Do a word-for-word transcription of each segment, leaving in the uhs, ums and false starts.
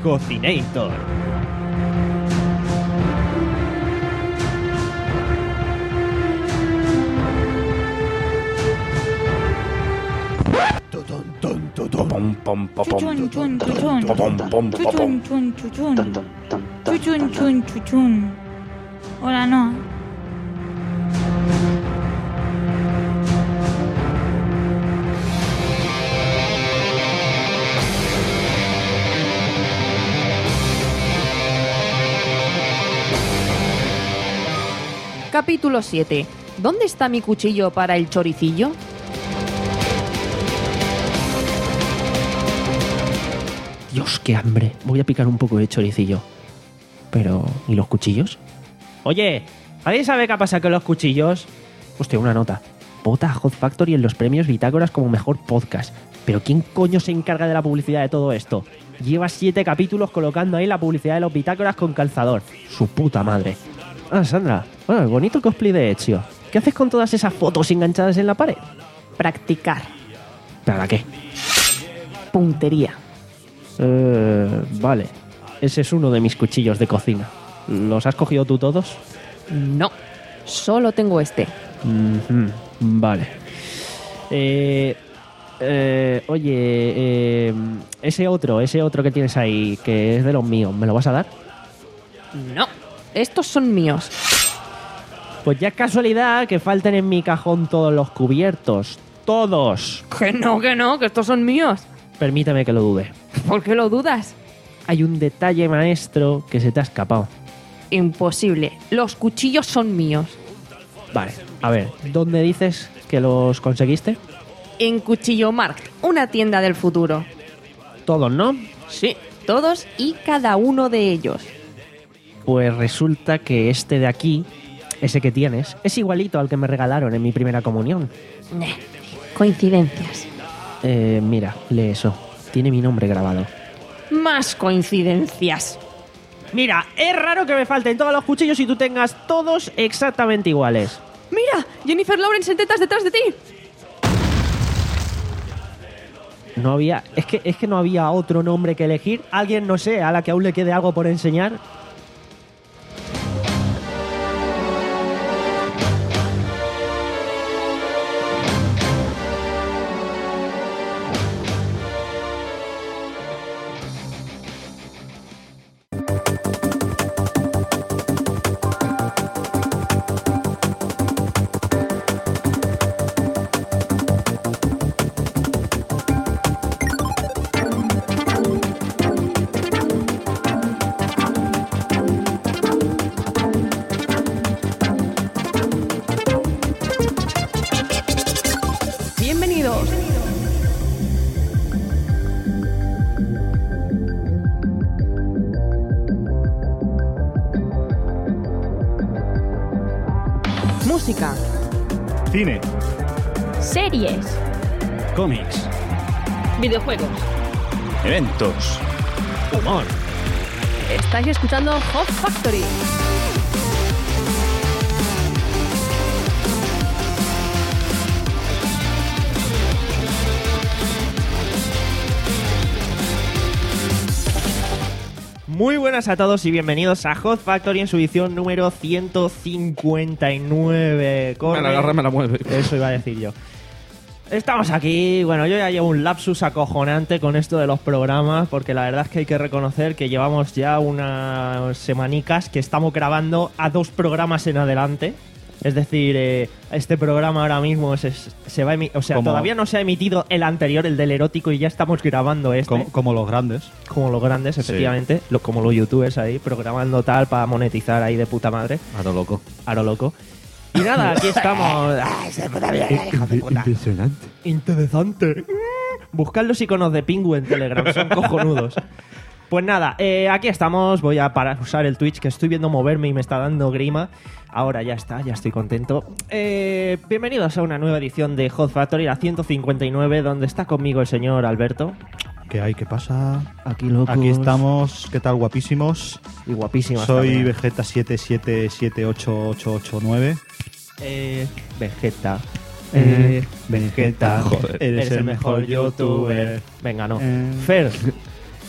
Cocinator. Chuchun, chuchun, chuchun. Chuchun, chun, chuchun. Chuchun, chun, chuchun. Hola, no. Capítulo siete. ¿Dónde está mi cuchillo para el choricillo? Dios, qué hambre. Voy a picar un poco de choricillo. Pero, ¿y los cuchillos? Oye, ¿alguien sabe qué ha pasado con los cuchillos? Hostia, una nota. Vota a Hot Factory en los premios Bitácoras como mejor podcast. Pero ¿quién coño se encarga de la publicidad de todo esto? Lleva siete capítulos colocando ahí la publicidad de los Bitácoras con calzador. Su puta madre. Ah, Sandra. Bueno, bonito cosplay de Ezio. ¿Qué haces con todas esas fotos enganchadas en la pared? Practicar. ¿Para qué? Puntería. Eh, vale. Ese es uno de mis cuchillos de cocina. ¿Los has cogido tú todos? No. Solo tengo este. Mm-hmm. Vale. Eh, eh, oye, eh, ese otro, ese otro que tienes ahí, que es de los míos, ¿me lo vas a dar? No. Estos son míos. Pues ya es casualidad que falten en mi cajón todos los cubiertos. ¡Todos! Que no, que no, que estos son míos. Permíteme que lo dude. ¿Por qué lo dudas? Hay un detalle maestro que se te ha escapado. Imposible. Los cuchillos son míos. Vale, a ver, ¿dónde dices que los conseguiste? En Cuchillo Markt, una tienda del futuro. Todos, ¿no? Sí, todos y cada uno de ellos. Pues resulta que este de aquí, ese que tienes, es igualito al que me regalaron en mi primera comunión. Nah, coincidencias. Eh, mira, lee eso. Tiene mi nombre grabado. Más coincidencias. Mira, es raro que me falten todos los cuchillos y tú tengas todos exactamente iguales. Mira, Jennifer Lawrence en tetas detrás de ti. No había... Es que, es que no había otro nombre que elegir. Alguien, no sé, a la que aún le quede algo por enseñar. Bienvenidos. Música. Cine, Series. cómics, Videojuegos. eventos, humor. Estáis escuchando Hot Factory. Muy buenas a todos y bienvenidos a Hot Factory en su edición número ciento cincuenta y nueve. Corre. Me la agarra, me la mueve. Eso iba a decir yo. Estamos aquí, bueno, yo ya llevo un lapsus acojonante con esto de los programas, porque la verdad es que hay que reconocer que llevamos ya unas semanicas que estamos grabando a dos programas en adelante. Es decir, eh, este programa ahora mismo se, se va a emi- o sea, Como- todavía no se ha emitido el anterior, el del erótico, y ya estamos grabando este. Como, como los grandes. Como los grandes, efectivamente, lo- como los youtubers ahí, programando tal para monetizar ahí de puta madre, A lo loco. a lo loco. Y nada, aquí estamos. Impresionante. Interesante. Buscad los iconos de Pingu en Telegram, son cojonudos. Pues nada, eh, aquí estamos. Voy a parar, usar el Twitch, que estoy viendo moverme y me está dando grima. Ahora ya está, ya estoy contento. Eh, bienvenidos a una nueva edición de Hot Factory, la ciento cincuenta y nueve, donde está conmigo el señor Alberto. ¿Qué hay? ¿Qué pasa? Aquí locos. Aquí estamos. ¿Qué tal, guapísimos? Y guapísimas Soy también. Vegeta siete siete siete ocho ocho ocho nueve. Eh, Vegeta. Eh, Vegeta. Joder, eres el mejor youtuber. Venga, no. Eh. Fer,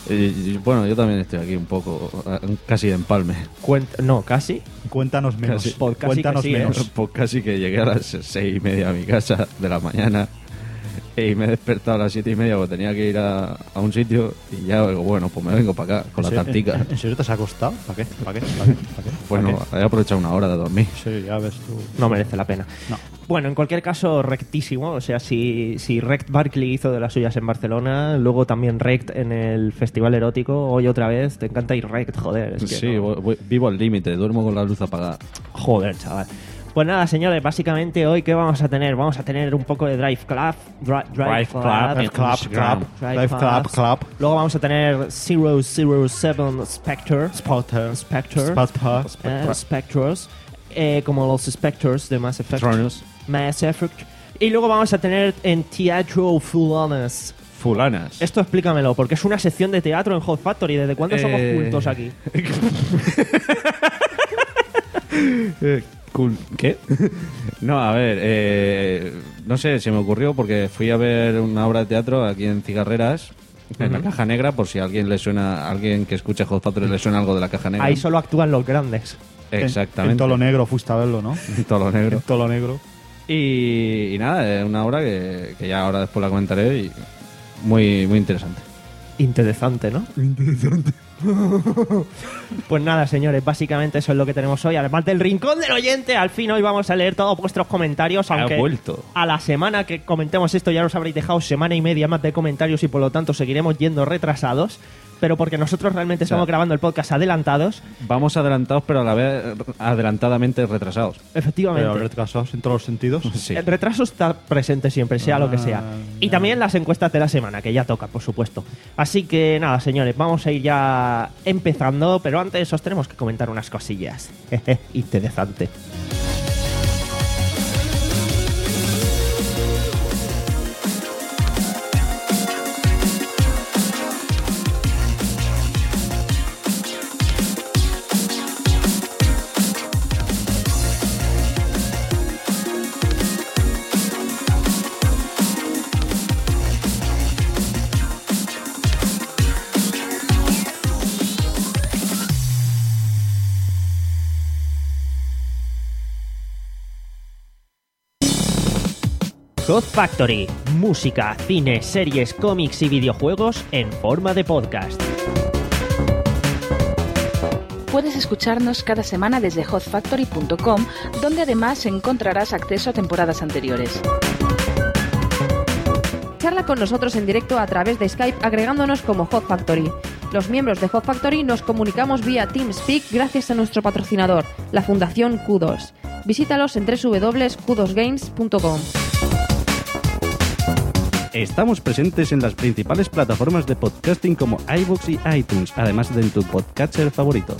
Y, bueno, yo también estoy aquí un poco, casi de empalme. Cuenta, no, casi. Cuéntanos menos. Casi. Por casi Cuéntanos que sí, ¿eh? menos. Pues casi que llegué a las seis y media a mi casa de la mañana y me he despertado a las siete y media porque tenía que ir a, a un sitio y ya digo, bueno, pues me vengo para acá con la ¿En serio- tartica. ¿En, en serio te has acostado? ¿Para qué? ¿Para qué? ¿Para qué? ¿Para qué? Bueno, ¿Para he aprovechado una hora de dormir. qué? Sí, ya ves tú. No merece la pena. No. Bueno, en cualquier caso, rectísimo. O sea, si, si Rect Barkley hizo de las suyas en Barcelona, luego también Rect en el Festival Erótico, hoy otra vez, te encanta ir Rect, joder. Es que Sí, no- voy- voy- vivo al límite, duermo con la luz apagada. Joder, chaval. Pues nada, señores, básicamente hoy, ¿qué vamos a tener? Vamos a tener un poco de Drive Club. Dri- Drive, Drive Club. Club. Life Club, Club. Drive Life Club, Clubs. Club. Luego vamos a tener cero cero siete Spectre. Spotter. Spectre. Spotter. Eh, Spectros. Eh, como los Spectres de Mass Effect. Tronos. Mass Effect. Y luego vamos a tener en Teatro Fulanas. Fulanas. Esto explícamelo, porque es una sección de teatro en Hot Factory. ¿Desde cuándo somos Eh. cultos aquí? Eh, cool. ¿Qué? No, a ver, eh, no sé, se me ocurrió porque fui a ver una obra de teatro aquí en Cigarreras, en la Caja Negra, por si a alguien le suena, a alguien que escuche Hot Factory le suena algo de la Caja Negra. Ahí solo actúan los grandes. Exactamente. En, en Tolo Negro fuiste a verlo, ¿no? En todo lo negro. En Tolo Negro. Y, y nada, es una obra que, que ya ahora después la comentaré y muy, muy interesante. Interesante, ¿no? Interesante. Pues nada, señores, básicamente eso es lo que tenemos hoy. Además del rincón del oyente, al fin hoy vamos a leer todos vuestros comentarios, aunque vuelto. a la semana que comentemos esto ya nos habréis dejado semana y media más de comentarios y por lo tanto seguiremos yendo retrasados. Pero porque nosotros realmente estamos sea, grabando el podcast adelantados, Vamos adelantados, pero a la vez adelantadamente retrasados. efectivamente. Pero retrasados en todos los sentidos. Sí. El retraso está presente siempre, sea lo que sea. Ah, Y ya. también las encuestas de la semana, que ya toca, por supuesto. Así que nada, señores, vamos a ir ya empezando, pero antes os tenemos que comentar unas cosillas. Jeje, interesante. Hot Factory, música, cine, series, cómics y videojuegos en forma de podcast. Puedes escucharnos cada semana desde hot factory punto com, donde además encontrarás acceso a temporadas anteriores. Charla con nosotros en directo a través de Skype agregándonos como Hot Factory. Los miembros de Hot Factory nos comunicamos vía TeamSpeak gracias a nuestro patrocinador, la Fundación Q dos. Visítalos en doble u doble u doble u punto q dos games punto com. Estamos presentes en las principales plataformas de podcasting como iVoox y iTunes, además de en tu podcatcher favorito.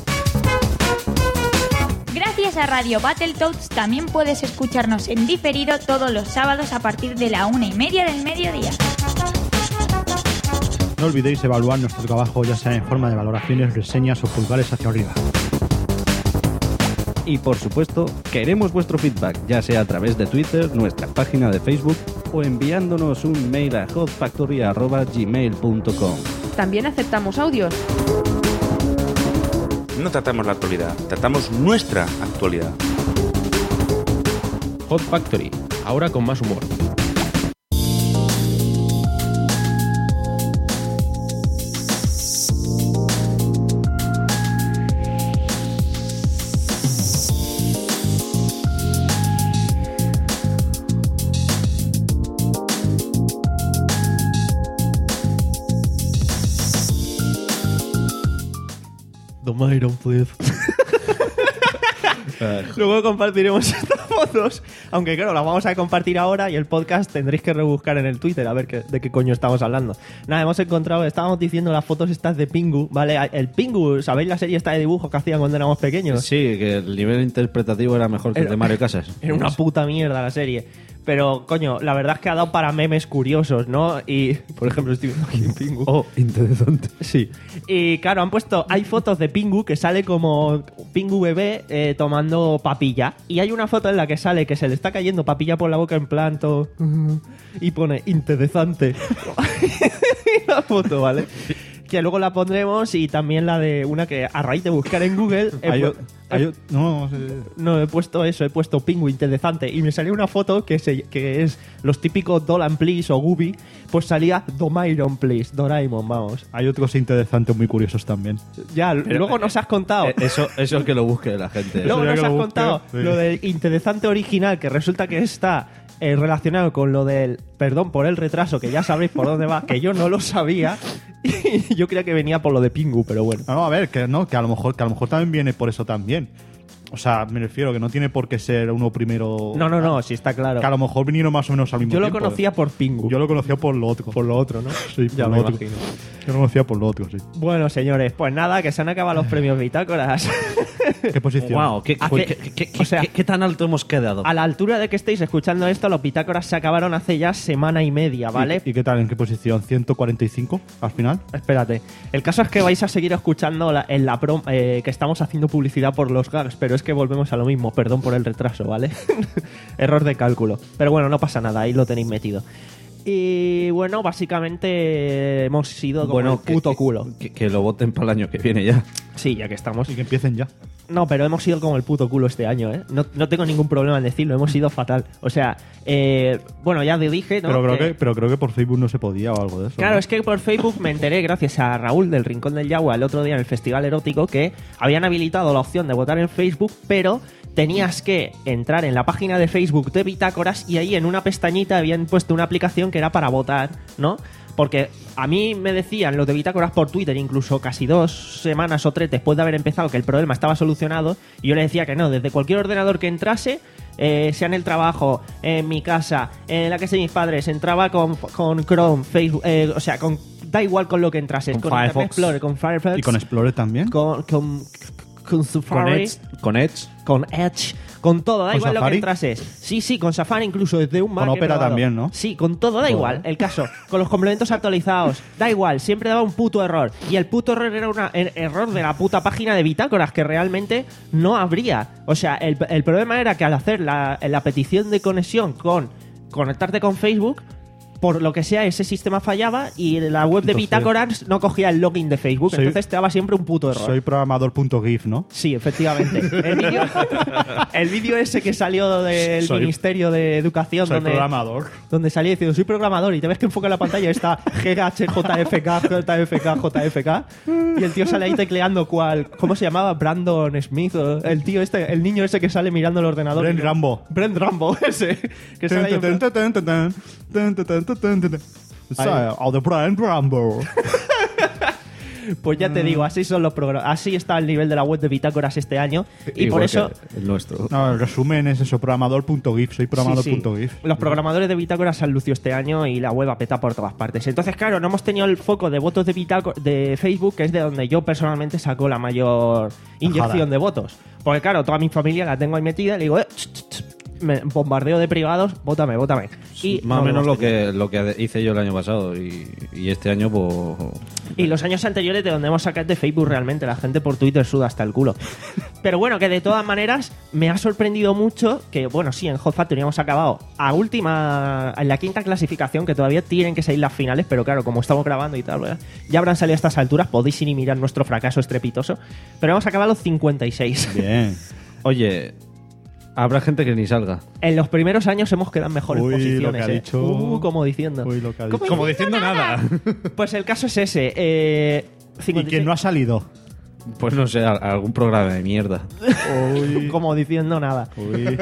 Gracias a Radio Battletoads también puedes escucharnos en diferido todos los sábados a partir de la una y media del mediodía. No olvidéis evaluar nuestro trabajo, ya sea en forma de valoraciones, reseñas o pulgares hacia arriba. Y por supuesto, queremos vuestro feedback, ya sea a través de Twitter, nuestra página de Facebook o enviándonos un mail a hot factory arroba gmail punto com. También aceptamos audios. No tratamos la actualidad, tratamos nuestra actualidad. Hot Factory, ahora con más humor. The Myron, please. Luego compartiremos estas fotos, aunque claro, las vamos a compartir ahora y el podcast tendréis que rebuscar en el Twitter a ver qué- de qué coño estamos hablando. Nada, hemos encontrado, estábamos diciendo las fotos estas de Pingu, ¿vale? El Pingu, ¿sabéis la serie esta de dibujos que hacían cuando éramos pequeños? Sí, que el nivel interpretativo era mejor que el Era- de Mario Casas. Era una puta mierda la serie. Pero, coño, la verdad es que ha dado para memes curiosos, ¿no? Y, por ejemplo, estoy viendo aquí un Pingu. Oh, interesante. Sí. Y claro, han puesto, hay fotos de Pingu que sale como Pingu bebé eh, tomando papilla. Y hay una foto en la que sale que se le está cayendo papilla por la boca en plan todo, y pone interesante. La foto, ¿vale? que luego la pondremos, y también la de una que a raíz de buscar en Google he, Hay pu- o- hay o- no, no sé. no he puesto eso, he puesto Penguin interesante y me salió una foto que, se, que es los típicos Dolan Please o Gooby, pues salía Domairon Please, Doraemon, vamos. Hay otros interesantes muy curiosos también. Ya, luego nos has contado. Eh, Eso, eso es que lo busque la gente. Luego Eso ya nos que has lo contado busque, sí. lo del interesante original, que resulta que está eh, relacionado con lo del perdón por el retraso, que ya sabréis por dónde va, que yo no lo sabía y yo creía que venía por lo de Pingu, pero bueno. No, no, a ver, que no, que a lo mejor, que a lo mejor también viene por eso también. O sea, me refiero que no tiene por qué ser uno primero. No, no, no, sí está claro. Que a lo mejor vinieron más o menos al mismo Yo lo tiempo. conocía por Pingu. Yo lo conocía por lo otro. Por lo otro, ¿no? Sí, Ya por me lo otro. imagino. Yo lo conocía por lo otro, sí. Bueno, señores, pues nada, que se han acabado los premios Bitácoras. ¿Qué posición? Wow, ¿qué, Hace- qué- qué- qué- o sea, qué- qué tan alto hemos quedado? A la altura de que estéis escuchando esto, los Bitácoras se acabaron hace ya semana y media, ¿vale? ¿Y, y qué tal? ¿En qué posición? ¿ciento cuarenta y cinco al final? Espérate. El caso es que vais a seguir escuchando la- en la prom eh, que estamos haciendo publicidad por los gags, pero es que volvemos a lo mismo. Perdón por el retraso, ¿vale? Error de cálculo. Pero bueno, no pasa nada, ahí lo tenéis metido. Y bueno, básicamente hemos sido como el que- puto que- culo. Que, que lo voten para el año que viene ya. Sí, ya que estamos. Y que empiecen ya. No, pero hemos sido como el puto culo este año, ¿eh? No, no tengo ningún problema en decirlo, hemos sido fatal. O sea, eh, bueno, ya te dije, ¿no? Pero creo, Que- que, pero creo que por Facebook no se podía o algo de eso. Claro, ¿no? es que por Facebook me enteré, gracias a Raúl del Rincón del Yagua, el otro día en el Festival Erótico, que habían habilitado la opción de votar en Facebook, pero tenías que entrar en la página de Facebook de Bitácoras y ahí en una pestañita habían puesto una aplicación que era para votar, ¿no? Porque a mí me decían los de Bitácoras por Twitter, incluso casi dos semanas o tres después de haber empezado, que el problema estaba solucionado, y yo le decía que no, desde cualquier ordenador que entrase, eh, sea en el trabajo, en mi casa, en la casa de mis padres, entraba con, con Chrome, Facebook, eh, o sea, con, da igual con lo que entrases, Con con, Internet Firefox. Explorer, con Firefox, ¿Y con Explorer también? con, con, con Con Safari, Edge. Con Edge. con Edge, con todo, da ¿Con igual lo que Safari? entrases. Sí, sí, con Safari incluso desde un Mac. Con he Opera probado. también, ¿no? Sí, con todo, da igual. El caso, con los complementos actualizados, da igual, siempre daba un puto error. Y el puto error era un error de la puta página de Bitácoras, que realmente no habría. O sea, el, el problema era que al hacer la, la petición de conexión con conectarte con Facebook, por lo que sea, ese sistema fallaba y la web de Entonces- Bitácoras no cogía el login de Facebook. Soy- entonces te daba siempre un puto error. Soy programador.gif, ¿no? Sí, efectivamente. El vídeo el vídeo ese que salió del Soy- Ministerio de Educación, Soy donde, programador. donde salía diciendo soy programador y te ves que enfoca en la pantalla está G H J F K, J F K, J F K y el tío sale ahí tecleando cual, ¿cómo se llamaba? Brandon Smith, o el tío este, el niño ese que sale mirando el ordenador. Brent Rambo. Brent Rambo, ese. Que sale ahí en plan- O de Brent Rambo. Pues ya te digo, así son los programas. Así está el nivel de la web de Bitácoras este año. Y Igual por eso. que el nuestro. No, el resumen es eso, programador.gif. Soy programador.gif. Sí, sí. Los programadores de Bitácoras se han lucido este año y la web apeta por todas partes. Entonces, claro, no hemos tenido el foco de votos de, Bitáco- de Facebook, que es de donde yo personalmente saco la mayor inyección Ajada. de votos. Porque, claro, toda mi familia la tengo ahí metida y le digo, eh, ch, ch, ch, me bombardeo de privados, vótame, vótame. Y Más o no menos hemos lo tenido. que, lo que hice yo el año pasado. Y, y este año, pues. Y los años anteriores de donde hemos sacado de Facebook realmente, la gente por Twitter suda hasta el culo. Pero bueno, que de todas maneras me ha sorprendido mucho que, bueno, sí, en Hot Factory hemos acabado a última, en la quinta clasificación, que todavía tienen que salir las finales, pero claro, como estamos grabando y tal, ¿verdad? Ya habrán salido a estas alturas, podéis ir y mirar nuestro fracaso estrepitoso. Pero hemos acabado los cincuenta y seis. Bien. Oye, habrá gente que ni salga. En los primeros años hemos quedado en mejores Uy, lo posiciones. que ha ¿eh? dicho. Uh, como diciendo. Uy, lo que ha Como dicho. diciendo nada. Pues el caso es ese. Eh, ¿Y cincuenta y seis. quién no ha salido? Pues no sé, a- algún programa de mierda. Uy. Como diciendo nada. Uy.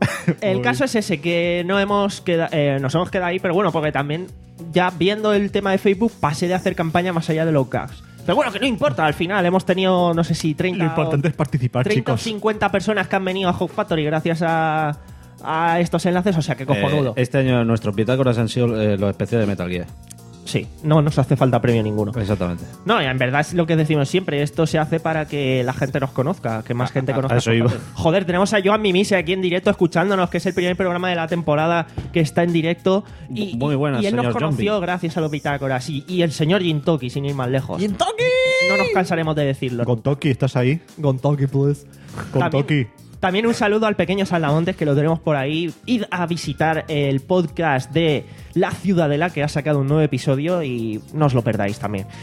El Uy. caso es ese, que no hemos queda- eh, nos hemos quedado ahí, pero bueno, porque también, ya viendo el tema de Facebook, pasé de hacer campaña más allá de los gags. Pero bueno, que no importa, al final hemos tenido, no sé si treinta, Lo importante o, es participar, treinta o chicos. cincuenta personas que han venido a Hot Factory gracias a, a estos enlaces, o sea, que cojonudo. Eh, este año nuestros Bitácoras han sido eh, los especiales de Metal Gear. Sí, no nos hace falta premio ninguno. Exactamente. No, en verdad es lo que decimos siempre. Esto se hace para que la gente nos conozca, que más gente a- conozca. a eso Hot iba. Factory. Joder, tenemos a Joan Mimise aquí en directo escuchándonos, que es el primer programa de la temporada que está en directo. Y, Muy buenas, y él nos señor conoció Zombie. gracias a los Bitácoras. Y, y el señor Gintoki, sin ir más lejos. ¡Gintoki! No nos cansaremos de decirlo. Con Toki, ¿estás ahí? Gintoki, please. Con También- Toki. También un saludo al pequeño Saldamontes, que lo tenemos por ahí. Id a visitar el podcast de La Ciudadela, que ha sacado un nuevo episodio y no os lo perdáis también.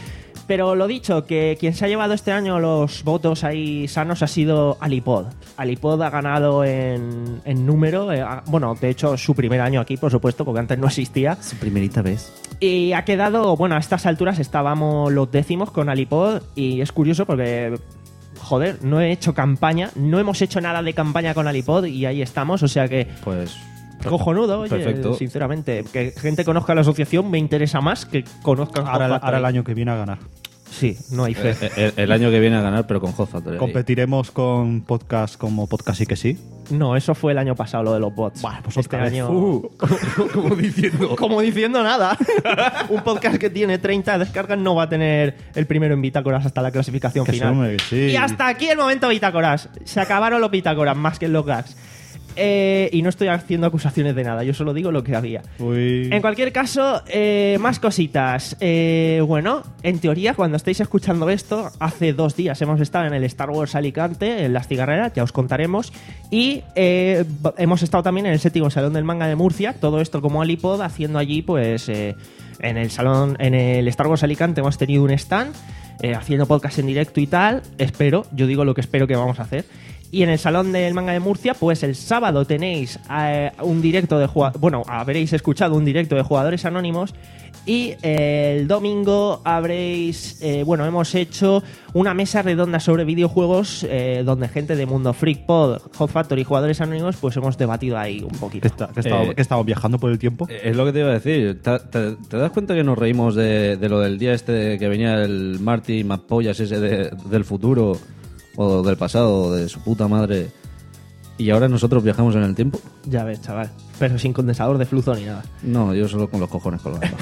Pero lo dicho, que quien se ha llevado este año los votos ahí sanos ha sido Alipod. Alipod ha ganado en, en número, eh, ha- bueno, de hecho su primer año aquí, por supuesto, porque antes no existía. Su primerita vez. Y ha quedado, bueno, a estas alturas estábamos los décimos con Alipod y es curioso porque, joder, no he hecho campaña, no hemos hecho nada de campaña con Alipod y ahí estamos, o sea que Pues. cojonudo, oye, Perfecto. sinceramente. Que gente conozca la asociación me interesa más que conozcan Ahora, Hot Factory. ahora el año que viene a ganar. Sí, no hay fe. eh, El, el año que viene a ganar, pero con Hot Factory. Competiremos con podcast como Podcast y que sí. No, eso fue el año pasado, lo de los bots. Bueno, pues este otra vez. año... Uh. como diciendo... como diciendo nada. Un podcast que tiene treinta descargas no va a tener el primero en Bitácoras hasta la clasificación Que final. sí, hombre, que sí. Y hasta aquí el momento Bitácoras. Se acabaron los Bitácoras, más que los gags. Eh, y no estoy haciendo acusaciones de nada, yo solo digo lo que había. Uy. En cualquier caso, eh, más cositas. Eh, bueno, en teoría, cuando estéis escuchando esto, hace dos días hemos estado en el Star Wars Alicante, en las cigarreras, ya os contaremos. Y eh, b- hemos estado también en el séptimo Salón del Manga de Murcia, todo esto como Alipod, haciendo allí, pues, eh, en el salón, en el Star Wars Alicante hemos tenido un stand, eh, haciendo podcast en directo y tal. Espero, yo digo lo que espero que vamos a hacer. Y en el Salón del Manga de Murcia, pues el sábado tenéis eh, un directo de jugadores... Bueno, habréis escuchado un directo de jugadores anónimos. Y eh, el domingo habréis... eh, bueno, hemos hecho una mesa redonda sobre videojuegos eh, donde gente de Mundo Freak Pod, Hot Factory y jugadores anónimos, pues hemos debatido ahí un Que, poquito. está, que, estaba- Eh, que estamos viajando por el tiempo. Eh, Es lo que te iba a decir. ¿Te, te- te das cuenta que nos reímos de, de lo del día este de que venía el Marty Mappollas ese de- del futuro o del pasado, de su puta madre, y ahora nosotros viajamos en el tiempo? Ya ves, chaval. Pero sin condensador de flujo ni nada. No, yo solo con los cojones colgando.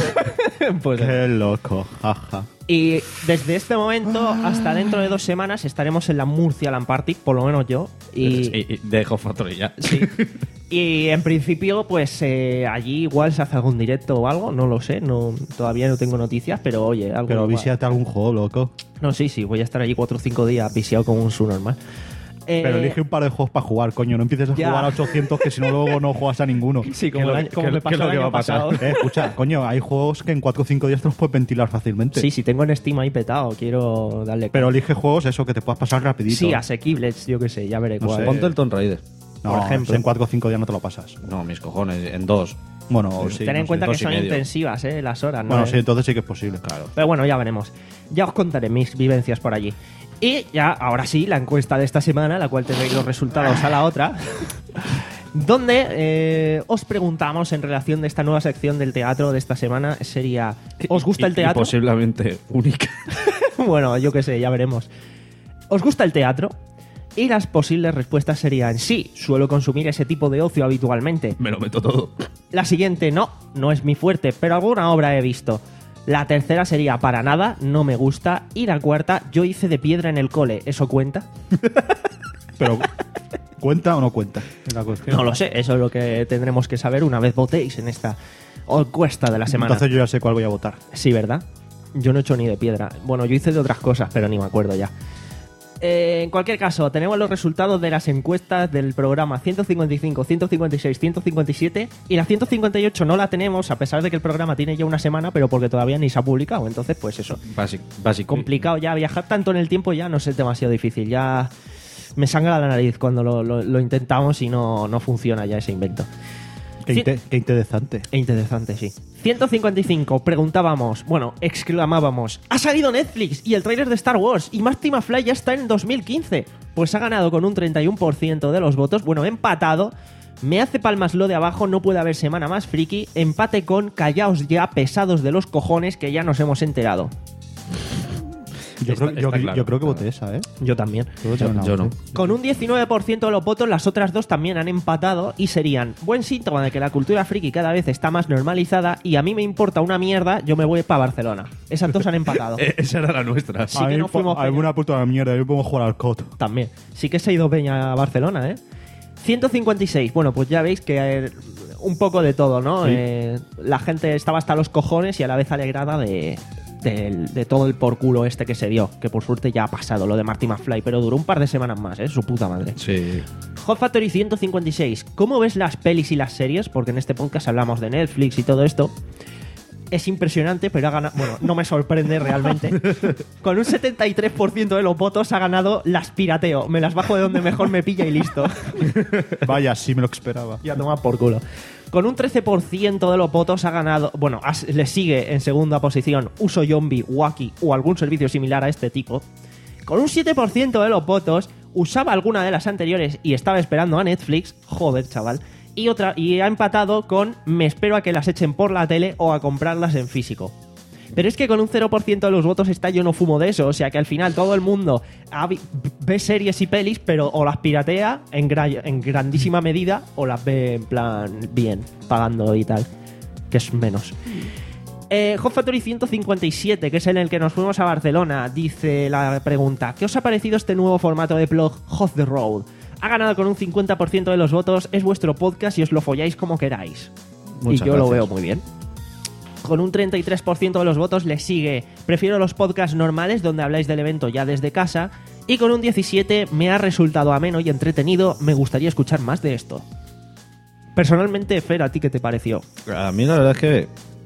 Pues Qué loco, jaja. Y desde este momento hasta dentro de dos semanas estaremos en la Murcia Land Party, por lo menos yo. Y, Sí, y de Hot Factory ya. sí. Y en principio, pues eh, allí igual se hace algún directo o algo, no lo sé, no todavía no tengo noticias, pero oye, algo Pero igual. visíate algún juego, loco. No, sí, sí, voy a estar allí cuatro o cinco días viciado como un su normal. Eh, Pero elige un par de juegos para jugar, coño. No empieces a ya. jugar a ochocientos que si no luego no juegas a ninguno. Sí, como, ¿Qué el es año- lo- como qué- me qué pasó es lo el que año va a pasar? pasado. Eh, escucha, coño, hay juegos que en cuatro o cinco días te los puedes ventilar fácilmente. Sí, sí, tengo en Steam ahí petado, quiero darle... Pero elige juegos eso que te puedas pasar rapidito. sí, asequibles, yo qué sé, ya veré No cuál. sé. Ponte el Tomb Raider. no, por ejemplo. en cuatro o cinco días no te lo pasas. No, mis cojones, en dos. Bueno, sí. Ten en no sé. cuenta que dos y son medio. intensivas, ¿eh? Las horas, ¿no? Bueno, Eh, sí, entonces sí que es posible. Claro. Pero bueno, ya veremos. Ya os contaré mis vivencias por allí. Y ya, ahora sí, la encuesta de esta semana, la cual tendréis los resultados a la otra, donde eh, os preguntamos en relación de esta nueva sección del teatro de esta semana, sería, ¿os gusta el Y- y teatro? posiblemente única. Bueno, yo qué sé, ya veremos. ¿Os gusta el teatro? Y las posibles respuestas serían, sí, suelo consumir ese tipo de ocio habitualmente. Me lo meto todo. La siguiente, no, no es mi fuerte, pero alguna obra he visto. La tercera sería para nada, no me gusta. Y la cuarta, yo hice de piedra en el cole, ¿eso cuenta? Pero, ¿cuenta o no cuenta? Es la cuestión. No lo sé, eso es lo que tendremos que saber una vez votéis en esta encuesta de la semana. Entonces yo ya sé cuál voy a votar. Sí, ¿verdad? Yo no he hecho ni de piedra. Bueno, yo hice de otras cosas, pero ni me acuerdo ya. Eh, en cualquier caso, tenemos los resultados de las encuestas del programa ciento cincuenta y cinco, ciento cincuenta y seis, ciento cincuenta y siete y la ciento cincuenta y ocho no la tenemos, a pesar de que el programa tiene ya una semana, pero porque todavía ni se ha publicado. Entonces, pues eso, Básico. básico. complicado ya. Viajar tanto en el tiempo ya no es demasiado difícil. Ya me sangra la nariz cuando lo, lo- lo intentamos y no, no funciona ya ese invento. Qué, Sí. inte- qué interesante. E interesante, sí. ciento cincuenta y cinco, preguntábamos, bueno, exclamábamos, ha salido Netflix y el tráiler de Star Wars y Marty McFly ya está en dos mil quince. Pues ha ganado con un treinta y uno por ciento de los votos, bueno, empatado. Me hace palmas lo de abajo, no puede haber semana más friki. Empate con callaos ya, pesados de los cojones, que ya nos hemos enterado. Yo, Está- creo, yo- está claro, yo creo que claro. voté esa, ¿eh? Yo también. Yo, Yo, yo no. Con un diecinueve por ciento de los votos, las otras dos también han empatado y serían buen síntoma de que la cultura friki cada vez está más normalizada y a mí me importa una mierda, yo me voy para Barcelona. Esas dos han empatado. Eh, Esa era la nuestra. Sí a que mí no po- fuimos alguna puta mierda, yo puedo jugar al C O D. También. Sí que se ha ido Peña a Barcelona, ¿eh? ciento cincuenta y seis. Bueno, pues ya veis que eh, un poco de todo, ¿no? Sí. Eh, la gente estaba hasta los cojones y a la vez alegrada de, de, de todo el por culo este que se dio. Que por suerte ya ha pasado lo de Marty McFly, pero duró un par de semanas más, ¿eh? Su puta madre. Sí. Hot Factory ciento cincuenta y seis. ¿Cómo ves las pelis y las series? Porque en este podcast hablamos de Netflix y todo esto. es impresionante, pero ha ganado... Bueno, no me sorprende realmente. Con un setenta y tres por ciento de los votos ha ganado las pirateo. Me las bajo de donde mejor me pilla y listo. Vaya, sí me lo esperaba. Ya toma por culo. Con un trece por ciento de los votos ha ganado... Bueno, as- le sigue en segunda posición Uso Zombie, Wacky o algún servicio similar a este tipo. Con un siete por ciento de los votos usaba alguna de las anteriores y estaba esperando a Netflix. Joder, chaval. Y otra y ha empatado con me espero a que las echen por la tele o a comprarlas en físico. Pero es que con un cero por ciento de los votos está yo no fumo de eso. O sea que al final todo el mundo ha vi- ve series y pelis, pero o las piratea en, gra- en grandísima medida o las ve en plan bien, pagando y tal. Que es menos. Eh, Hot Factory ciento cincuenta y siete, que es en el que nos fuimos a Barcelona, dice la pregunta: ¿qué os ha parecido este nuevo formato de blog Hot the Road? Ha ganado con un cincuenta por ciento de los votos, es vuestro podcast y os lo folláis como queráis. Muchas y yo lo gracias. veo muy bien. Con un treinta y tres por ciento de los votos le sigue prefiero los podcasts normales donde habláis del evento ya desde casa. Y con un diecisiete me ha resultado ameno y entretenido, me gustaría escuchar más de esto. Personalmente, Fer, ¿a ti qué te pareció? A mí la verdad es que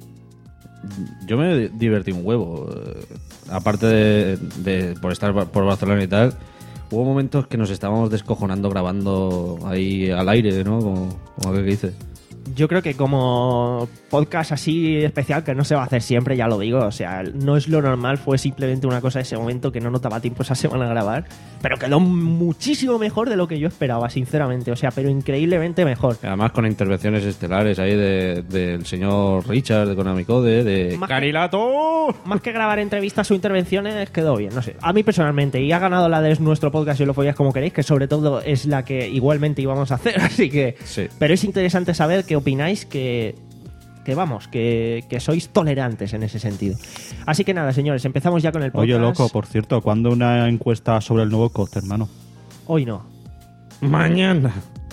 yo me divertí un huevo. Eh, Aparte de, de por estar por Barcelona y tal, hubo momentos que nos estábamos descojonando grabando ahí al aire, ¿no? Como, como aquel que dice. Yo creo que como podcast así especial, que no se va a hacer siempre, ya lo digo, o sea, no es lo normal, fue simplemente una cosa de ese momento que no nos daba tiempo esa semana a grabar, pero quedó muchísimo mejor de lo que yo esperaba, sinceramente, o sea, pero increíblemente mejor. Además con intervenciones estelares ahí de- del señor Richard de Konami Code, de Más que- Carilato. Más que grabar entrevistas o intervenciones, quedó bien, no sé. A mí personalmente, y ha ganado la de nuestro podcast, si lo folláis como queréis, que sobre todo es la que igualmente íbamos a hacer, así que... Sí. Pero es interesante saber qué opináis, que... Que vamos, que, que sois tolerantes en ese sentido. Así que nada, señores, empezamos ya con el podcast. Oye, loco, por cierto, ¿cuándo una encuesta sobre el nuevo C O D, hermano? Hoy no. Mañana.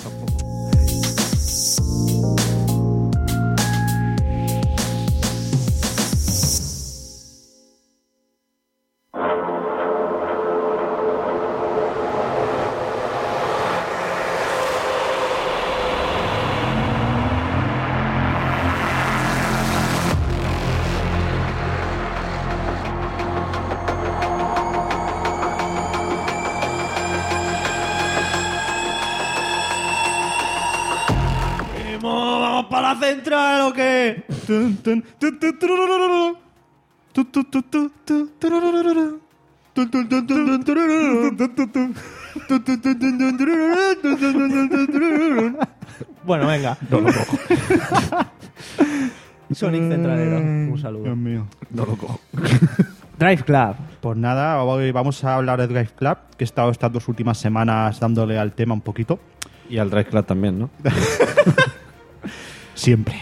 ¡Vamos para la central o qué! Tun, tun, tu, tu, tururururu. Tu, tu, tu, tu, tu, tururururu. Tu, tu, tu, tu, tu, turururu. Tu, tu, tu. Tu, tu, tu, tu, tu, turururu. Tu, tu, tu, tu, turururu. Bueno, venga. Sonic Centralero, un saludo. Dios mío. Drive Club. Pues nada, hoy vamos a hablar de Drive Club, que he estado estas dos últimas semanas dándole al tema un poquito. Y al Drive Club también, ¿no? Siempre.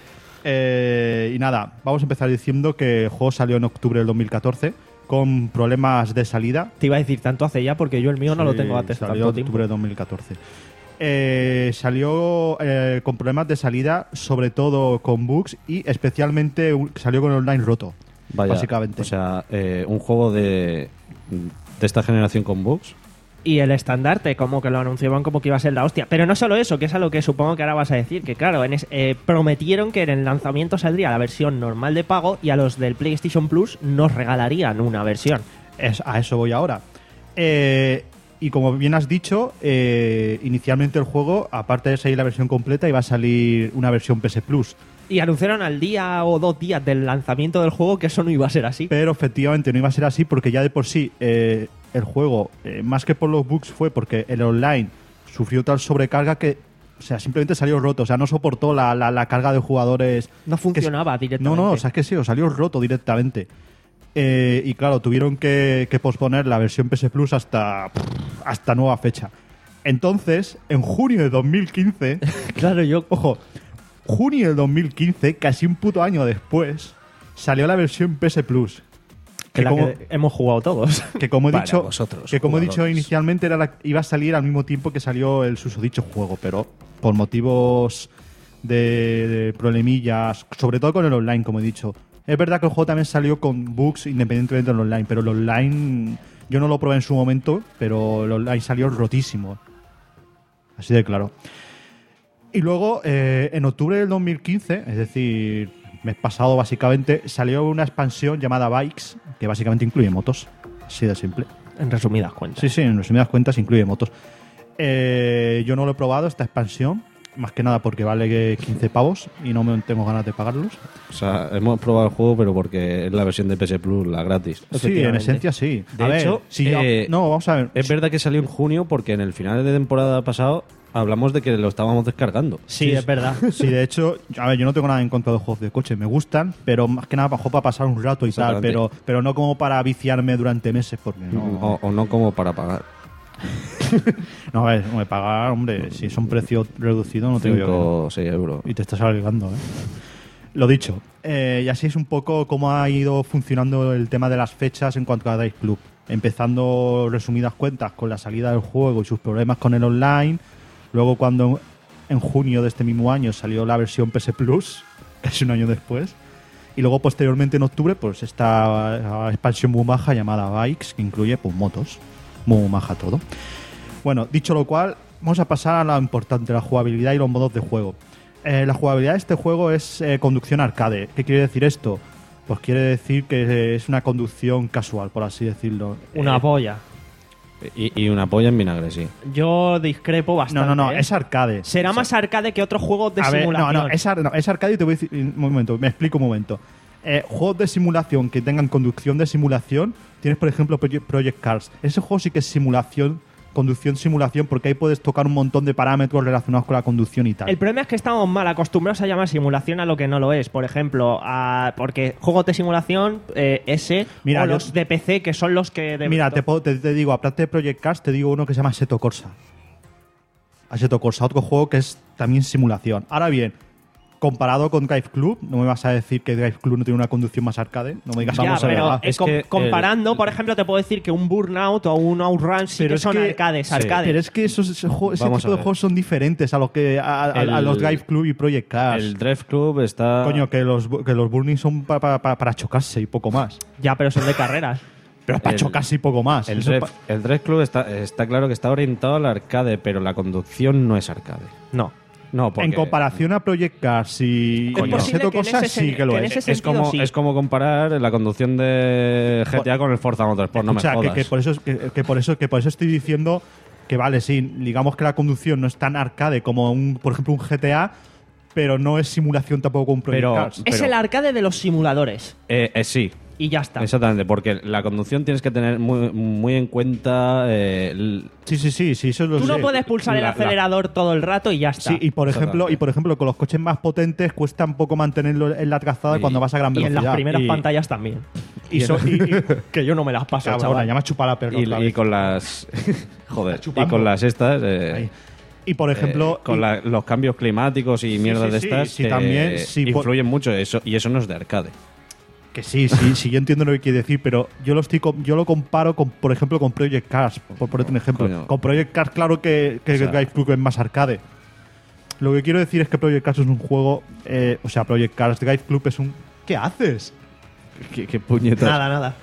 Eh, y nada, vamos a empezar diciendo que el juego salió en octubre del dos mil catorce con problemas de salida. Te iba a decir tanto hace ya porque yo el mío no lo Sí, tengo hace salió tanto en tiempo. octubre de dos mil catorce. Eh, salió eh, con problemas de salida, sobre todo con bugs y especialmente un- salió con el online roto. Vaya, básicamente. O sea, eh, un juego de, de esta generación con bugs. Y el estandarte, como que lo anunciaban como que iba a ser la hostia. Pero no solo eso, que es a lo que supongo que ahora vas a decir. Que claro, en es- eh, prometieron que en el lanzamiento saldría la versión normal de pago y a los del PlayStation Plus nos regalarían una versión. Es, a eso voy ahora. Eh, y como bien has dicho, eh, inicialmente el juego, aparte de salir la versión completa, iba a salir una versión P S Plus. Y anunciaron al día o dos días del lanzamiento del juego que eso no iba a ser así. Pero efectivamente no iba a ser así porque ya de por sí eh, el juego, eh, más que por los bugs, fue porque el online sufrió tal sobrecarga que, o sea, simplemente salió roto. O sea, no soportó la, la, la carga de jugadores. No funcionaba que, directamente. No, no, o sea, es que sí, o salió roto directamente. Eh, y claro, tuvieron que, que posponer la versión P S Plus hasta, hasta nueva fecha. Entonces, en junio de dos mil quince, Claro, yo... ojo, junio de dos mil quince, casi un puto año después, salió la versión P S Plus. Que la como- que hemos jugado todos. que como he Para dicho, vosotros, que como he dicho jugadores. inicialmente era la- iba a salir al mismo tiempo que salió el susodicho juego, pero por motivos de, de problemillas, sobre todo con el online, como he dicho. Es verdad que el juego también salió con bugs independientemente del online, pero el online yo no lo probé en su momento, pero el online salió rotísimo. Así de claro. Y luego, eh, en octubre del dos mil quince, es decir, mes pasado básicamente, salió una expansión llamada Bikes, que básicamente incluye motos. Así de simple. En resumidas cuentas. Sí, sí, en resumidas cuentas incluye motos. Eh, yo no lo he probado, esta expansión, más que nada porque vale quince pavos y no me tengo ganas de pagarlos. O sea, hemos probado el juego, pero porque es la versión de P S Plus, la gratis. Sí, en Efectivamente. esencia sí. De A ver, hecho, si yo- eh, no, vamos a ver. Es verdad que salió en junio porque en el final de temporada pasado hablamos de que lo estábamos descargando. Sí, es verdad. Sí, de hecho, a ver, yo no tengo nada en contra de juegos de coche, me gustan, pero más que nada para, para pasar un rato y tal, Exactamente. pero, pero no como para viciarme durante meses, porque no. O, o no como para pagar. No, a ver, no me pagar, hombre, si es un precio reducido, no tengo yo. cinco o seis euros. Y te estás arriesgando, ¿eh? Lo dicho, eh, y así es un poco cómo ha ido funcionando el tema de las fechas en cuanto a Dice Club. Empezando, resumidas cuentas, con la salida del juego y sus problemas con el online. Luego, cuando en junio de este mismo año salió la versión P S Plus, casi un año después. Y luego, posteriormente, en octubre, pues esta expansión muy maja llamada Bikes, que incluye pues motos. Muy maja todo. Bueno, dicho lo cual, vamos a pasar a lo importante, la jugabilidad y los modos de juego. Eh, la jugabilidad de este juego es eh, conducción arcade. ¿Qué quiere decir esto? Pues quiere decir que es una conducción casual, por así decirlo. Una Eh, polla. Y, y una polla en vinagre, sí. Yo discrepo bastante. No, no, no, ¿eh? es arcade. Será más arcade que otros juegos de A ver, simulación. no, no, es, ar- no, es arcade y te voy a decir un momento, me explico un momento. Eh, juegos de simulación que tengan conducción de simulación, tienes por ejemplo Proye- Project Cars. Ese juego sí que es simulación, conducción simulación, porque ahí puedes tocar un montón de parámetros relacionados con la conducción y tal. El problema es que estamos mal acostumbrados a llamar simulación a lo que no lo es. Por ejemplo, a- porque juegos de simulación, eh, ese, Mira, o yo- los de P C, que son los que... de- Mira, te, puedo- te, te digo, aparte de Project Cars, te digo uno que se llama Assetto Corsa. Assetto Corsa, otro juego que es también simulación. Ahora bien, comparado con Drive Club, no me vas a decir que Drive Club no tiene una conducción más arcade. No me digas Ya, vamos a ver, pero va. eh, Es com- que comparando, el- por ejemplo, te puedo decir que un Burnout o un Outrun sí Pero que es son que- arcades, sí. arcades. Pero es que esos, ese, juego- ese Vamos tipo a de ver. juegos son diferentes a los que a, a- a El- los Drive Club y Project Cars. El Drive Club está... Coño, que los, que los Burning son pa- pa- pa- para chocarse y poco más. Ya, pero son de carreras. Pero para El- chocarse y poco más. El Eso Drive, pa- el Drive Club está, está claro que está orientado al arcade, pero la conducción no es arcade. No. No, porque en comparación a Project Cars y Es y posible Assetto que en Corsa, ese sí sen- que lo que en es. ese es sentido, como, sí. es como comparar la conducción de G T A con el Forza Motorsport, no me Escucha, que, jodas. que por eso, es- que, que por eso, que por eso estoy diciendo que vale, sí, digamos que la conducción no es tan arcade como un, por ejemplo, un G T A, pero no es simulación tampoco un Project Pero- Cars. Es Pero- el arcade de los simuladores. Eh, eh, sí, Y ya está. exactamente, porque la conducción tienes que tener muy, muy en cuenta... eh, el- Sí, sí, sí, sí, eso lo Tú no sé. puedes pulsar el La- la- acelerador todo el rato y ya está. Sí, y por ejemplo, Exactamente. y por ejemplo, con los coches más potentes cuesta un poco mantenerlo en la trazada Y- cuando vas a gran Y en velocidad. las primeras Y- pantallas también. Y, so- y- y- Que yo no me las paso, Cabrona, chaval. ya me ha chupado la perra y, otra y vez. con las... joder, y chupando. con las estas... eh, Ahí. Y por ejemplo, eh, con y- la- los cambios climáticos y mierdas sí, de sí, estas sí, que también, sí, por- influyen mucho eso y eso no es de arcade. que sí, sí, sí, yo entiendo lo que quiere decir, pero yo lo estoy com- yo lo comparo con, por ejemplo, con Project Cars, por ponerte un ejemplo. Coño. Con Project Cars, claro que, que O sea- Drive Club es más arcade. Lo que quiero decir es que Project Cars es un juego, eh, o sea, Project Cars Drive Club es un. ¿Qué haces? ¿Qué, qué puñetas? Nada, nada.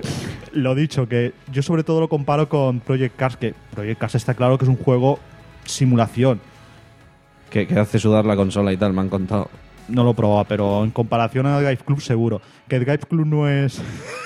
Lo dicho, que yo sobre todo lo comparo con Project Cars, que Project Cars está claro que es un juego simulación. Que, que hace sudar la consola y tal, me han contado. No lo he probado, pero en comparación a Drive Club seguro. Que Drive Club no es.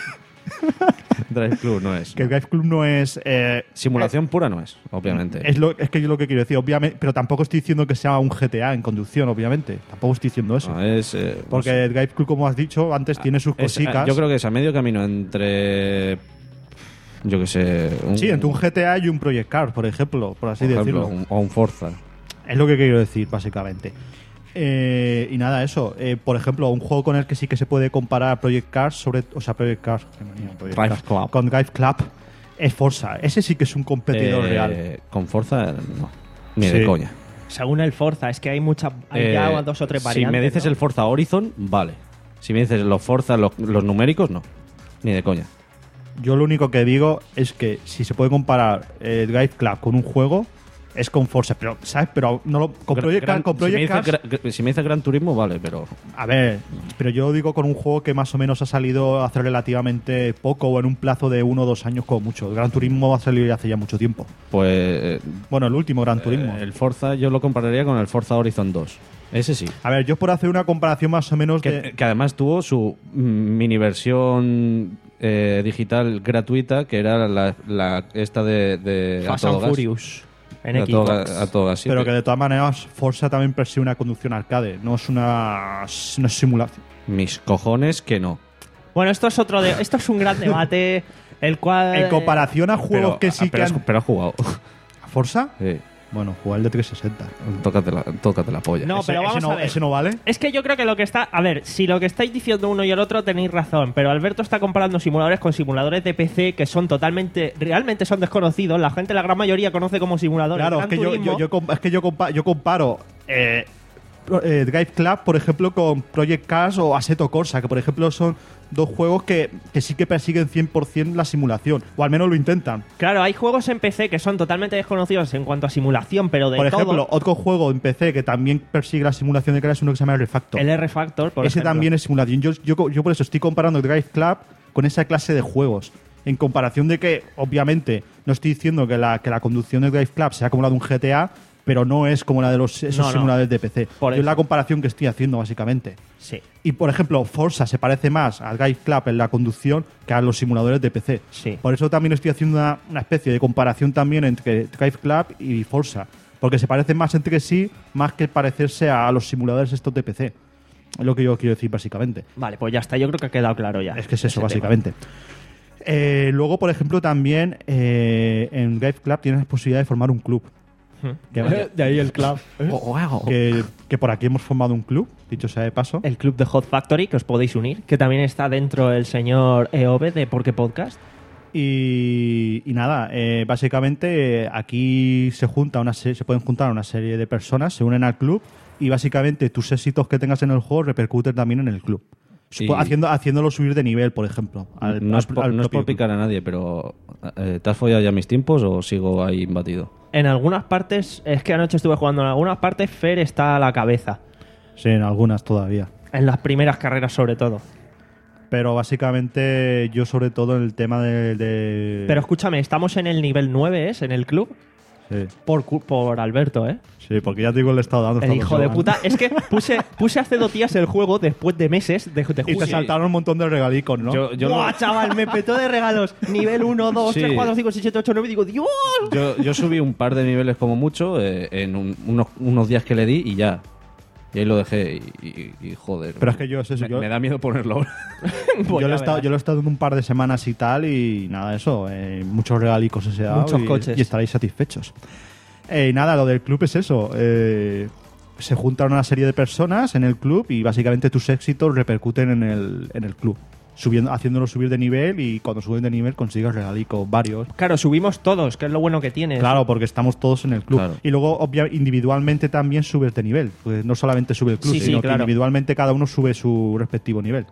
Drive Club no es. Que Drive Club no es. eh, Simulación pura no es, obviamente. Es, lo, es que yo lo que quiero decir, obviamente, pero tampoco estoy diciendo que sea un G T A en conducción, obviamente. Tampoco estoy diciendo eso. No, es, eh, no Porque sé. el Drive Club, como has dicho antes, tiene sus Es, eh, cositas. yo creo que es a medio camino entre. Yo que sé. Un, Sí, entre un G T A y un Project Cars, por ejemplo, por así por ejemplo, decirlo. un- o un Forza. Es lo que quiero decir, básicamente. Eh, y nada, eso. Eh, por ejemplo, un juego con el que sí que se puede comparar Project Cars sobre. O sea, Project Cars. qué manía, Project Drive Cars, Club. Con Drive Club es Forza. Ese sí que es un competidor Eh, real. Con Forza, no. Ni Sí. de coña. Según el Forza, es que hay muchas. Hay Eh, ya dos o tres variantes. Si me dices ¿no? el Forza Horizon, vale. Si me dices los Forza, los, los numéricos, no. Ni de coña. Yo lo único que digo es que si se puede comparar eh, Drive Club con un juego, es con Forza, pero, ¿sabes? Pero no lo, con Gra- Project, gran- Cars- con Project si, me Cars, dices, gra- si me dices Gran Turismo, vale, pero a ver, pero yo digo con un juego que más o menos ha salido hace relativamente poco o en un plazo de uno o dos años como mucho. El Gran Turismo ha salido ya hace ya mucho tiempo. pues eh, Bueno, el último Gran Turismo. el Forza yo lo compararía con el Forza Horizon dos. Ese sí. A ver, yo por hacer una comparación más o menos Que, de... que además tuvo su mm, mini versión eh, digital gratuita, que era la, la esta de, de Fast a todo and gas. Furious en A todo, Xbox. ga- a todo gas, sí, pero que de todas maneras Forza también persigue una conducción arcade, no es una, no es simulación. mis cojones que no. Bueno, esto es otro de, esto es un gran debate, el cual En comparación a juegos Pero, que sí pero que has, han... pero has jugado. ¿Forza? Sí. Bueno, jugar el de trescientos sesenta. Tócate la, tócate la polla. No, Ese- pero ese vamos no, a ver. ¿Ese no vale? Es que yo creo que lo que está... A ver, si lo que estáis diciendo uno y el otro tenéis razón, pero Alberto está comparando simuladores con simuladores de P C que son totalmente... Realmente son desconocidos. La gente, la gran mayoría, conoce como simuladores. Claro, es Gran que yo, Turismo- yo, yo compa- es que yo, compa- yo comparo eh, pro- eh, Drive Club, por ejemplo, con Project Cars o Assetto Corsa, que por ejemplo son dos juegos que, que sí que persiguen cien por ciento la simulación, o al menos lo intentan. Claro, hay juegos en P C que son totalmente desconocidos en cuanto a simulación, pero de Por todo... ejemplo, otro juego en P C que también persigue la simulación de carreras es uno que se llama R-Factor. el R-Factor, por Ese ejemplo. también es simulación. Yo, yo, yo por eso estoy comparando Drive Club con esa clase de juegos. En comparación de que, obviamente, no estoy diciendo que la, que la conducción de Drive Club sea como la de un G T A, pero no es como la de los, esos No, no. simuladores de P C. Por Yo es eso. la comparación que estoy haciendo, básicamente. Sí. Y, por ejemplo, Forza se parece más al Drive Club en la conducción que a los simuladores de P C. Sí. Por eso también estoy haciendo una, una especie de comparación también entre Drive Club y Forza. Porque se parecen más entre sí, más que parecerse a los simuladores estos de P C. Es lo que yo quiero decir, básicamente. Vale, pues ya está. Yo creo que ha quedado claro ya. Es que es eso, ese tema. básicamente. Eh, luego, por ejemplo, también eh, en Drive Club tienes la posibilidad de formar un club. Que, De ahí el club. que, que por aquí hemos formado un club, dicho sea de paso. El club de Hot Factory, que os podéis unir, que también está dentro el señor E O B de Porque Podcast. Y, y nada, eh, básicamente eh, aquí se junta una se, se pueden juntar una serie de personas, se unen al club y básicamente tus éxitos que tengas en el juego repercuten también en el club. Sí. Haciendo, haciéndolo subir de nivel, por ejemplo. Al, no, es al- por, al no es propio por picar a nadie, pero eh, ¿te has follado ya mis tiempos o sigo ahí imbatido? En algunas partes, es que anoche estuve jugando, en algunas partes Fer está a la cabeza. club. Sí, en algunas todavía. En las primeras carreras, sobre todo. Pero básicamente yo sobre todo en el tema de... de- Pero escúchame, estamos en el nivel nueve, ¿es? En el club. Sí, Por, cu- por Alberto, ¿eh? sí, porque ya te digo, le he estado dando... El esta hijo de semana. puta. Es que puse, puse hace dos días el juego después de meses de, de Y te jugar. saltaron un montón de regalicos, ¿no? Yo, yo, ¡Buah, lo- chaval! Me petó de regalos. Nivel uno, dos, Sí. tres, cuatro, cinco, seis, siete, ocho, nueve. Digo, ¡Dios! yo, yo subí un par de niveles como mucho eh, en un- unos, unos días que le di y ya. Y ahí lo dejé y, y- y, joder. Pero es que yo es eso, me, yo- me da miedo ponerlo ahora. Pues yo, ya lo he estado, verás. yo lo he estado dando un par de semanas y tal y nada, eso, eh, muchos regalicos ese dado Muchos y, coches. y estaréis satisfechos. Eh, y nada, lo del club es eso. eh, se juntan una serie de personas en el club y básicamente tus éxitos repercuten en el, en el club, subiendo, haciéndolo subir de nivel y cuando suben de nivel consigues regalicos varios. Claro, subimos todos, que es lo bueno que tiene. Claro, porque estamos todos en el club. Claro. Y luego, obvia- individualmente también subes de nivel. Pues no solamente sube el club, Sí, sí, sino que claro. individualmente cada uno sube su respectivo nivel.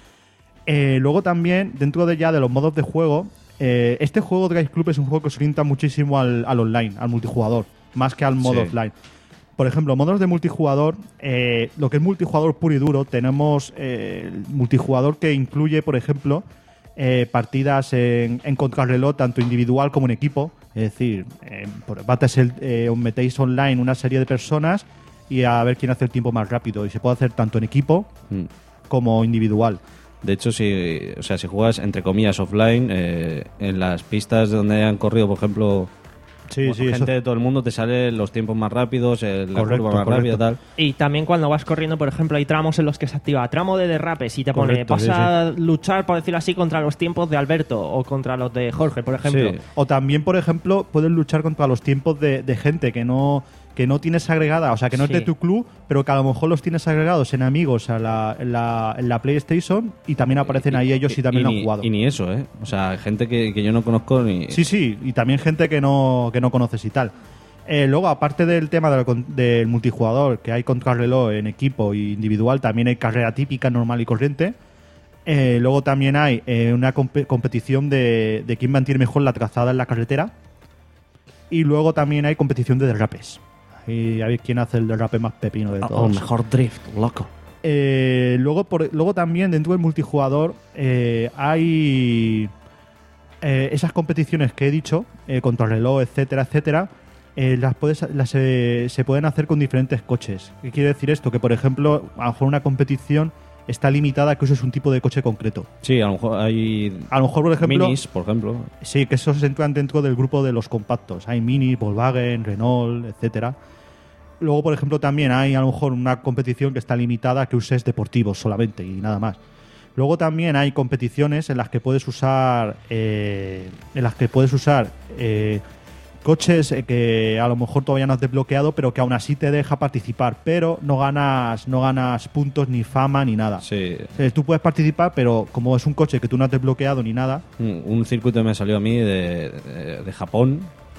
Eh, luego también, dentro de ya de los modos de juego, eh, este juego Drive Club es un juego que se orienta muchísimo al, al online, al multijugador, más que al modo Sí. offline. Por ejemplo, modos de multijugador, eh, lo que es multijugador puro y duro, tenemos eh, el multijugador que incluye, por ejemplo, eh, partidas en, en contrarreloj, tanto individual como en equipo. Es decir, eh, por bates el, eh, os metéis online una serie de personas y a ver quién hace el tiempo más rápido. Y se puede hacer tanto en equipo Mm. como individual. De hecho, si, o sea, si juegas entre comillas offline, eh, en las pistas donde han corrido, por ejemplo, Sí, bueno, sí, gente eso. de todo el mundo, te salen los tiempos más rápidos, eh, la Correcto, curva más correcto. rápida, tal. Y también cuando vas corriendo, por ejemplo, hay tramos en los que se activa tramo de derrapes y te pone, Correcto, vas sí, a luchar, por decirlo así, contra los tiempos de Alberto o contra los de Jorge, por ejemplo. Sí. O también, por ejemplo, puedes luchar contra los tiempos de, de gente que no que no tienes agregada, o sea, que no Sí. es de tu club, pero que a lo mejor los tienes agregados en amigos a la, en, la, en la PlayStation y también aparecen ahí ellos y también lo han ni, jugado. Y ni eso, ¿eh? O sea, gente que, que yo no conozco ni... Sí, sí, y también gente que no, que no conoces y tal. Eh, luego, aparte del tema del, con- del multijugador, que hay contrarreloj en equipo e individual, también hay carrera típica, normal y corriente. Eh, luego también hay eh, una compe- competición de, de quién mantiene mejor la trazada en la carretera. Y luego también hay competición de derrapes. Y a ver quién hace el derrape más pepino de O todos. mejor drift, loco. Eh, luego, por, luego también dentro del multijugador eh, hay eh, esas competiciones que he dicho, eh, contrarreloj, etcétera, etcétera. Eh, las puedes, las, eh, se pueden hacer con diferentes coches. ¿Qué quiere decir esto? Que, por ejemplo, a lo mejor una competición está limitada a que uses un tipo de coche concreto. Sí, a lo mejor hay A lo mejor, por ejemplo, minis, por ejemplo. sí, que esos entran dentro del grupo de los compactos. Hay Mini, Volkswagen, Renault, etcétera. Luego, por ejemplo, también hay a lo mejor una competición que está limitada a que uses deportivos solamente y nada más. Luego también hay competiciones en las que puedes usar eh, en las que puedes usar eh, coches eh, que a lo mejor todavía no has desbloqueado, pero que aún así te deja participar, pero no ganas no ganas puntos ni fama ni nada. Sí. Eh, tú puedes participar, pero como es un coche que tú no has desbloqueado ni nada, Un, un circuito me salió a mí de, de, de Japón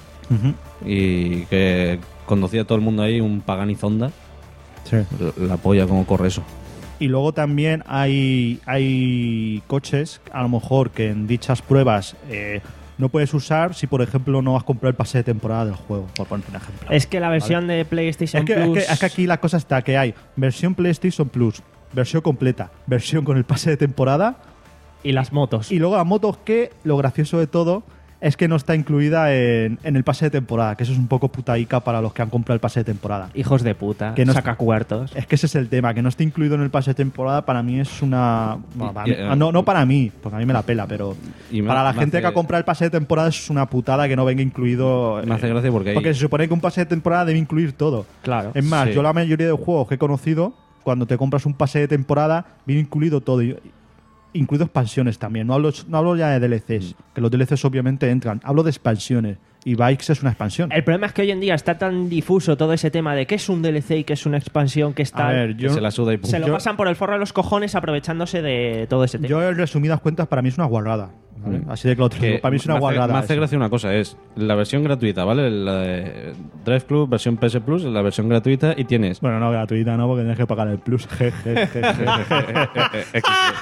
y que conducía todo el mundo ahí, un Pagani Zonda. sí. La, la polla, cómo corre eso. Y luego también hay, hay coches, a lo mejor que en dichas pruebas eh, no puedes usar si, por ejemplo, no has comprado el pase de temporada del juego, por poner un ejemplo. Es que la versión de PlayStation Es que, es, Plus... que, es que aquí la cosa está que hay versión PlayStation Plus, versión completa, versión con el pase de temporada Y las motos. y luego a motos que, lo gracioso de todo, es que no está incluida en, en el pase de temporada, que eso es un poco putaica para los que han comprado el pase de temporada. Hijos de puta. Que no saca cuartos. Es que ese es el tema, que no esté incluido en el pase de temporada para mí es una... bueno, para Y- mí- y- no, no para mí, porque a mí me la pela, pero Y me- para la me gente hace- que ha comprado el pase de temporada es una putada que no venga incluido... Me hace eh, gracia porque hay- Porque se supone que un pase de temporada debe incluir todo. Claro. Es más, Sí. yo la mayoría de juegos que he conocido, cuando te compras un pase de temporada, viene incluido todo. y- Incluido expansiones también. No hablo, no hablo ya de D L Cs, que los D L Cs obviamente entran. Hablo de expansiones. Y Bikes es una expansión. El problema es que hoy en día está tan difuso todo ese tema de qué es un D L C y qué es una expansión que está... A ver, yo, que se la suda y punto. se lo yo- pasan por el forro de los cojones aprovechándose de todo ese tema. yo en resumidas cuentas, para mí es una guarrada. ¿vale? Mm. Así de claro, te lo Que digo, para mí es una me hace- guarrada. Me hace eso. gracia una cosa, es la versión gratuita, ¿vale? La de Drive Club, versión P S Plus, la versión gratuita y tienes... Bueno, no, gratuita no, porque tienes que pagar el plus. Je, je, je, je, je.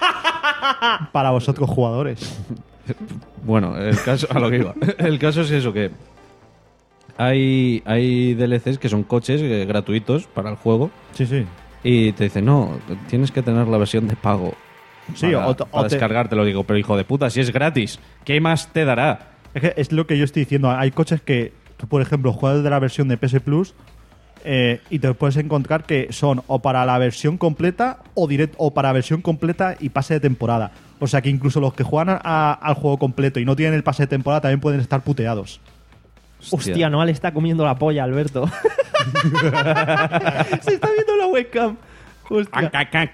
Para vosotros jugadores. Bueno, el caso, a lo que iba. El caso es eso, que hay, hay D L Cs que son coches eh, gratuitos para el juego Sí, sí. y te dicen, no, tienes que tener la versión de pago Sí, para, o te- o para te- descargártelo. Digo, pero hijo de puta, si es gratis, ¿qué más te dará? Es que es lo que yo estoy diciendo. Hay coches que tú, por ejemplo, juegas de la versión de P S Plus eh, y te puedes encontrar que son o para la versión completa o direct, o para versión completa y pase de temporada. O sea que incluso los que juegan a- a- al juego completo y no tienen el pase de temporada también pueden estar puteados. Hostia, Noal está comiendo la polla, Alberto. Se está viendo la webcam. Hostia.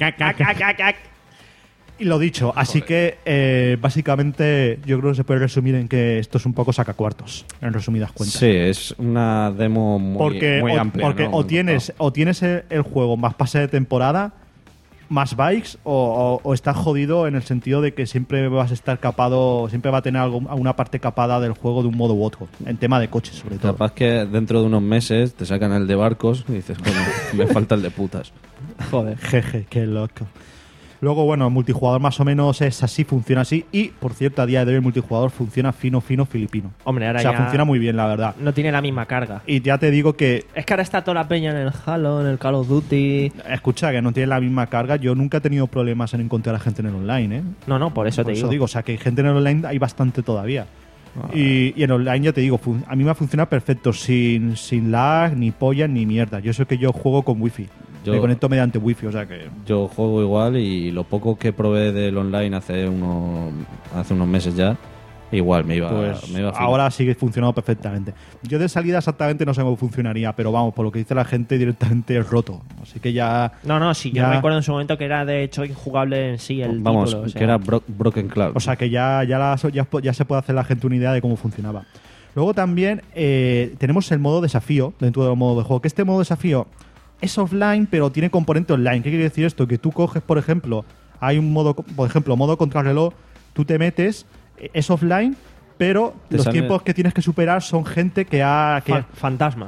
Y lo dicho, así que eh, básicamente yo creo que se puede resumir en que esto es un poco sacacuartos, en resumidas cuentas. Sí, es una demo muy, porque muy o, amplia. porque ¿no? o tienes o tienes el, el juego más pase de temporada, más bikes, o, o- o estás jodido en el sentido de que siempre vas a estar capado, siempre va a tener algo, una parte capada del juego de un modo u otro, en tema de coches sobre todo. Capaz que dentro de unos meses te sacan el de barcos y dices, coño, me falta el de putas. Joder. Jeje, qué loco. Luego, bueno, el multijugador más o menos es así, funciona así. Y, por cierto, a día de hoy el multijugador funciona fino, fino, filipino. Hombre, ahora O sea, ya funciona muy bien, la verdad. no tiene la misma carga. Y ya te digo que, Es que ahora está toda la peña en el Halo, en el Call of Duty. escucha, que no tiene la misma carga. Yo nunca he tenido problemas en encontrar a gente en el online, ¿eh? No, no, por eso Por te eso digo. digo, o sea, que gente en el online hay bastante todavía. Y, y en online, ya te digo, fun- a mí me ha funcionado perfecto, sin, sin lag, ni pollas, ni mierda. Yo sé que yo juego con wifi. Yo- Me conecto mediante wifi, o sea que... Yo juego igual y lo poco que probé del online hace, uno, hace unos meses ya, igual me iba, Pues me iba fino. ahora sigue funcionando perfectamente. Yo de salida exactamente no sé cómo funcionaría, pero vamos, por lo que dice la gente, directamente es roto. Así que ya... No, no, sí, yo Ya. recuerdo en su momento que era de hecho injugable en sí el Vamos, título. o sea. que era Bro- Broken Cloud. O sea que ya, ya, la- ya, ya se puede hacer la gente una idea de cómo funcionaba. Luego también eh, tenemos el modo desafío dentro del modo de juego, que este modo desafío es offline, pero tiene componente online. ¿Qué quiere decir esto? Que tú coges, por ejemplo, hay un modo, por ejemplo, modo contrarreloj, tú te metes, eh, es offline, pero Te los sale- tiempos que tienes que superar son gente que ha... Que, Fa- fantasmas.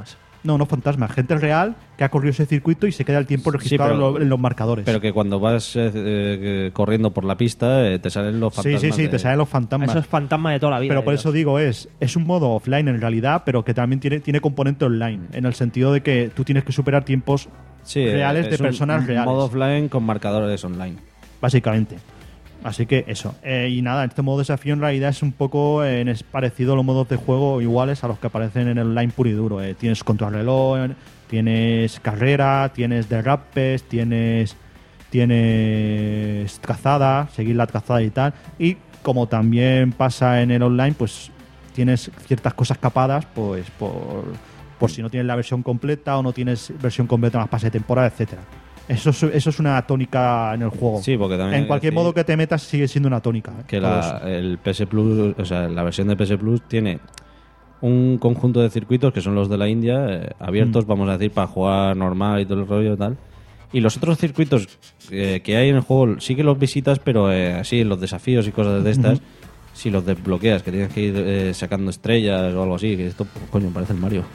No, no fantasmas, gente real que ha corrido ese circuito y se queda el tiempo registrado pero- en, lo- en los marcadores. Pero que cuando vas eh, eh, corriendo por la pista eh, te salen los sí, fantasmas. sí, sí, de- te salen los fantasmas. Eso es fantasma de toda la vida. Pero por de eso Dios. digo, es, es un modo offline en realidad, pero que también tiene, tiene componente online, en el sentido de que tú tienes que superar tiempos Sí, reales es de un- personas un reales. modo offline con marcadores online. Básicamente. Así que eso. Eh, y nada, este modo desafío en realidad es un poco eh, es parecido a los modos de juego iguales a los que aparecen en el online puro y duro. Eh. Tienes contrarreloj, tienes carrera, tienes derrapes, tienes tienes trazada, seguir la trazada y tal. Y como también pasa en el online, pues tienes ciertas cosas capadas, pues por, por si no tienes la versión completa o no tienes versión completa más pase de temporada, etcétera. Eso es, eso es una tónica en el juego. Sí, porque también hay En que cualquier decir modo que te metas sigue siendo una tónica. ¿eh? que Todo la, eso. el P S Plus, o sea, la versión de P S Plus tiene un conjunto de circuitos que son los de la India, eh, abiertos, Mm. vamos a decir, para jugar normal y todo el rollo y tal. Y los otros circuitos eh, que hay en el juego sí que los visitas, pero eh, así, los desafíos y cosas de estas, Ujú. si los desbloqueas, que tienes que ir eh, sacando estrellas o algo así, que esto, coño, parece el Mario.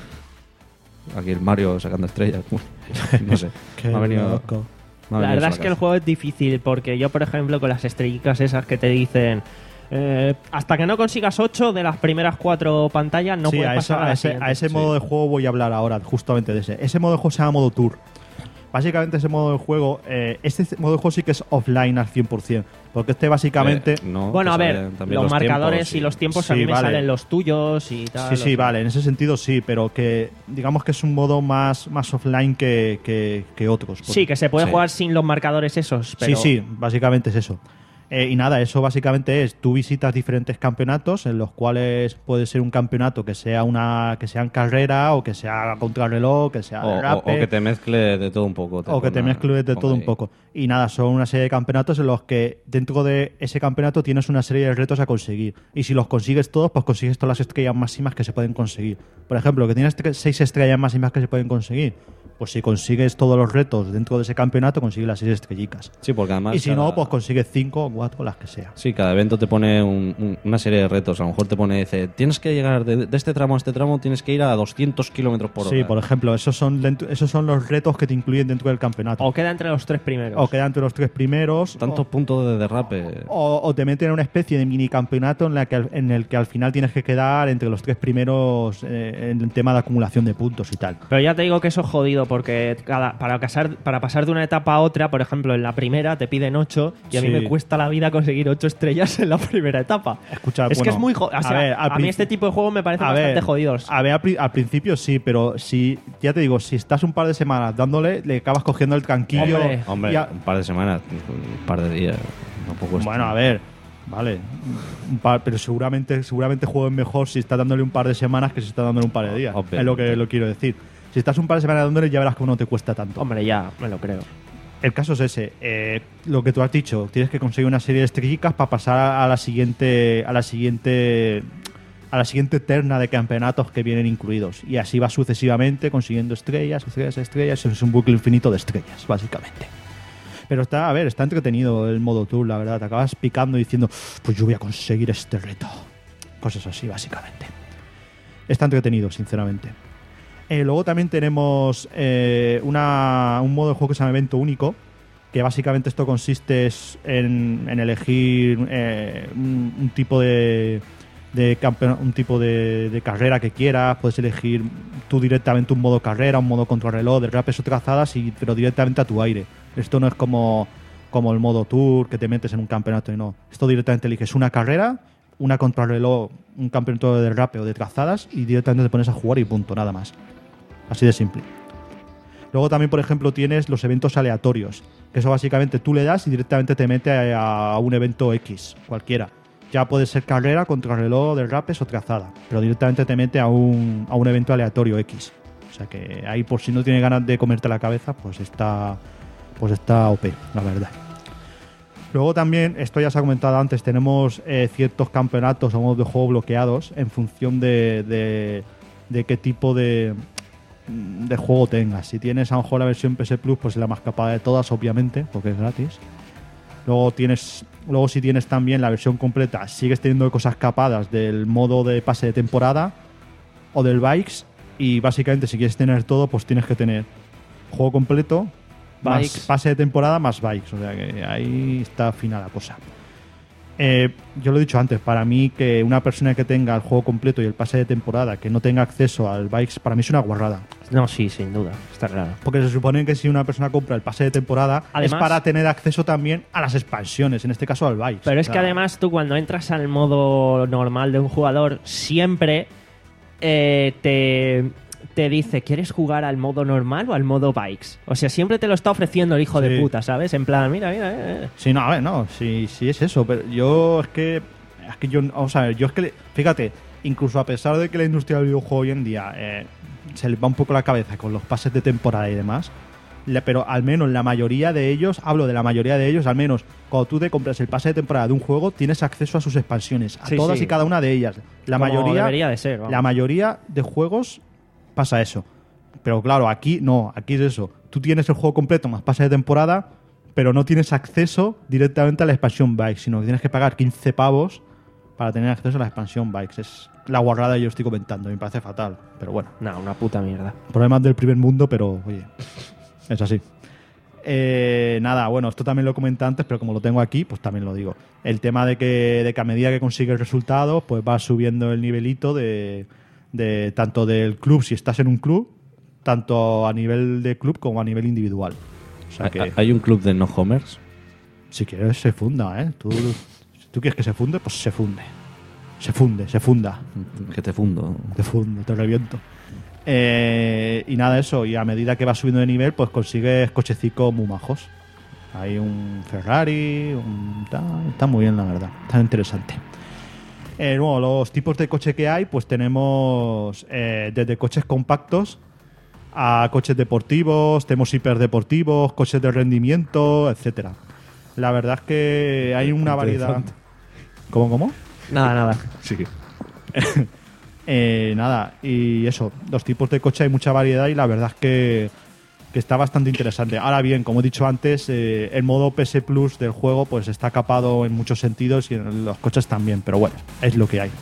Aquí el Mario sacando estrellas. No sé. Qué me ha venido, loco. me ha La venido verdad eso es a que el casa. juego es difícil porque yo, por ejemplo, con las estrellitas esas que te dicen eh, hasta que no consigas ocho de las primeras cuatro pantallas no sí, puedes a, eso- pasar a, a la ese, siguiente. a ese modo de juego voy a hablar ahora, justamente de ese. Ese modo de juego se llama modo tour. Básicamente ese modo de juego, eh, este modo de juego sí que es offline al cien por ciento. Porque este básicamente... Eh, no, Bueno, a te ver, salen también los, marcadores tiempos y los tiempos Sí, a mí me vale. salen los tuyos y tal. Sí, sí, los- vale, en ese sentido sí, pero que digamos que es un modo más, más offline que, que, que otros. Sí, que se puede Sí. jugar sin los marcadores esos, pero... Sí, sí, básicamente es eso. Eh, y nada, eso básicamente es, tú visitas diferentes campeonatos en los cuales puede ser un campeonato que sea una que sea en carrera o que sea contrarreloj, que sea O, o- derrape, o que te mezcle de todo un poco. o que te ponga- mezcles de ponga todo un ahí. poco. Y nada, son una serie de campeonatos en los que dentro de ese campeonato tienes una serie de retos a conseguir. Y si los consigues todos, pues consigues todas las estrellas máximas que se pueden conseguir. Por ejemplo, que tienes tre- seis estrellas máximas que se pueden conseguir. Pues si consigues todos los retos dentro de ese campeonato, consigues las seis estrellicas. Sí, porque además. Y si cada- no, pues consigues cinco o cuatro, las que sea. Sí, cada evento te pone un- un- una serie de retos. A lo mejor te pone, dice, tienes que llegar de, de este tramo a este tramo, tienes que ir a doscientos kilómetros por hora. Sí, por ejemplo, esos son, dentro- esos son los retos que te incluyen dentro del campeonato. O queda entre los tres primeros. O quedan entre los tres primeros. Tantos puntos de derrape. O, o te meten en una especie de mini campeonato en, la que, al- en el que al final tienes que quedar entre los tres primeros eh, en el tema de acumulación de puntos y tal. Pero ya te digo que eso es jodido porque cada, para, casar, para pasar de una etapa a otra, por ejemplo, en la primera te piden ocho y a mí Sí. me cuesta la vida conseguir ocho estrellas en la primera etapa. Escucha, es que bueno, es muy jodido. O a sea, ver, al a mí princi- este tipo de juegos me parecen A bastante ver, jodidos. A ver, al, pri- al principio sí, pero si, ya te digo, si estás un par de semanas dándole, le acabas cogiendo el tranquillo. Hombre, Hombre, y a- un par de semanas, un par de días. Tampoco es- bueno, a ver, vale. Un par- pero seguramente, seguramente juegues mejor si estás dándole un par de semanas que si estás dándole un par de días. Obviamente. Es lo que lo quiero decir. Si estás un par de semanas dándole, ya verás que no te cuesta tanto. Hombre, ya, me lo creo. El caso es ese. Eh, lo que tú has dicho, tienes que conseguir una serie de estrellitas para pasar a, a la siguiente, a la siguiente, a la siguiente terna de campeonatos que vienen incluidos. Y así va sucesivamente consiguiendo estrellas, estrellas, estrellas. Es un bucle infinito de estrellas, básicamente. Pero está, a ver, está entretenido el modo tour, la verdad. Te acabas picando y diciendo, pues yo voy a conseguir este reto. Cosas así, básicamente. Está entretenido, sinceramente. Eh, luego también tenemos eh, una, un modo de juego que se llama Evento Único, que básicamente esto consiste es en, en elegir eh, un, un tipo de, de campeon- un tipo de, de carrera que quieras. Puedes elegir tú directamente un modo carrera, un modo contrarreloj, de rapes o trazadas, y, pero directamente a tu aire. Esto no es como, como el modo tour, que te metes en un campeonato y no. Esto directamente eliges una carrera, una contrarreloj, un campeonato de derrape o de trazadas, y directamente te pones a jugar y punto, nada más. Así de simple. Luego también, por ejemplo, tienes los eventos aleatorios, que eso básicamente tú le das y directamente te mete a, a un evento X, cualquiera. Ya puede ser carrera, contrarreloj, derrapes o trazada, pero directamente te mete a un, a un evento aleatorio X. O sea que ahí, por si no tienes ganas de comerte la cabeza, pues está, pues está O P, la verdad. Luego también, esto ya se ha comentado antes, tenemos eh, ciertos campeonatos o modos de juego bloqueados en función de, de, de qué tipo de, de juego tengas. Si tienes a lo mejor la versión P S Plus, pues es la más capaz de todas, obviamente, porque es gratis. Luego tienes, luego si tienes también la versión completa, sigues teniendo cosas capadas del modo de pase de temporada o del Bikes, y básicamente si quieres tener todo, pues tienes que tener juego completo, Bikes. más pase de temporada, más bikes. O sea que ahí está fina la cosa. Eh, yo lo he dicho antes, para mí que una persona que tenga el juego completo y el pase de temporada, que no tenga acceso al bikes, para mí es una guarrada. No, sí, sin duda, está claro. Porque se supone que si una persona compra el pase de temporada Además- es para tener acceso también a las expansiones, en este caso al bikes. Pero es O que sea, además tú cuando entras al modo normal de un jugador, siempre eh, te, te dice, ¿quieres jugar al modo normal o al modo bikes? O sea, siempre te lo está ofreciendo el hijo Sí. de puta, ¿sabes? En plan, mira, mira, eh. Sí, no, a ver, no, sí, sí es eso, pero yo es que, es que yo, vamos a ver, yo es que, le- fíjate, incluso a pesar de que la industria del videojuego hoy en día eh, se les va un poco la cabeza con los pases de temporada y demás, le- pero al menos la mayoría de ellos, hablo de la mayoría de ellos, al menos cuando tú te compras el pase de temporada de un juego, tienes acceso a sus expansiones, a Sí, todas sí. y cada una de ellas. La Como mayoría, debería de ser, vamos. la mayoría de juegos pasa eso. Pero claro, aquí no, aquí es eso. Tú tienes el juego completo más pase de temporada, pero no tienes acceso directamente a la expansión Bikes, sino que tienes que pagar quince pavos para tener acceso a la expansión Bikes. Es la guarrada que yo estoy comentando, me parece fatal, pero bueno. No, una puta mierda. Problemas del primer mundo, pero oye, es así. Eh, nada, bueno, esto también lo comenté antes, pero como lo tengo aquí, pues también lo digo. El tema de que, de que a medida que consigues resultados, pues vas subiendo el nivelito de, de tanto del club, si estás en un club, tanto a nivel de club como a nivel individual. O sea que, ¿Hay un club de no homers? si quieres, se funda, ¿eh? Tú, si tú quieres que se funde, pues se funde. Se funde, se funda. Que te fundo. Te fundo, te reviento. Eh, y nada, eso. Y a medida que vas subiendo de nivel, pues consigues cochecicos muy majos. Hay un Ferrari, un tal, está muy bien, la verdad. Está interesante. Eh, luego, los tipos de coche que hay, pues tenemos eh, desde coches compactos a coches deportivos, tenemos hiperdeportivos, coches de rendimiento, etcétera. La verdad es que hay una variedad. Interesante. ¿Cómo, cómo? Nada, nada. Sí. Eh, nada, y eso, los tipos de coche hay mucha variedad y la verdad es que, que está bastante interesante. Ahora bien, como he dicho antes, eh, el modo P S Plus del juego pues está capado en muchos sentidos y en los coches también, pero bueno, es lo que hay.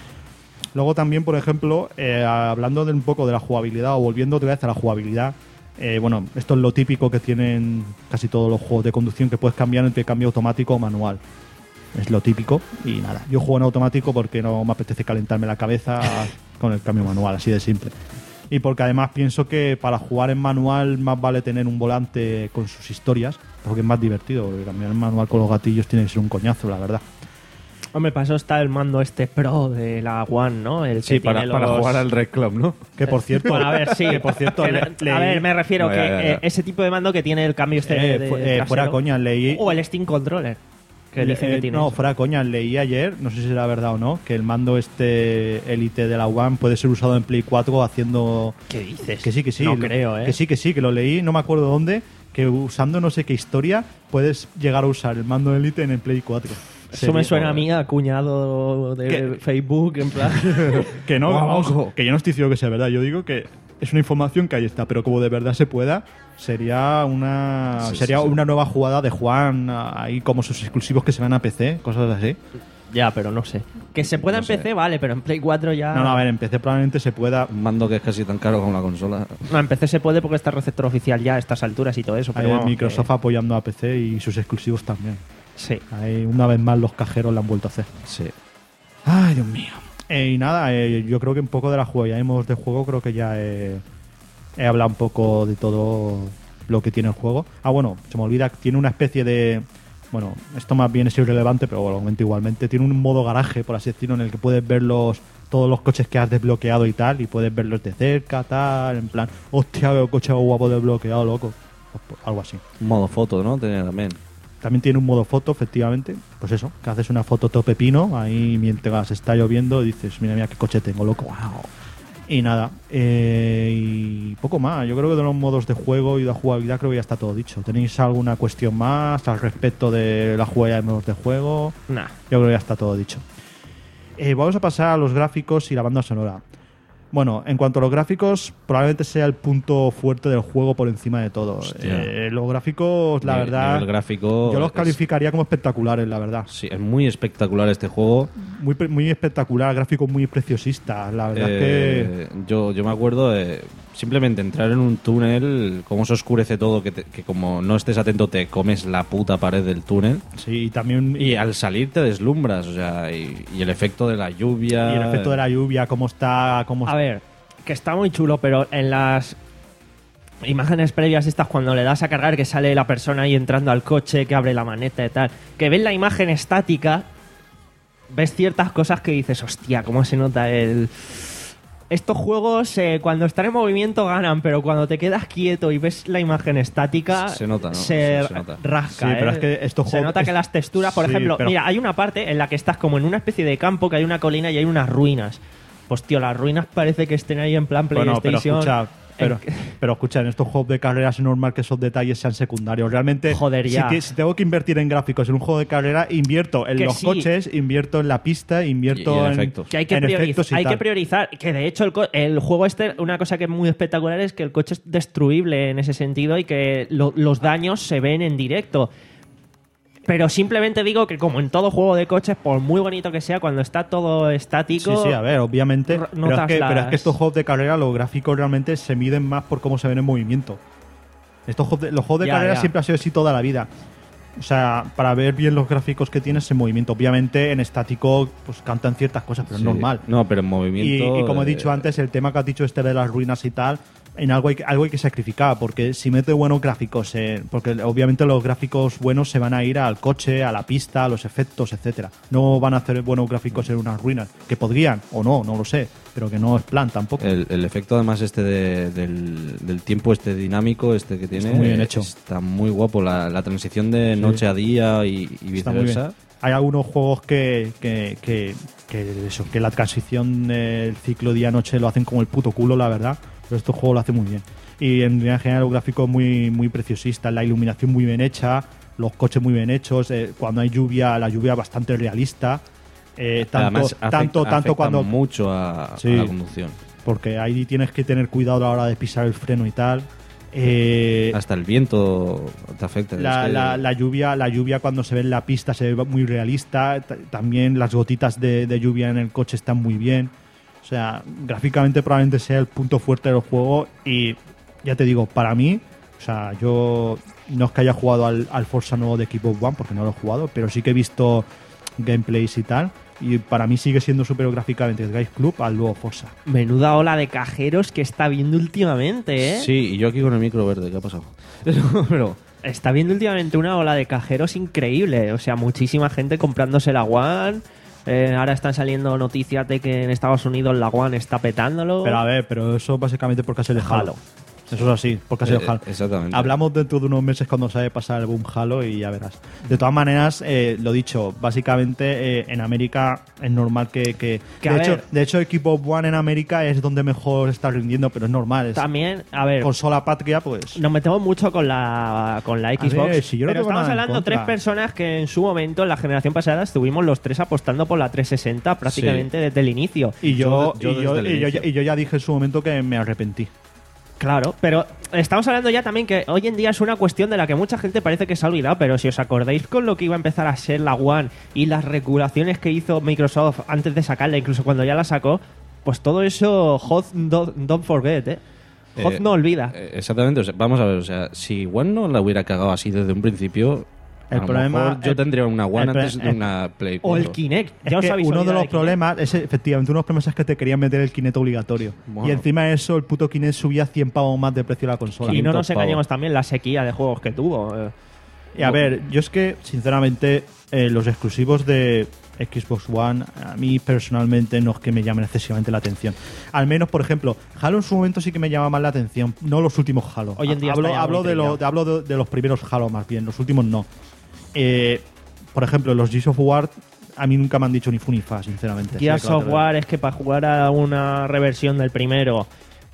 Luego también, por ejemplo, eh, hablando de un poco de la jugabilidad o volviendo otra vez a la jugabilidad, eh, bueno, esto es lo típico que tienen casi todos los juegos de conducción, que puedes cambiar entre cambio automático o manual. Es lo típico y nada, yo juego en automático porque no me apetece calentarme la cabeza con el cambio manual, así de simple. Y porque además pienso que para jugar en manual más vale tener un volante con sus historias, porque es más divertido, porque cambiar en manual con los gatillos tiene que ser un coñazo, la verdad. Hombre, para eso está el mando este Pro de la One, ¿no? El que Sí, para, tiene para los- jugar al Red Club, ¿no? Que por cierto, Bueno, a ver, sí. que por cierto, Que- le- a leí- ver, me refiero No, que ya, ya, ya. eh, ese tipo de mando que tiene el cambio este Eh, de fu- eh, trasero. fuera coña, leí- O el Steam Controller, que Le- dicen que eh, tiene no, eso. fuera coña, leí ayer, no sé si será verdad o no, que el mando este Elite de la One puede ser usado en Play cuatro haciendo... ¿Qué dices? Que sí, que sí. No lo- creo, ¿eh? Que sí, que sí, que lo leí, no me acuerdo dónde, que usando no sé qué historia puedes llegar a usar el mando Elite en el Play cuatro. Eso me Sería- suena a mí a cuñado de ¿Qué? Facebook, en plan... Que no, Guau, vamos, ojo. que yo no estoy diciendo que sea verdad, yo digo que es una información que ahí está, pero como de verdad se pueda, sería una Sí, sería sí, sí. una nueva jugada de Juan, ahí como sus exclusivos que se van a P C, cosas así. Ya, pero no sé. Que se pueda No en sé. P C, vale, pero en Play cuatro ya... No, no, a ver, en P C probablemente se pueda. Un mando que es casi tan caro como la consola. No, en P C se puede porque está el receptor oficial ya a estas alturas y todo eso, pero Hay vamos, Microsoft que- apoyando a P C y sus exclusivos también. Sí. Ahí, una vez más los cajeros la han vuelto a hacer. Sí. Ay, Dios mío. Eh, y nada, eh, yo creo que un poco de la jugabilidad y modos de juego creo que ya he, he hablado un poco de todo lo que tiene el juego. Ah, bueno, se me olvida, tiene una especie de... Bueno, esto más bien es irrelevante, pero bueno, lo comento igualmente. Tiene un modo garaje, por así decirlo, en el que puedes ver los, todos los coches que has desbloqueado y tal, y puedes verlos de cerca, tal, en plan, hostia, veo coche guapo desbloqueado, loco. Pues, pues, algo así. Un modo foto, ¿no? Tenía también. También tiene un modo foto, efectivamente. Pues eso, que haces una foto tope pino, ahí mientras está lloviendo, y dices, mira, mira qué coche tengo, loco. Y nada, eh, y poco más. Yo creo que de los modos de juego y de jugabilidad creo que ya está todo dicho. ¿Tenéis alguna cuestión más al respecto de la jugabilidad de modos de juego? Nah. Yo creo que ya está todo dicho. Eh, vamos a pasar a los gráficos y la banda sonora. Bueno, en cuanto a los gráficos, probablemente sea el punto fuerte del juego por encima de todo. Eh, los gráficos, la Ni- verdad, nivel gráfico yo los es- calificaría como espectaculares, la verdad. Sí, es muy espectacular este juego. Muy, pre- muy espectacular, gráficos muy preciosistas. La verdad Eh, yo, yo me acuerdo de simplemente entrar en un túnel, cómo se oscurece todo, que, te- que como no estés atento te comes la puta pared del túnel. es que... Sí, y también... Y al salir te deslumbras, o sea, y, y el efecto de la lluvia. y el efecto de la lluvia, cómo está... Cómo A ver, que está muy chulo, pero en las imágenes previas estas, cuando le das a cargar, que sale la persona ahí entrando al coche, que abre la maneta y tal, que ves la imagen estática, ves ciertas cosas que dices, hostia, cómo se nota el... Estos juegos, eh, cuando están en movimiento ganan, pero cuando te quedas quieto y ves la imagen estática, Se nota, ¿no? se, Sí, se nota. rasca. Sí, pero ¿eh? es que estos se juegos- nota que es- las texturas, por sí, ejemplo, pero- mira, hay una parte en la que estás como en una especie de campo, que hay una colina y hay unas ruinas. Pues tío, las ruinas parece que estén ahí en plan Bueno, pero PlayStation. escucha, pero, En- pero escucha, en estos juegos de carreras es normal que esos detalles sean secundarios. Realmente, Joder, si, ya. que- si tengo que invertir en gráficos en un juego de carrera, invierto en Que los sí. coches, invierto en la pista, invierto Y- y en en, efectos. Que hay que, en prioriz- efectos y hay que tal. priorizar. Que de hecho el, co- el juego este, una cosa que es muy espectacular es que el coche es destruible en ese sentido y que lo- los daños se ven en directo. Pero simplemente digo que como en todo juego de coches, por muy bonito que sea, cuando está todo estático... Sí, sí, a ver, obviamente. r- Pero es, notas que, pero es las- que estos juegos de carrera, los gráficos realmente se miden más por cómo se ven en movimiento. Estos juegos de- los juegos de Ya, carrera ya. siempre han sido así toda la vida. O sea, para ver bien los gráficos que tienes en movimiento. Obviamente en estático pues cantan ciertas cosas, pero Sí. es normal. No, pero en Y, movimiento. y como he eh, dicho antes, el tema que has dicho este de las ruinas y tal, en algo hay, que- algo hay que sacrificar, porque si mete buenos gráficos, eh, porque obviamente los gráficos buenos se van a ir al coche, a la pista, a los efectos, etcétera. No van a hacer buenos gráficos en unas ruinas, que podrían, o no, no lo sé, pero que no es plan tampoco. El, el efecto además este de- del, del tiempo este dinámico este que tiene Está muy bien hecho. está muy guapo, la, la transición de noche a día y, y Está muy bien. viceversa. Hay algunos juegos que, que, que, que eso, que la transición del ciclo día-noche lo hacen como el puto culo, la verdad. Pero este juego lo hace muy bien. Y en general los gráficos muy, muy preciosistas, la iluminación muy bien hecha, los coches muy bien hechos, eh, cuando hay lluvia, la lluvia bastante realista. Eh, tanto, Además, afecta- tanto, tanto afecta cuando... mucho a, Sí. a la conducción. Porque ahí tienes que tener cuidado a la hora de pisar el freno y tal. Eh, Hasta el viento te afecta. La, Es que- la- la lluvia la lluvia cuando se ve en la pista se ve muy realista. T- también las gotitas de, de lluvia en el coche están muy bien. O sea, gráficamente probablemente sea el punto fuerte del juego. Y ya te digo, para mí, o sea, yo no es que haya jugado al, al Forza nuevo de Xbox One, porque no lo he jugado, pero sí que he visto gameplays y tal. Y para mí sigue siendo superior gráficamente el Drive Club al nuevo Forza. Menuda ola de cajeros que está viendo últimamente, ¿eh? Sí, y yo aquí con el micro verde, ¿qué ha pasado? Pero Está viendo últimamente una ola de cajeros increíble. O sea, muchísima gente comprándose la One. Eh, ahora están saliendo noticias de que en Estados Unidos la One está petándolo. Pero a ver, pero eso básicamente porque es el Halo. Halo. Eso es así, porque es el Eh, Halo. exactamente. Hablamos dentro de unos meses cuando sabe pasar el boom Halo y ya verás. De todas maneras, eh, lo dicho, básicamente eh, en América es normal que... que, Que, de, a hecho, ver. de hecho, Xbox One en América es donde mejor está rindiendo, pero es normal. Es También, a ver, consola patria, pues... nos metemos mucho con la, con la Xbox. ver, si yo no pero tengo estamos nada en hablando de contra. tres personas que en su momento, en la generación pasada, estuvimos los tres apostando por la trescientos sesenta prácticamente desde el inicio. Y yo, Yo- yo y, yo, desde el y yo- inicio. y yo ya dije en su momento que me arrepentí. Claro, pero estamos hablando ya también que hoy en día es una cuestión de la que mucha gente parece que se ha olvidado, pero si os acordáis con lo que iba a empezar a ser la One y las regulaciones que hizo Microsoft antes de sacarla, incluso cuando ya la sacó, pues todo eso, Hoth don't, don't forget, ¿eh? Hoth Eh, no olvida. eh, exactamente, o sea, vamos a ver, o sea, si One no la hubiera cagado así desde un principio, El a lo problema- mejor yo el- tendría una One el pro- antes de el- una Play O el cuatro. Kinect. Es Ya os que habéis uno de olvidado los Kinect. problemas es efectivamente uno de los problemas es que te querían meter el Kinect obligatorio. Wow. Y encima de eso, el puto Kinect subía cien pavos más de precio de la consola. Y no nos quinientos pavos. engañemos también la sequía de juegos que tuvo. eh. Y a ver, yo es que, sinceramente, eh, los exclusivos de Xbox One, a mí personalmente no es que me llamen excesivamente la atención. Al menos, por ejemplo, Halo en su momento sí que me llama más la atención, no los últimos Halo. Hoy en día hablo está ya hablo, muy de, lo- trillado. de- hablo de, de los primeros Halo más bien, los últimos no. Eh, por ejemplo, los Gears of War a mí nunca me han dicho ni fu ni fa, sinceramente. Gears Sí, claro, of War es que para jugar a una reversión del primero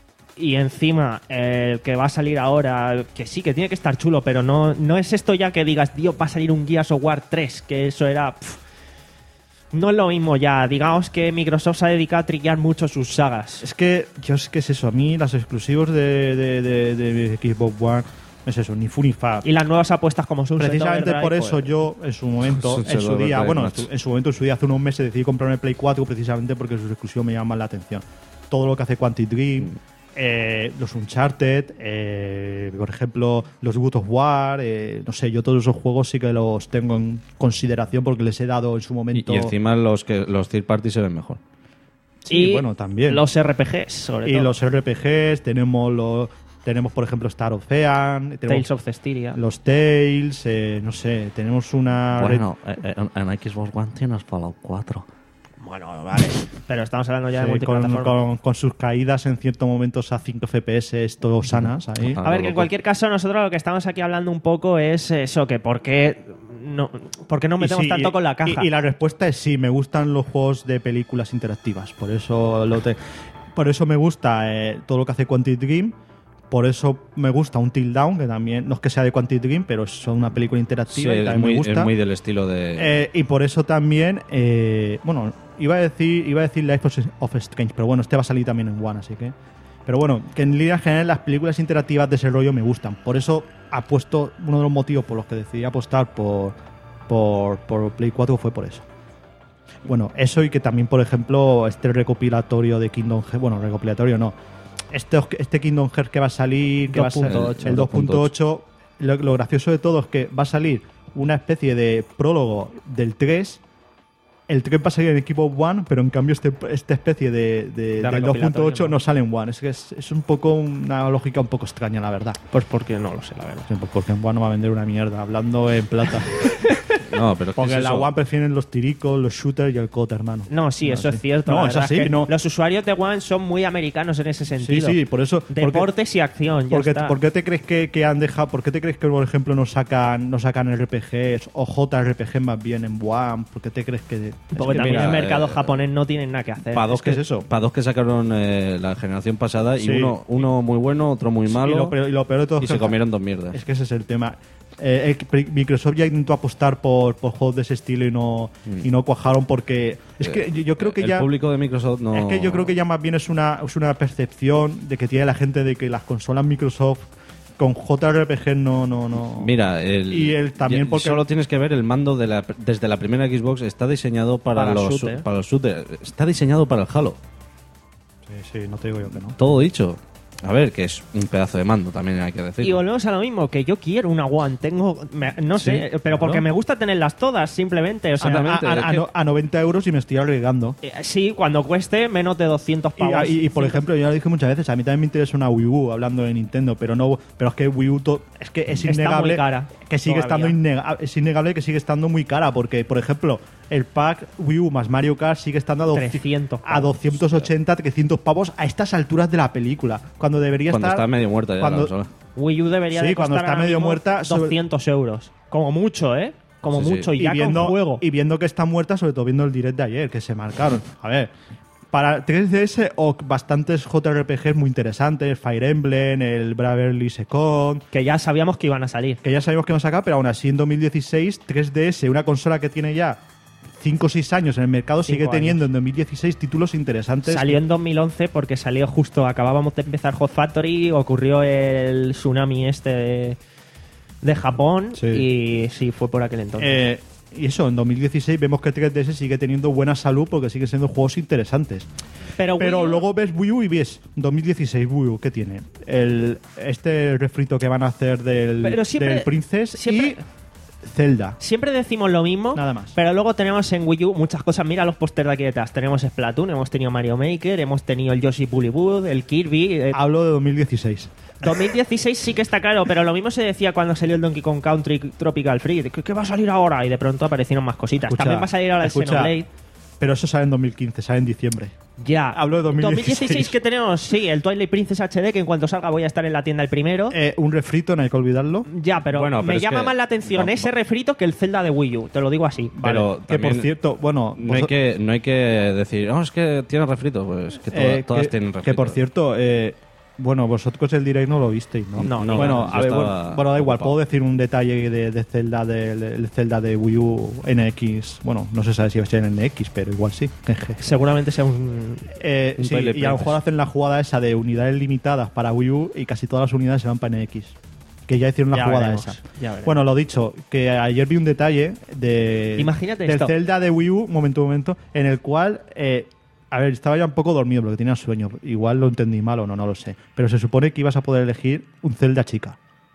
y encima el que va a salir ahora, que sí, que tiene que estar chulo, pero no, no es esto ya que digas, tío, va a salir un Gears of War tres, que eso era... pff. no es lo mismo ya. Digamos que Microsoft se ha dedicado a trillar mucho sus sagas. Es que, yo es que es eso, a mí los exclusivos de, de, de, de Xbox One es eso, ni fu ni fa. Y las nuevas apuestas como Sunset Precisamente Overdrive, por eso pues, yo, en su momento, Sunset en su día, Overdrive, bueno, en macho. su, en su momento, en su día, hace unos meses decidí comprarme Play cuatro precisamente porque sus exclusivos me llaman la atención. Todo lo que hace Quantic Dream, Mm. eh, los Uncharted, eh, por ejemplo, los God of War, eh, no sé, yo todos esos juegos sí que los tengo en consideración porque les he dado en su Y, momento. y encima los que los third party se ven mejor. Sí, y bueno, también. los R P Gs, sobre y todo. los R P Gs, tenemos los, tenemos por ejemplo Star Ocean, tenemos Tales of Cestiria. los Tales, eh, no sé, tenemos una Bueno, eh, eh, en, en Xbox One tienes Fallout cuatro. Bueno, vale. Pero estamos hablando ya de sí, con, multiplataforma. con, con sus caídas en ciertos momentos a cinco F P S, todo sanas ahí. Ajá. A ver, que en cualquier caso, nosotros lo que estamos aquí hablando un poco es eso, que por qué no, por qué nos Y metemos sí, tanto y- con la caja. Y, y la respuesta es sí, me gustan los juegos de películas interactivas. Por eso lo te, por eso me gusta eh, todo lo que hace Quantic Dream. Por eso me gusta un Till Down, que también no es que sea de Quantic Dream, pero es una película Sí, interactiva y es también muy, me gusta. es muy del estilo de... Eh, y por eso también, eh, bueno, iba a decir iba a decir Life of Strange, pero bueno, este va a salir también en One, así que. Pero bueno, que en línea general las películas interactivas de ese rollo me gustan. Por eso apuesto, uno de los motivos por los que decidí apostar por, por, por Play cuatro fue por eso. Bueno, eso y que también, por ejemplo, este recopilatorio de Kingdom Hearts, bueno, recopilatorio no, este, este Kingdom Hearts que va a salir, que va a ser dos punto ocho. el dos punto ocho, lo, lo gracioso de todo es que va a salir una especie de prólogo del tres. El tres va a salir en equipo One, pero en cambio este, esta especie de, de, del dos punto ocho recopilatorio, no sale en One. Es que es, es un poco una lógica un poco extraña, la verdad. Pues porque no lo sé, la verdad. Sí, pues porque en One no va a vender una mierda, hablando en plata. No, pero es que Porque es en la eso. One prefieren los tiricos, los shooters y el code, hermano. No, sí, eso sí. es cierto. No, la es verdad así, que no. Los usuarios de One son muy americanos en ese Sí, sentido. sí, por eso. porque- Deportes y acción, ya Porque, está. ¿Por qué te crees que, que han dejado? ¿Por qué te crees que, por ejemplo, no sacan, no sacan R P Gs o J R P G más bien en One? ¿Por qué te crees que.? Porque que también mira, el mercado eh, japonés no tiene nada que hacer. Para dos que que, es eso. pa' dos que sacaron eh, la generación pasada y Sí. uno, uno muy bueno, otro muy malo. Y lo peor, y lo peor de todo y es se que- comieron dos mierdas. Es que ese es el tema. Eh, el- Microsoft ya intentó apostar por, por juegos de ese estilo y no, y no cuajaron porque. Es que yo, yo creo que el ya. público de Microsoft no... Es que yo creo que ya más bien es una, es una percepción de que tiene la gente de que las consolas Microsoft con J R P G no. no, no Mira, el, Y el también ya- porque- solo tienes que ver el mando de la, desde la primera Xbox está diseñado para, Para los shooter. para los shooters. Está diseñado para el Halo. Sí, sí, no te digo yo que no. Todo dicho. A ver, que es un pedazo de mando, también hay que decir. Y volvemos a lo mismo, que yo quiero una One. Tengo, me- no sé, Sí, pero porque claro. me gusta tenerlas todas, simplemente. O sea, Exactamente. A, a- es a que- no- a noventa euros y me estoy arriesgando. eh, sí, cuando cueste menos de doscientos Y, pavos. y- y, por ejemplo, yo lo dije muchas veces, a mí también me interesa una Wii U hablando de Nintendo, pero no, pero es que Wii U to- es que es Está innegable muy cara, que sigue todavía. estando innega- es innegable que sigue estando muy cara porque, por ejemplo, el pack Wii U más Mario Kart sigue estando a, do- trescientos a doscientos ochenta, trescientos pavos a estas alturas de la película, cuando debería cuando estar está medio muerta ya cuando- la consola. Wii U debería Sí, de cuando costar está ahora medio mismo muerta, sobre- doscientos euros. Como mucho, ¿eh? Como Sí, sí. mucho, y, y ya viendo, con juego. y viendo que está muerta, sobre todo viendo el direct de ayer, que se marcaron. A ver, para tres D S o bastantes J R P Gs muy interesantes, Fire Emblem, el Bravely Second, Que ya sabíamos que iban a salir. que ya sabemos que van a sacar, pero aún así en dos mil dieciséis, tres D S, una consola que tiene ya cinco o seis años en el mercado, Cinco sigue teniendo años. en dos mil dieciséis títulos interesantes. Salió en dos mil once porque salió justo, acabábamos de empezar Hot Factory, ocurrió el tsunami este de, de Japón Sí. y sí, fue por aquel entonces. Eh, y eso, en dos mil dieciséis vemos que tres D S sigue teniendo buena salud porque siguen siendo juegos interesantes. pero Pero Wii U- luego ves Wii U y ves dos mil dieciséis Wii U, ¿qué tiene? El, este refrito que van a hacer del, Pero siempre- del Princess siempre- y Zelda. Siempre decimos lo mismo, Nada más. pero luego tenemos en Wii U muchas cosas. Mira los pósters de aquí detrás. Tenemos Splatoon, hemos tenido Mario Maker, hemos tenido el Yoshi Woolly Wood, el Kirby. eh, Hablo de dos mil dieciséis. dos mil dieciséis sí que está claro, pero lo mismo se decía cuando salió el Donkey Kong Country Tropical Freeze. ¿Qué, qué va a salir ahora? Y de pronto aparecieron más cositas. Escucha, También va a salir ahora el escucha, Xenoblade. Pero eso sale en dos mil quince, sale en diciembre. Ya. Hablo de dos mil dieciséis. que tenemos, sí, el Twilight Princess H D, que en cuanto salga voy a estar en la tienda el primero. Eh, un refrito, no hay que olvidarlo. ya, pero, bueno, pero me es llama que- más la atención va- ese va- refrito que el Zelda de Wii U, te lo digo así. Pero Que por también cierto, bueno, no hay, vosot- que, no hay que decir, no, es que tiene refrito. Pues que to- eh, todas que, tienen refrito. que por cierto, eh, Bueno, vosotros el direct no lo visteis, ¿no? No, no, Bueno, yo a ver, estaba bueno, bueno, da igual, ocupado. puedo decir un detalle de, de Zelda del el Zelda de Wii U N X. Bueno, no se sabe si va a ser en N X, pero igual sí. Seguramente sea un... Eh, Un sí, Twilight y a lo Princess. mejor hacen la jugada esa de unidades limitadas para Wii U y casi todas las unidades se van para N X. Que ya hicieron la Ya jugada veremos, esa. ya veremos. Bueno, lo dicho, que ayer vi un detalle de Imagínate del esto. Zelda de Wii U, momento, momento, en el cual... Eh, a ver, estaba ya un poco dormido porque tenía sueño. Igual lo entendí mal o no, no lo sé. Pero se supone que ibas a poder elegir un Zelda chica.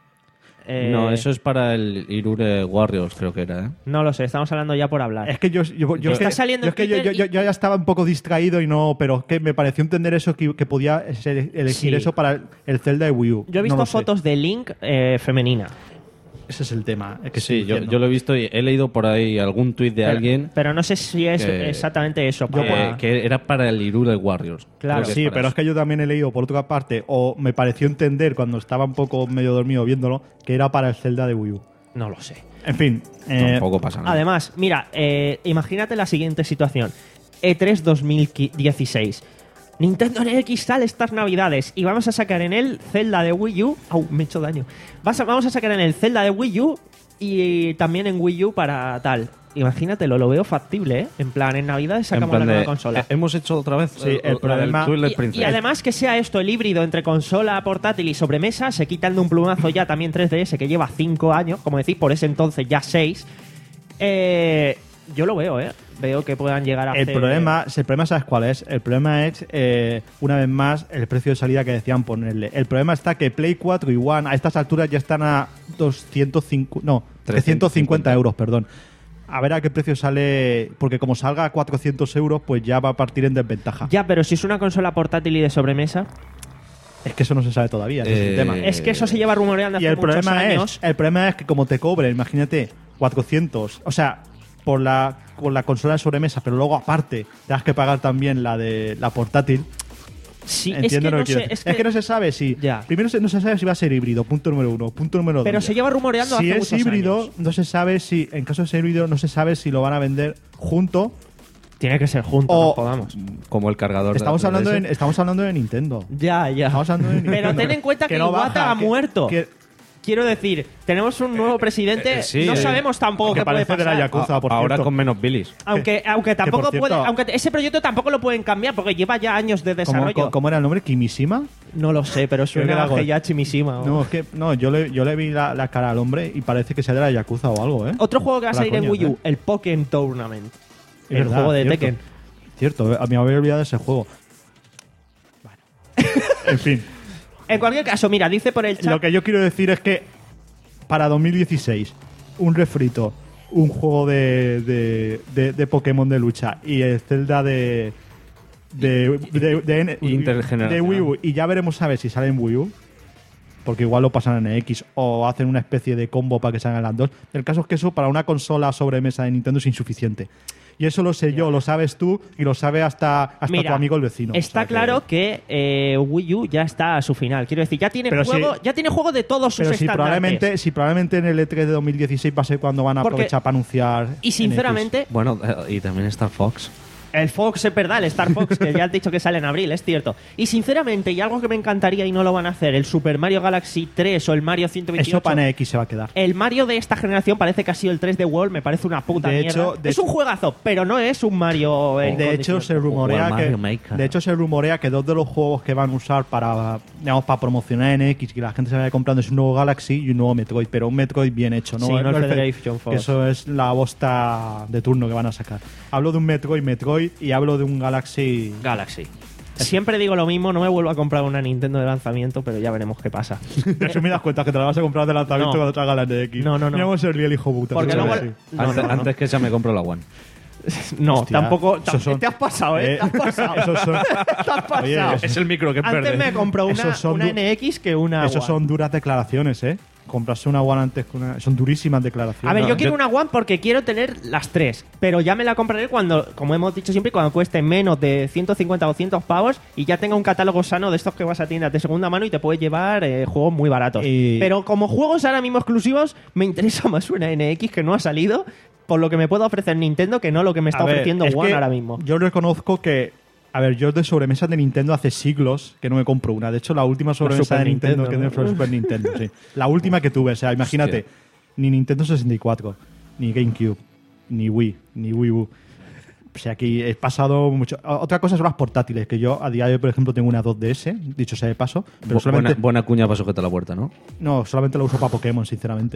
eh, No, eso es para el Irure Warriors, creo que era, ¿eh? No lo sé, estamos hablando ya por hablar. Es que yo, yo, yo, Está es que- saliendo yo en es que yo, Twitter yo- y- yo ya estaba un poco distraído y no, pero es que me pareció entender eso que, que podía ser- elegir Sí. eso para el, el Zelda de Wii U. Yo he visto No lo sé. fotos de Link eh, femenina. Ese es el tema. es que Sí, estoy yo, diciendo. yo lo he visto y he leído por ahí algún tuit de Pero- alguien Pero no sé si es que- exactamente eso. que, para- que era para el Irure Warriors. Claro. Creo que Sí, para pero eso. es que yo también he leído por otra parte, o me pareció entender cuando estaba un poco medio dormido viéndolo, que era para el Zelda de Wii U. No lo sé. En fin. eh, Tampoco pasa nada. Además, mira, eh, imagínate la siguiente situación. E tres dos mil dieciséis. Nintendo N X sale estas navidades y vamos a sacar en él Zelda de Wii U. Au, me he hecho daño. Vas a- vamos a sacar en el Zelda de Wii U y también en Wii U para tal. Imagínatelo, lo veo factible, ¿eh? En plan, en navidades En sacamos plan la de- nueva consola. eh, Hemos hecho otra vez Sí, eh, el la problema- del Twilight Y- Princess. Y, además que sea esto el híbrido entre consola, portátil y sobremesa, se quitan de un plumazo ya también tres D S que lleva cinco años, como decís, por ese entonces ya seis. Eh, yo lo veo, ¿eh? Veo que puedan llegar a El hacer- problema, el problema, ¿sabes cuál es? El problema es, eh, una vez más, el precio de salida que decían ponerle. El problema está que Play cuatro y One a estas alturas ya están a doscientos cincuenta, no, trescientos cincuenta euros, perdón. A ver a qué precio sale, porque como salga a cuatrocientos euros, pues ya va a partir en desventaja. Ya, pero si es una consola portátil y de sobremesa, Es que eso no se sabe todavía, ese es el Eh, tema. es que eso se lleva rumoreando hace Y el muchos problema años. es, el problema es que como te cobren, imagínate, cuatrocientos, o sea, por la, por la consola de sobremesa, pero luego aparte te has que pagar también la de la portátil. Sí, es Entiendo que lo no que quiero sé, decir. es que- no se sabe si. Ya. Primero se- no se sabe si va a ser híbrido, punto número uno. Punto número dos. Pero se lleva rumoreando Si hace es muchos híbrido, años. no se sabe si. En caso de ser híbrido, no se sabe si lo van a vender junto. Tiene que ser juntos, O- no jodamos. Como el cargador Estamos de la hablando, de, tres D S. estamos hablando de Nintendo. Ya, ya. Estamos hablando de Nintendo. Pero ten en cuenta que, no Iwata baja, ha que- muerto. que- Quiero decir, tenemos un nuevo presidente, eh, sí, no eh, sabemos tampoco que qué puede parece de la pasar. Yakuza, por Ahora cierto. con menos bilis. Aunque, aunque tampoco por cierto- puede, aunque ese proyecto tampoco lo pueden cambiar porque lleva ya años de ¿Cómo, desarrollo. cómo era el nombre? ¿Kimishima? No lo sé, pero Creo que suena era a algo- Heihachi Mishima. o- No, es que. No, yo le, yo le vi la, la cara al hombre y parece que sea de la Yakuza o algo, ¿eh? Otro juego que va a Fuera salir en coña, Wii U, ¿eh? el Pokémon Tournament. Es el verdad, juego de cierto. Tekken. Cierto, a mí me había olvidado de ese juego. Bueno. En fin. En cualquier caso, mira, dice por el chat. Lo que yo quiero decir es que para dos mil dieciséis, un refrito, un juego de, de, de, de Pokémon de lucha y el Zelda de. de, de, de, de- Intergeneracional. de Wii U, y ya veremos a ver si sale en Wii U. Porque igual lo pasan en X o hacen una especie de combo para que salgan las dos. El caso es que eso para una consola sobremesa de Nintendo es insuficiente. Y eso lo sé yo, lo sabes tú y lo sabe hasta, hasta Mira, tu amigo el vecino. Está O sea que- claro que eh, Wii U ya está a su final. Quiero decir, ya tiene Pero juego, si- ya tiene juego de todos sus Pero si estandartes. probablemente, si probablemente en el E tres de dos mil dieciséis va a ser cuando van a Porque- aprovechar para anunciar. Y sinceramente, Bueno, eh, y también Star Fox. el Fox es verdad, el Star Fox, que ya has dicho que sale en abril, es cierto. Y sinceramente, y algo que me encantaría y no lo van a hacer, el Super Mario Galaxy tres o el Mario ciento N X. veintiocho. Eso para N X se va a quedar. El Mario de esta generación parece que ha sido el tres D World, me parece una puta De mierda. hecho, de es un juegazo, pero no es un Mario en De hecho, condiciones. se rumorea O el Mario que Maker. de hecho se rumorea que dos de los juegos que van a usar para, digamos, para promocionar N X y que la gente se vaya comprando es un nuevo Galaxy y un nuevo Metroid, pero un Metroid bien hecho, ¿no? Sí, no el fe- Federation que Force. eso es la bosta de turno que van a sacar. Hablo de un Metroid Metroid y hablo de un Galaxy. Galaxy. Siempre digo lo mismo, no me vuelvo a comprar una Nintendo de lanzamiento, pero ya veremos qué pasa. Resumidas cuentas, que te la vas a comprar de lanzamiento No. cuando traiga la N X. No, no, no. Mira cómo se ríe el hijo puta. Porque seguro luego- que sí. No, antes, no, no. antes que esa me compro la One. No, Hostia, tampoco. esos son- Te has pasado, ¿eh? eh, Te has pasado. esos son- Te has pasado. Oye, Es el micro que Antes me compro una, Esos son una du- N X que una. Esos One. son duras declaraciones, ¿eh? Comprarse una One antes que una. Son durísimas declaraciones. A ver, No, yo quiero yo- una One porque quiero tener las tres, pero ya me la compraré cuando, como hemos dicho siempre, cuando cueste menos de ciento cincuenta o doscientos pavos y ya tenga un catálogo sano de estos que vas a tiendas de segunda mano y te puedes llevar eh, juegos muy baratos. Y- Pero como juegos ahora mismo exclusivos, me interesa más una N X que no ha salido, por lo que me puede ofrecer Nintendo que no lo que me está A ver, ofreciendo es One que ahora mismo. Yo reconozco que A ver, yo de sobremesas de Nintendo hace siglos que no me compro una. De hecho, la última sobremesa Super de Nintendo, Nintendo, que fue ¿no? Super Nintendo, sí. La última que tuve, o sea, imagínate, Hostia. ni Nintendo sesenta y cuatro, ni GameCube, ni Wii, ni Wii U. O sea, aquí he pasado mucho. Otra cosa son las portátiles, que yo a día de hoy, por ejemplo, tengo una dos D S, dicho sea de paso, pero Bu- solamente... buena, buena cuña para sujetar la puerta, ¿no? No, solamente la uso para Pokémon, sinceramente.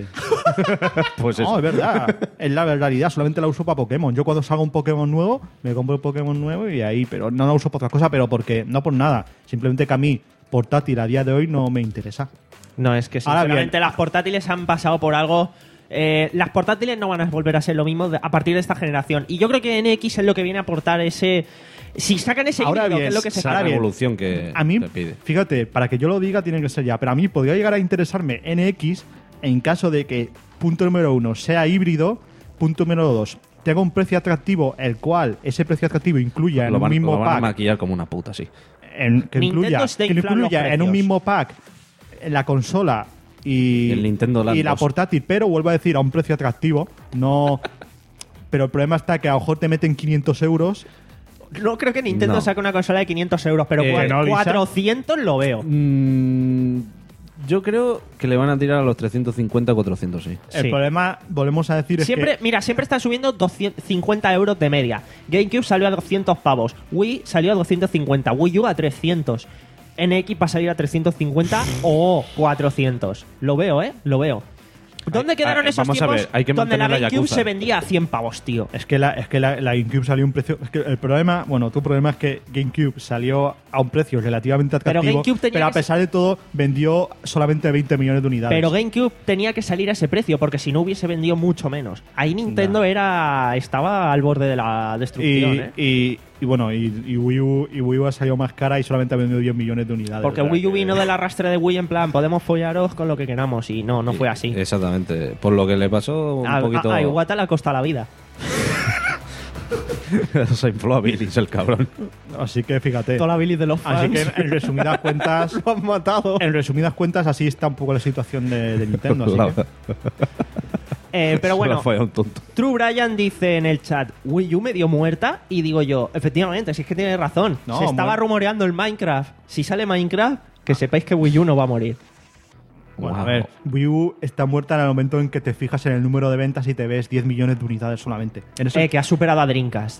Pues No, eso. es verdad. Es la realidad. Solamente la uso para Pokémon. Yo cuando salga un Pokémon nuevo, me compro el Pokémon nuevo y ahí, pero no la uso para otra cosa, pero porque no por nada. Simplemente que a mí, portátil a día de hoy, no me interesa. No, es que Ahora sinceramente bien. las portátiles han pasado por algo. Eh, las portátiles no van a volver a ser lo mismo de- a partir de esta generación. Y yo creo que N X es lo que viene a aportar ese. Si sacan ese Ahora híbrido, bien, que es lo que se Esa ahora bien. revolución que A mí, te pide. fíjate, para que yo lo diga tiene que ser ya, pero a mí podría llegar a interesarme N X en caso de que, punto número uno, sea híbrido, punto número dos, tenga un precio atractivo, el cual ese precio atractivo incluya en Lo un van, mismo lo van a pack, maquillar como una puta, sí. en- que Nintendo incluya, es de que inflar los incluya en un precios. mismo pack en la consola y, El Nintendo Land y la dos. portátil, pero vuelvo a decir, a un precio atractivo, no... Pero el problema está que a lo mejor te meten quinientos euros. No creo que Nintendo No. saque una consola de quinientos euros, pero Eh, cua- no, Lisa. cuatrocientos lo veo. Mm, yo creo que le van a tirar a los trescientos cincuenta, cuatrocientos, sí. El Sí. problema, volvemos a decir, Siempre, es que... mira, siempre están subiendo doscientos cincuenta euros de media. GameCube salió a doscientos pavos. Wii salió a doscientos cincuenta. Wii U a trescientos. N X va a salir a trescientos cincuenta o cuatrocientos. Lo veo, ¿eh? Lo veo. ¿Dónde Hay- quedaron hay- esos vamos a tiempos ver, hay que donde la mantener la GameCube Yakuza. se vendía a cien pavos, tío? Es que la, es que la, la GameCube salió a un precio. Es que el problema, bueno, tu problema es que GameCube salió a un precio relativamente Pero atractivo, GameCube tenía pero a que pesar de todo vendió solamente veinte millones de unidades. Pero GameCube tenía que salir a ese precio porque si no hubiese vendido mucho menos. Ahí Nintendo No. era estaba al borde de la destrucción, y, ¿eh? y, y bueno, y, y Wii U, y Wii U ha salido más cara y solamente ha vendido diez millones de unidades. Porque O sea Wii U que- vino del arrastre de Wii en plan, podemos follaros con lo que queramos y no, no fue así. Exactamente. Por lo que le pasó un A, poquito... a- a Iwata le ha costado la vida. Se infló a Billy, el cabrón. Así que fíjate. Toda la bilis de los fans. Así que en, en resumidas cuentas, lo han matado. en resumidas cuentas, así está un poco la situación de, de Nintendo. Así La- que- Eh, pero Se bueno, la fue a un tonto. True Brian dice en el chat, Wii U medio muerta, y digo yo, efectivamente, si es que tiene razón. No, Se estaba muer- rumoreando el Minecraft. Si sale Minecraft, que sepáis que Wii U no va a morir. Bueno, Wow. a ver, Wii U está muerta en el momento en que te fijas en el número de ventas y te ves diez millones de unidades solamente. En eso, Eh, que ha superado a Dreamcast.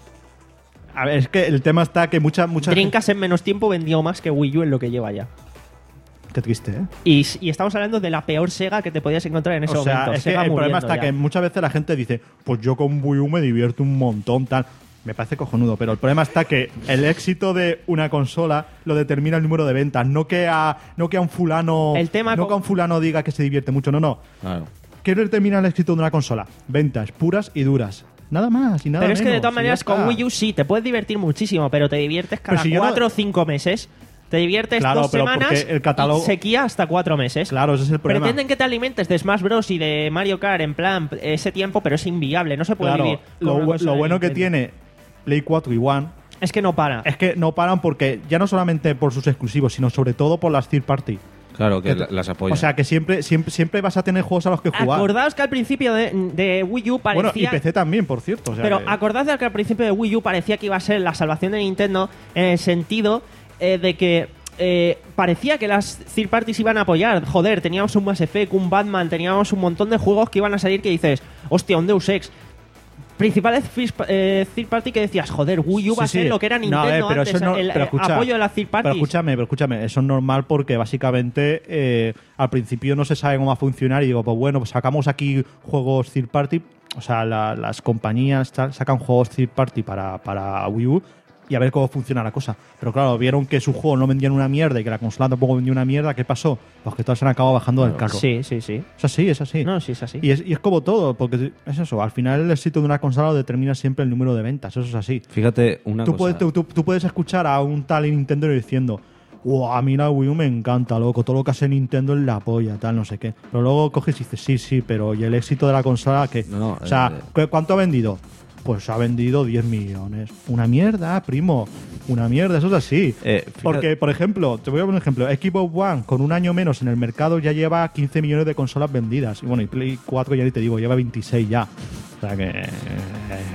a ver, es que el tema está que mucha, mucha Dreamcast en menos tiempo vendió más que Wii U en lo que lleva ya. Qué triste, ¿eh? Y, y estamos hablando de la peor Sega que te podías encontrar en ese O sea, momento. es que Sega el problema muriendo está ya. que muchas veces la gente dice, pues yo con Wii U me divierto un montón, tal. Me parece cojonudo, pero el problema está que el éxito de una consola lo determina el número de ventas, no que a, no que a un fulano El tema no con- que a un fulano diga que se divierte mucho, no, no. Claro. ¿Qué determina el éxito de una consola? Ventas puras y duras. Nada más y nada Pero es que de menos, todas y maneras ya con está. Wii U sí, te puedes divertir muchísimo, pero te diviertes cada Pero si yo no- cuatro o cinco meses. Te diviertes Claro, dos pero semanas porque el catálogo- y sequía hasta cuatro meses. Claro, ese es el problema. Pretenden que te alimentes de Smash Bros. Y de Mario Kart en plan ese tiempo, pero es inviable, no se puede Claro, vivir. con lo, una bu- consola lo de bueno que Nintendo. tiene Play cuatro y One Es que no para. es que no paran porque ya no solamente por sus exclusivos, sino sobre todo por las third party. Claro, que Que te- la- las apoya. O sea que siempre, siempre, siempre vas a tener juegos a los que jugar. Acordaos que al principio de, de Wii U Bueno, parecía... y P C también, por cierto. o sea Pero que- acordad de que al principio de Wii U parecía que iba a ser la salvación de Nintendo en el sentido eh, de que eh, parecía que las third parties iban a apoyar. Joder, teníamos un Mass Effect, un Batman, teníamos un montón de juegos que iban a salir que dices, hostia, un Deus Ex. Principales first- eh, third party que decías, joder, Wii U va a Sí, ser sí. lo que era No, Nintendo a ver, pero antes, eso no- el pero eh, escucha, apoyo de las third Pero parties. escúchame, pero escúchame, eso es normal porque básicamente eh, al principio no se sabe cómo va a funcionar y digo, pues bueno, pues sacamos aquí juegos third party, o sea, la- las compañías tal, sacan juegos third party para, para Wii U y a ver cómo funciona la cosa. Pero claro, vieron que sus juegos no vendían una mierda y que la consola tampoco vendía una mierda, ¿qué pasó? Pues que todos se han acabado bajando del carro. Sí, sí, sí. Es así, es así. No, sí, es así. Y es, y es como todo, porque es eso, al final el éxito de una consola lo determina siempre el número de ventas, eso es así. Fíjate una Tú cosa. puedes, tú, tú- tú puedes escuchar a un tal en Nintendo diciendo, wow, a mí la Wii U me encanta, loco, todo lo que hace Nintendo es la polla, tal, no sé qué. Pero luego coges y dices, sí, sí, pero ¿y el éxito de la consola qué? No, no, o sea, eh, ¿cu- ¿cuánto ha vendido? Pues ha vendido diez millones. Una mierda, primo. Una mierda, eso es así. Eh, fíjate- Porque, por ejemplo, te voy a poner un ejemplo. Xbox One, con un año menos en el mercado, ya lleva quince millones de consolas vendidas. Y bueno, y Play cuatro ya ni te digo, lleva veintiséis ya. O sea que... eh,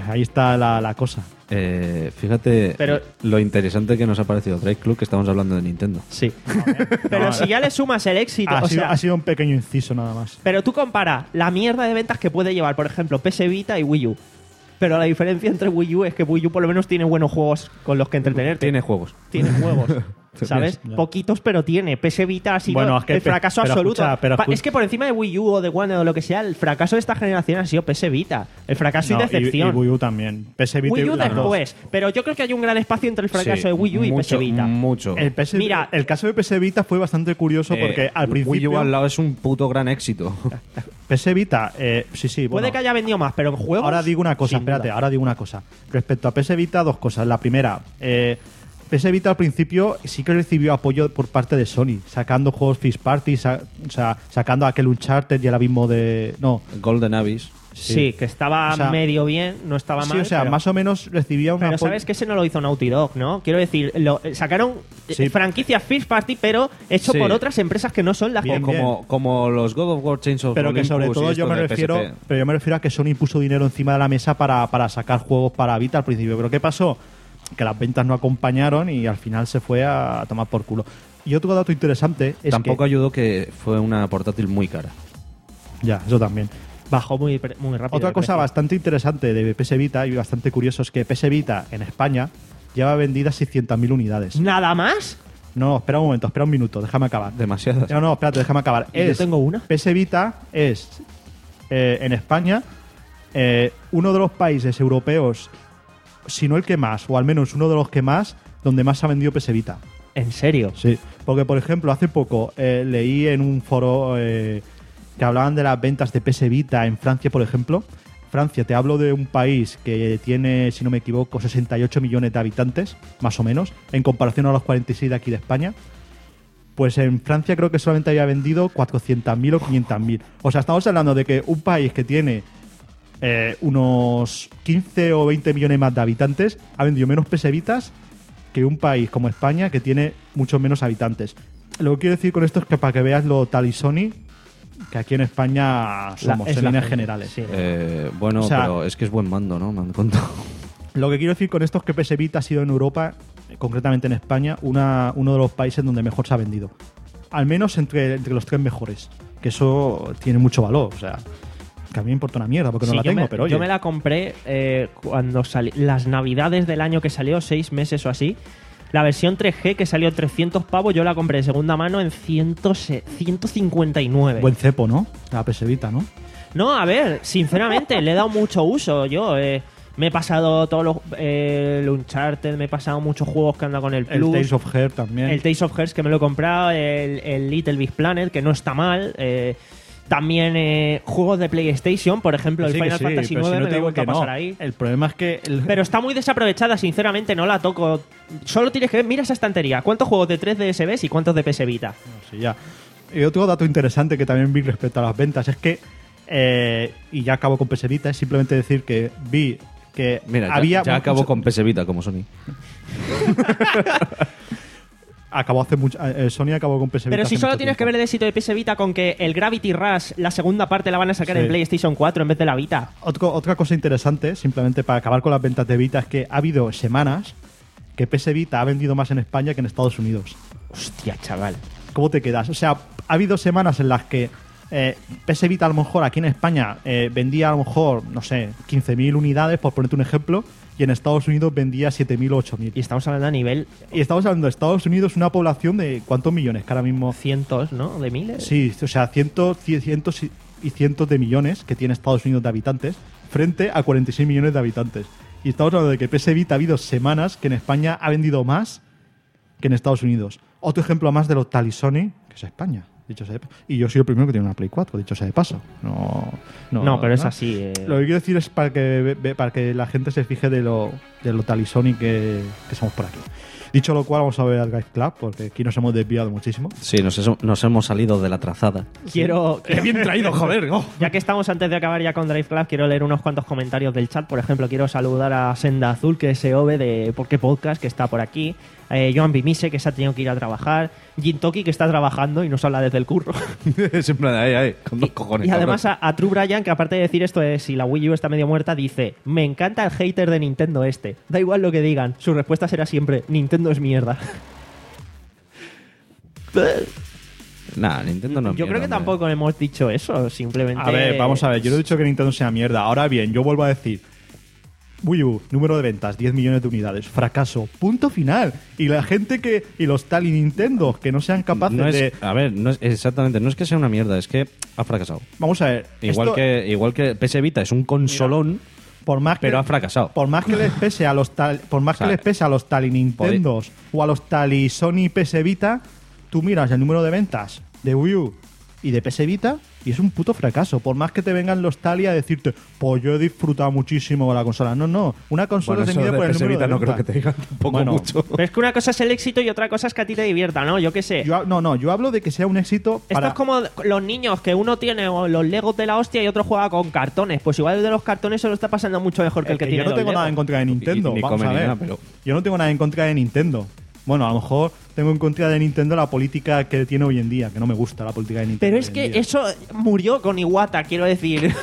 ahí está la, la cosa. Eh, fíjate Pero- lo interesante que nos ha parecido Drive Club, que estamos hablando de Nintendo. Sí. Pero No, si ya le sumas el éxito, Ha, o sido, sea, ha sido un pequeño inciso nada más. pero tú compara la mierda de ventas que puede llevar, por ejemplo, P S Vita y Wii U. Pero la diferencia entre Wii U es que Wii U por lo menos tiene buenos juegos con los que entretenerte. Tiene juegos. Tiene juegos, ¿sabes? Ya. Poquitos, pero tiene. P S Vita ha sido Bueno, es que el pe- fracaso pero absoluto. escucha, pero Pa- escu- es que por encima de Wii U o de One o lo que sea, el fracaso de esta generación ha sido P S Vita. El fracaso No, y decepción. Y, y Wii U también. P S Vita Wii y U las dos. después, pero yo creo que hay un gran espacio entre el fracaso Sí, de Wii U y mucho, P S Vita. Mucho. El, P S Mira- el caso de P S Vita fue bastante curioso porque Eh, al Wii principio U al lado es un puto gran éxito. P S Vita, eh, sí, sí, bueno, Puede que haya vendido más, pero en juegos. ahora digo una cosa, sin espérate, duda. ahora digo una cosa. Respecto a P S Vita, dos cosas. La primera, eh, P S Vita al principio sí que recibió apoyo por parte de Sony, sacando juegos First Party, sa- o sea, sacando aquel Uncharted y el abismo de... No, Golden Abyss. Sí, que estaba O sea, medio bien, no estaba sí, mal. o sea, pero- más o menos recibía un Pero apoyo... sabes que ese no lo hizo Naughty Dog, ¿no? Quiero decir, lo, eh, sacaron eh, Sí. franquicias First Party, pero hecho Sí. por otras empresas que no son las Bien, que... como, como los God of War Chains of Pero que sobre Olympus y todo yo esto me de refiero, P S P. pero yo me refiero a que Sony puso dinero encima de la mesa para, para sacar juegos para Vita al principio. Pero ¿qué pasó? Que las ventas no acompañaron y al final se fue a tomar por culo. Y otro dato interesante es Tampoco que... ayudó que fue una portátil muy cara. Ya, eso también. Bajó muy, pre- muy rápido. Otra de cosa precio. bastante interesante de P S Vita y bastante curioso es que P S Vita en España lleva vendidas seiscientas mil unidades. ¿Nada más? No, espera un momento, espera un minuto, déjame acabar. Demasiadas. No, no, espérate, déjame acabar. Y yo tengo una. P S Vita es, eh, en España, eh, uno de los países europeos, si no el que más, o al menos uno de los que más, donde más se ha vendido P S Vita. ¿En serio? Sí, porque por ejemplo, hace poco eh, leí en un foro eh, que hablaban de las ventas de P S Vita en Francia, por ejemplo. Francia, te hablo de un país que tiene, si no me equivoco, sesenta y ocho millones de habitantes, más o menos, en comparación a los cuarenta y seis de aquí de España. Pues en Francia creo que solamente había vendido cuatrocientas mil o quinientas mil. O sea, estamos hablando de que un país que tiene eh, unos quince o veinte millones más de habitantes ha vendido menos P S Vitas que un país como España que tiene muchos menos habitantes. Lo que quiero decir con esto es que para que veas lo tal y Sony, que aquí en España somos es en la líneas gente, generales. sí. Eh, bueno, O sea- pero es que es buen mando, ¿no? Me han contado. Lo que quiero decir con esto es que P S Vita ha sido en Europa, eh, concretamente en España, una, uno de los países donde mejor se ha vendido. Al menos entre, entre los tres mejores. Que eso tiene mucho valor. O sea, que a mí me importa una mierda porque Sí, no la yo tengo, me, pero oye. yo me la compré eh, cuando salió. Las navidades del año que salió, seis meses o así. La versión tres G que salió trescientos pavos, yo la compré de segunda mano en cien, ciento cincuenta y nueve. Buen cepo, ¿no? La P S Vita, ¿no? No, a ver, sinceramente, le he dado mucho uso. Yo eh, me he pasado todos los. Eh, el Uncharted, me he pasado muchos juegos que anda con el El Plus. Tales of Her también. El Tales of Hearts que me lo he comprado, el, el Little Big Planet, que no está mal. eh, también eh, juegos de PlayStation, por ejemplo, el Sí, que Final sí, Fantasy pero si nueve no me te lo he digo vuelto a que no. pasar ahí. El problema es que... el- Pero está muy desaprovechada, sinceramente, no la toco. Solo tienes que ver, mira esa estantería. ¿Cuántos juegos de tres D S ves y cuántos de P S Vita? Sí, ya. Y otro dato interesante que también vi respecto a las ventas es que, eh, y ya acabo con P S Vita, es simplemente decir que vi que Mira, ya, había... ya acabó con P S Vita como Sony. Acabó hace mucho... eh, Sony acabó con P S Vita Pero si hace solo mucho tienes que tiempo. ver el éxito de P S Vita con que el Gravity Rush, la segunda parte, la van a sacar Sí. en PlayStation cuatro en vez de la Vita. Otro- otra cosa interesante, simplemente para acabar con las ventas de Vita, es que ha habido semanas que P S Vita ha vendido más en España que en Estados Unidos. Hostia, chaval. ¿Cómo te quedas? O sea, ha habido semanas en las que eh, P S Vita a lo mejor aquí en España eh, vendía a lo mejor, no sé, quince mil unidades, por ponerte un ejemplo, y en Estados Unidos vendía siete mil o ocho mil. Y estamos hablando a nivel Y estamos hablando de Estados Unidos, una población de ¿cuántos millones? Que ahora mismo... cientos, ¿no? De miles. Sí, o sea, cientos, cientos y- y cientos de millones que tiene Estados Unidos de habitantes frente a cuarenta y seis millones de habitantes. Y estamos hablando de que P S Vita ha habido semanas que en España ha vendido más que en Estados Unidos. Otro ejemplo más de lo tal y Sony, que es España, dicho sea de paso. Y yo soy el primero que tiene una Play cuatro, dicho sea de paso. No, no, No, pero es ¿no? así. eh. Lo que quiero decir es para que, ve- para que la gente se fije de lo, de lo tal y Sony que, que somos por aquí. Dicho lo cual, vamos a ver al Guys Club, porque aquí nos hemos desviado muchísimo. Sí, nos, es- nos hemos salido de la trazada. Quiero, ¡Qué bien traído, joder! Oh. ya que estamos antes de acabar ya con Drive Club, quiero leer unos cuantos comentarios del chat. Por ejemplo, quiero saludar a Senda Azul, que es E O B de Por qué Podcast, que está por aquí. Eh, Joan Bimise, que se ha tenido que ir a trabajar. Jin Toki, que está trabajando y nos habla desde el curro. Siempre ahí, ahí, con dos cojones. Y además cabrón. a, a True Brian, que aparte de decir esto de si la Wii U está medio muerta, dice: me encanta el hater de Nintendo este. Da igual lo que digan, su respuesta será siempre: Nintendo es mierda. Nah, Nintendo no es Yo creo mierda, que hombre. tampoco hemos dicho eso, simplemente... A ver, vamos a ver, yo no he dicho que Nintendo sea mierda. Ahora bien, yo vuelvo a decir, Wii U, número de ventas, diez millones de unidades, fracaso, punto final. Y la gente que, y los tal y Nintendo, que no sean capaces No es- de... A ver, no es, exactamente, no es que sea una mierda, es que ha fracasado. Vamos a ver, Igual esto, que igual que P S Vita es un consolón, por más que, pero ha fracasado. por más que les pese a los tal, por más O sea, que les pese a los tal y Nintendos o a los tal y Sony P S Vita, tú miras el número de ventas de Wii U y de P S Vita y es un puto fracaso. Por más que te vengan los tal y a decirte, pues yo he disfrutado muchísimo con la consola. No, no, una consola Bueno, se eso mide de por el P S número Vita de no creo ventas. que te digan tampoco Bueno, mucho. Pero es que una cosa es el éxito y otra cosa es que a ti te divierta, ¿no? Yo qué sé. Yo, no, no, yo hablo de que sea un éxito Esto para... es como los niños, que uno tiene los Legos de la hostia y otro juega con cartones. Pues igual el de los cartones se lo está pasando mucho mejor que el que Eh, tiene yo no los tengo nada Legos. en contra de Nintendo. ni Vamos come a ni ver. nada, pero- Yo no tengo nada en contra de Nintendo. Bueno, a lo mejor tengo en contra de Nintendo la política que tiene hoy en día, que no me gusta la política de Nintendo. Pero hoy es en que día. eso murió con Iwata, quiero decir.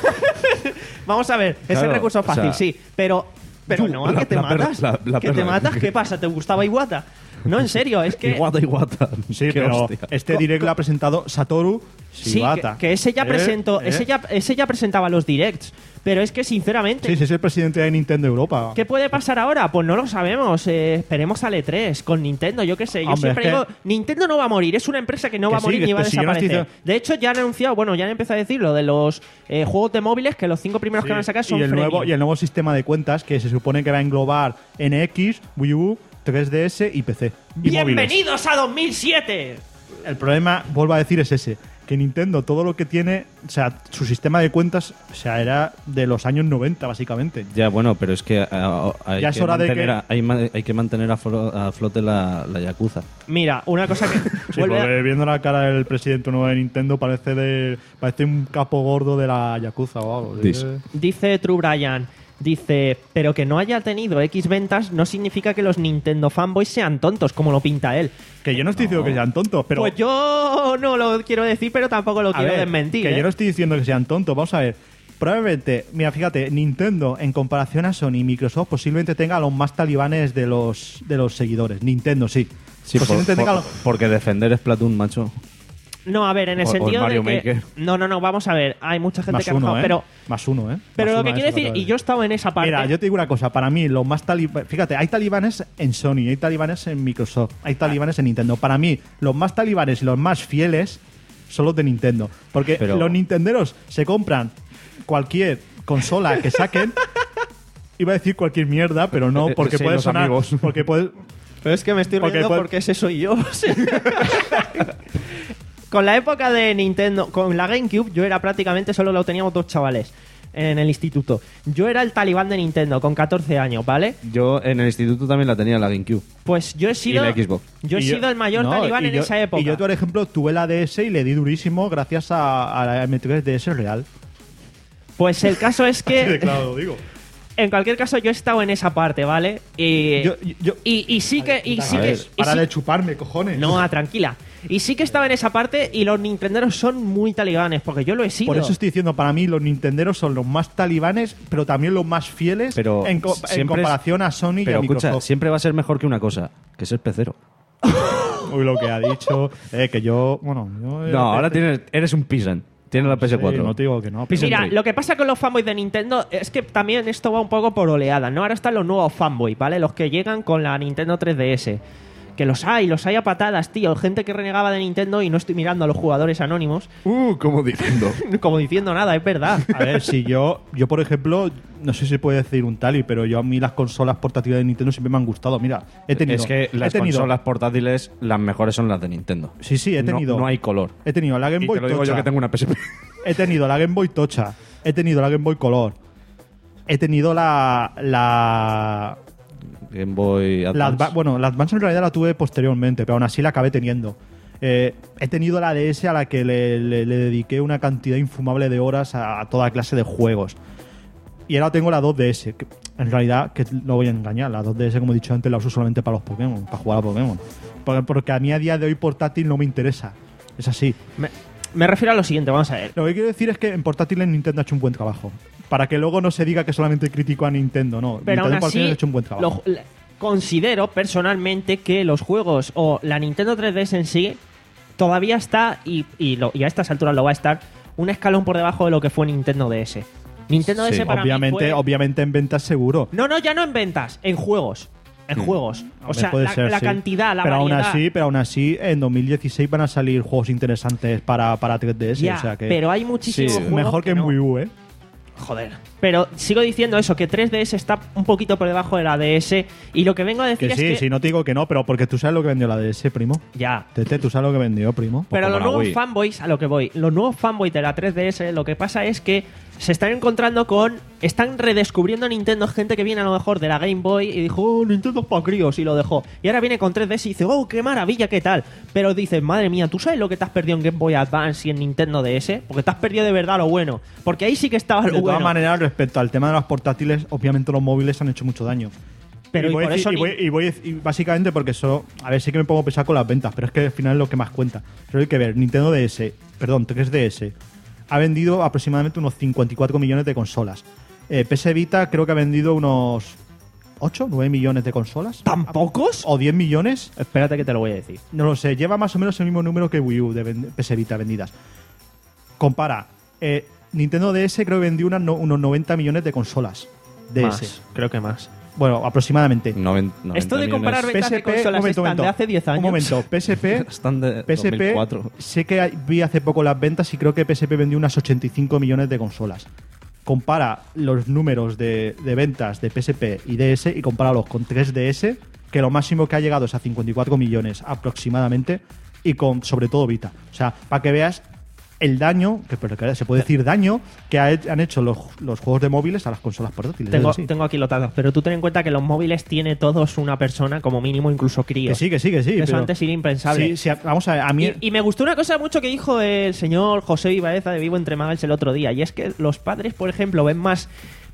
Vamos a ver, es el Claro, recurso fácil, o sea, sí. Pero, pero tú, no, la- que te la perra- matas. la- la que te perra. matas, ¿qué pasa? ¿Te gustaba Iwata? No, en serio, es que... Iguata, iguata. Sí, Qué pero hostia. este direct lo ha presentado Satoru Sí, Shibata. que, que ese ya ¿Eh? presentó, ¿Eh? ese ya, ese ya presentaba los directs. Pero es que sinceramente, Sí, sí, es el presidente de Nintendo Europa. ¿qué puede pasar ahora? Pues no lo sabemos. Eh, esperemos al E tres con Nintendo, yo qué sé. Yo Hombre, siempre es que- digo, Nintendo no va a morir, es una empresa que no Que va a sí, morir que ni va a si yo no estoy desaparecer. diciendo- De hecho, ya han anunciado, bueno, ya han empezado a decir lo de los eh, juegos de móviles, que los cinco primeros Sí, que van a sacar son y el nuevo freemium. y el nuevo sistema de cuentas que se supone que va a englobar N X, Wii U, tres D S y P C. Y móviles. ¡Bienvenidos a dos mil siete! El problema, vuelvo a decir, es ese. Que Nintendo, todo lo que tiene, o sea, su sistema de cuentas, o sea, era de los años noventa, básicamente. Ya, bueno, pero es que ah, hay, Ya es que hora de mantener que- a, hay, ma- hay que mantener a, flo- a flote la, la Yakuza. Mira, una cosa que... Sí, vuelve a- porque viendo la cara del presidente nuevo de Nintendo parece de parece un capo gordo de la Yakuza o algo. Dis. Eh, Dice True Brian, dice, pero que no haya tenido X ventas no significa que los Nintendo fanboys sean tontos, como lo pinta él. Que yo no estoy diciendo que sean tontos, pero Pues yo no lo quiero decir, pero tampoco lo a quiero ver, desmentir. que ¿eh? yo no estoy diciendo que sean tontos. Vamos a ver. Probablemente, mira, fíjate, Nintendo en comparación a Sony y Microsoft posiblemente tenga a los más talibanes de los de los seguidores. Nintendo sí. Sí, por- posiblemente tenga a por- los- porque defender Splatoon, macho. No, a ver, en el O- o sentido Mario de que... Maker. No, no, no, vamos a ver. Hay mucha gente más que ha uno, bajado, ¿eh? pero... Más uno, ¿eh? Pero Más lo uno que a quiero eso decir, acabo de y yo he estado en esa parte... Mira, yo te digo una cosa, para mí los más talibanes, fíjate, hay talibanes en Sony, hay talibanes en Microsoft, hay talibanes en Nintendo. Para mí, los más talibanes y los más fieles son los de Nintendo, porque Pero- los nintenderos se compran cualquier consola que saquen. Iba a decir cualquier mierda, pero no, Eh, porque sí, puede los sonar, amigos. porque puede, Pero es que me estoy Porque riendo puede- porque ese soy yo. Con la época de Nintendo, con la GameCube, yo era prácticamente, solo lo teníamos dos chavales en el instituto. Yo era el talibán de Nintendo con catorce años, ¿vale? Yo en el instituto también la tenía la GameCube. Pues yo he sido... la Xbox. Yo he Y sido el mayor no, talibán y en yo- esa época. Y yo, por ejemplo, tuve la D S y le di durísimo gracias a, a la M tres D S real. Pues el caso es que... claro, lo digo. En cualquier caso, yo he estado en esa parte, ¿vale? Y, Yo- yo- y, y sí que... Y sí a que ver, y Para sí- de chuparme, cojones. No, ah, tranquila. Y sí que estaba en esa parte y los nintenderos son muy talibanes, porque yo lo he sido. Por eso estoy diciendo, para mí los nintenderos son los más talibanes, pero también los más fieles Pero en, co- en siempre es- comparación a Sony y a Pero escucha, Microsoft. siempre va a ser mejor que una cosa, que es el pecero. Uy, lo que ha dicho, eh, que yo, bueno, yo, eh, No, ahora tienes, eres un peasant. Tienes la P S cuatro. Sí, no te digo que no. Pis- Mira, Entry. lo que pasa con los fanboys de Nintendo es que también esto va un poco por oleada, ¿no? Ahora están los nuevos fanboys, ¿vale? Los que llegan con la Nintendo tres D S. Que los hay, los hay a patadas, tío. Gente que renegaba de Nintendo y no estoy mirando a los jugadores anónimos Uh, como diciendo. como diciendo nada, es verdad. A ver, si yo, yo por ejemplo, no sé si se puede decir un tali, pero yo a mí las consolas portátiles de Nintendo siempre me han gustado. Mira, he tenido. Es que las he tenido, consolas portátiles, las mejores son las de Nintendo. Sí, sí, he No- tenido. No, hay color. He tenido la Game Y Boy te lo digo Tocha. yo que tengo una P S P. He tenido la Game Boy Tocha. He tenido la Game Boy Color. He tenido la. la Game Boy La Advance. Adva- bueno, la Advance en realidad la tuve posteriormente, pero aún así la acabé teniendo. Eh, he tenido la D S a la que le, le- le dediqué una cantidad infumable de horas a, a toda clase de juegos. Y ahora tengo la dos D S, que en realidad, que no voy a engañar, la dos D S, como he dicho antes, la uso solamente para los Pokémon, para jugar a Pokémon. Porque, porque a mí a día de hoy portátil no me interesa. Es así. Me, me refiero a lo siguiente, vamos a ver. Lo que quiero decir es que en portátiles Nintendo ha hecho un buen trabajo. Para que luego no se diga que solamente critico a Nintendo, no. Pero Nintendo aún en portátiles así, ha hecho un buen trabajo. lo- la- considero personalmente que los juegos o la Nintendo tres D S en sí todavía está, y, y, lo- y a estas alturas lo va a estar, un escalón por debajo de lo que fue Nintendo D S. Nintendo Sí, D S para obviamente, mí fue... obviamente en ventas seguro. No, no, ya no en ventas, en juegos. En juegos. O Hombre, sea, puede la, ser, la sí. cantidad, la pero aún variedad. así, pero aún así, en dos mil dieciséis van a salir juegos interesantes para, para tres D S. Ya, o sea que pero hay muchísimos Sí, juegos mejor que en no. Wii U, ¿eh? Joder. Pero sigo diciendo eso, que tres D S está un poquito por debajo de la D S. Y lo que vengo a decir Que es sí, que... sí, no te digo que no, pero porque tú sabes lo que vendió la D S, primo. Ya. Tete, tú sabes lo que vendió, primo. Pero como los la nuevos Wii. fanboys, a lo que voy, los nuevos fanboys de la tres D S, lo que pasa es que se están encontrando con... Están redescubriendo Nintendo gente que viene a lo mejor de la Game Boy y dijo, oh, Nintendo es pa' críos, y lo dejó. Y ahora viene con tres D S y dice, oh, qué maravilla, qué tal. Pero dices, madre mía, ¿tú sabes lo que te has perdido en Game Boy Advance y en Nintendo D S? Porque te has perdido de verdad lo bueno. Porque ahí sí que estaba lo De todas bueno. maneras, respecto al tema de los portátiles, obviamente los móviles han hecho mucho daño. Pero y y voy, por a decir- eso y ni- voy- y voy a- y básicamente porque eso, a ver, sí que me pongo a pensar con las ventas, pero es que al final es lo que más cuenta. Pero hay que ver, Nintendo D S, perdón, tres D S, ha vendido aproximadamente unos cincuenta y cuatro millones de consolas. Eh, P S Vita creo que ha vendido unos ocho, nueve millones de consolas. ¿Tan pocos? ¿O diez millones? Espérate que te lo voy a decir. No lo sé, lleva más o menos el mismo número que Wii U de ven- P S Vita vendidas. Compara, eh, Nintendo D S creo que vendió unas no- unos noventa millones de consolas. D S. Más, creo que más. Bueno, aproximadamente. Noven- noventa Esto de millones. comparar ventas de consolas están de hace diez años. Un momento, P S P, Están de P S P dos mil cuatro. sé que hay- vi hace poco las ventas y creo que P S P vendió unas ochenta y cinco millones de consolas. Compara los números de, de ventas de P S P y D S y compáralos con tres D S, que lo máximo que ha llegado es a cincuenta y cuatro millones aproximadamente, y con sobre todo Vita. O sea, para que veas el daño, que pero que se puede decir daño, que ha he- han hecho los, los juegos de móviles a las consolas portátiles. Tengo, Es así. tengo aquí los datos, pero tú ten en cuenta que los móviles tiene todos una persona, como mínimo, incluso Que críos. sí, que sí, que sí. Eso pero- antes era impensable. Sí, sí, vamos a ver, a mí... Y, y me gustó una cosa mucho que dijo el señor José Ibaeza de Vivo Entre Magals el otro día, y es que los padres, por ejemplo, ven más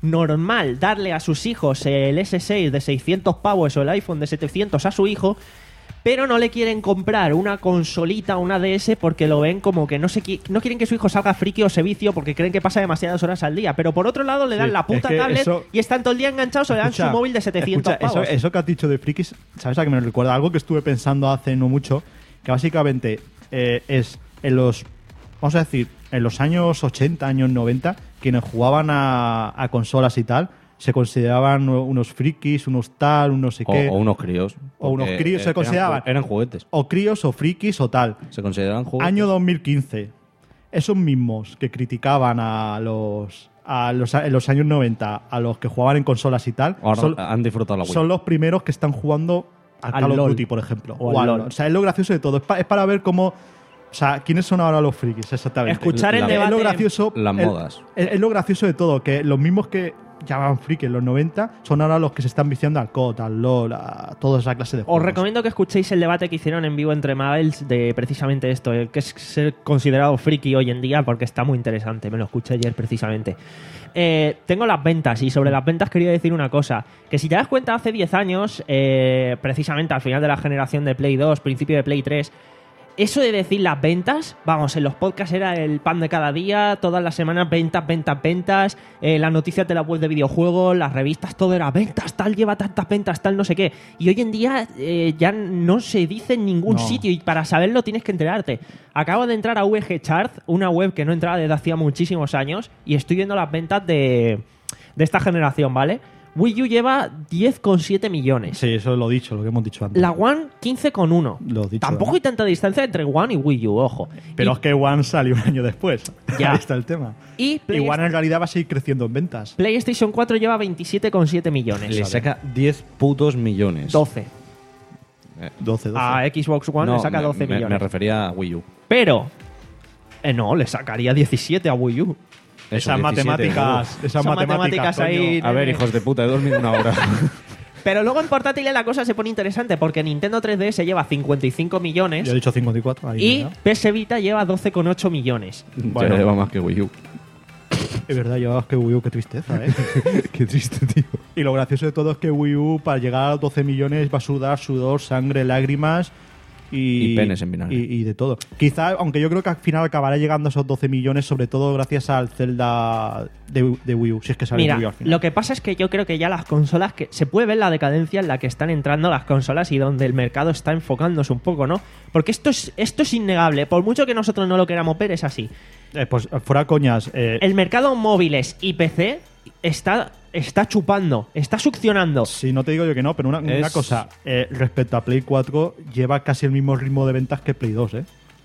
normal darle a sus hijos el ese seis de seiscientos pavos o el iPhone de setecientos a su hijo, pero no le quieren comprar una consolita o una D S porque lo ven como que no se qui- no quieren que su hijo salga friki o se vicio porque creen que pasa demasiadas horas al día. Pero por otro lado le dan Sí, la puta es que tablet eso- y están todo el día enganchados o le dan Escucha, su móvil de setecientos escucha, pavos. Eso, eso que has dicho de frikis, ¿sabes a qué me recuerda? Algo que estuve pensando hace no mucho, que básicamente eh, es en los, vamos a decir, en los años ochenta, años noventa, quienes jugaban a, a consolas y tal, se consideraban unos frikis, unos tal, unos sé O, qué, o unos críos. O unos porque, críos se eran consideraban. ju- Eran juguetes. o críos o frikis o tal. Se consideraban juguetes. Año dos mil quince. Esos mismos que criticaban a los, a los en los años noventa a los que jugaban en consolas y tal, Ahora son, han disfrutado la Wii. son los primeros que están jugando al Al Call of LOL. Duty, por ejemplo. O O al al LOL. O sea, es lo gracioso de todo. Es, pa- es para ver cómo... O sea, ¿quiénes son ahora los frikis? Exactamente. Escuchar el La- Es debate. lo gracioso... Las el- modas. Es, es lo gracioso de todo, que los mismos que llamaban frikis en los noventa son ahora los que se están viciando al C O D, al LOL, a toda esa clase de Os juegos. recomiendo que escuchéis el debate que hicieron en Vivo Entre Magals de precisamente esto, el que es ser considerado friki hoy en día, porque está muy interesante. Me lo escuché ayer precisamente. Eh, tengo las ventas, y sobre las ventas quería decir una cosa, que si te das cuenta, hace diez años, eh, precisamente al final de la generación de Play dos, principio de Play tres, eso de decir las ventas, vamos, en los podcasts era el pan de cada día, todas las semanas ventas, ventas, ventas, eh, las noticias de la web de videojuegos, las revistas, todo era ventas, tal, lleva tantas ventas, tal, no sé qué. Y hoy en día eh, ya no se dice en ningún No. sitio, y para saberlo tienes que enterarte. Acabo de entrar a V G Chart, una web que no entraba desde hacía muchísimos años, y estoy viendo las ventas de, de esta generación, ¿vale? Wii U lleva diez coma siete millones. Sí, eso lo he dicho, lo que hemos dicho antes. La One, quince coma uno. Lo he dicho, Tampoco ¿no? hay tanta distancia entre One y Wii U, ojo. Pero Y- es que One salió un año después. Ya. Ahí está el tema. Y Y Play- One en realidad va a seguir creciendo en ventas. PlayStation cuatro lleva veintisiete coma siete millones. Le saca diez putos millones. doce. doce, doce. A Xbox One No, le saca me- doce me, millones. Me refería a Wii U. Pero, eh, no, le sacaría diecisiete a Wii U. Eso, esas diecisiete, matemáticas, esas Son matemáticas, matemáticas ahí. coño. A ver, hijos de puta, he dormido una hora. Pero luego en portátiles la cosa se pone interesante porque Nintendo tres D S lleva cincuenta y cinco millones Yo he dicho cincuenta y cuatro. Ahí, y ¿no? P S Vita lleva doce coma ocho millones. Bueno, ya lleva más que Wii U. Es verdad, yo que Wii U, qué tristeza, ¿eh? Qué triste, tío. Y lo gracioso de todo es que Wii U, para llegar a los doce millones, va a sudar sudor, sangre, lágrimas y, Y penes en vinagre. Y, y de todo. Quizá, aunque yo creo que al final acabará llegando a esos doce millones, sobre todo gracias al Zelda de, de Wii U, si es que sale Mira, Wii U al final. lo que pasa es que yo creo que ya las consolas, que se puede ver la decadencia en la que están entrando las consolas y donde el mercado está enfocándose un poco, ¿no? Porque esto es, esto es innegable, por mucho que nosotros no lo queramos ver, es así. Eh, pues fuera coñas. Eh, El mercado móviles y P C está, está chupando, está succionando. Sí, no te digo yo que no, pero una, Es- una cosa, eh, respecto a Play cuatro, lleva casi el mismo ritmo de ventas que Play dos, ¿eh?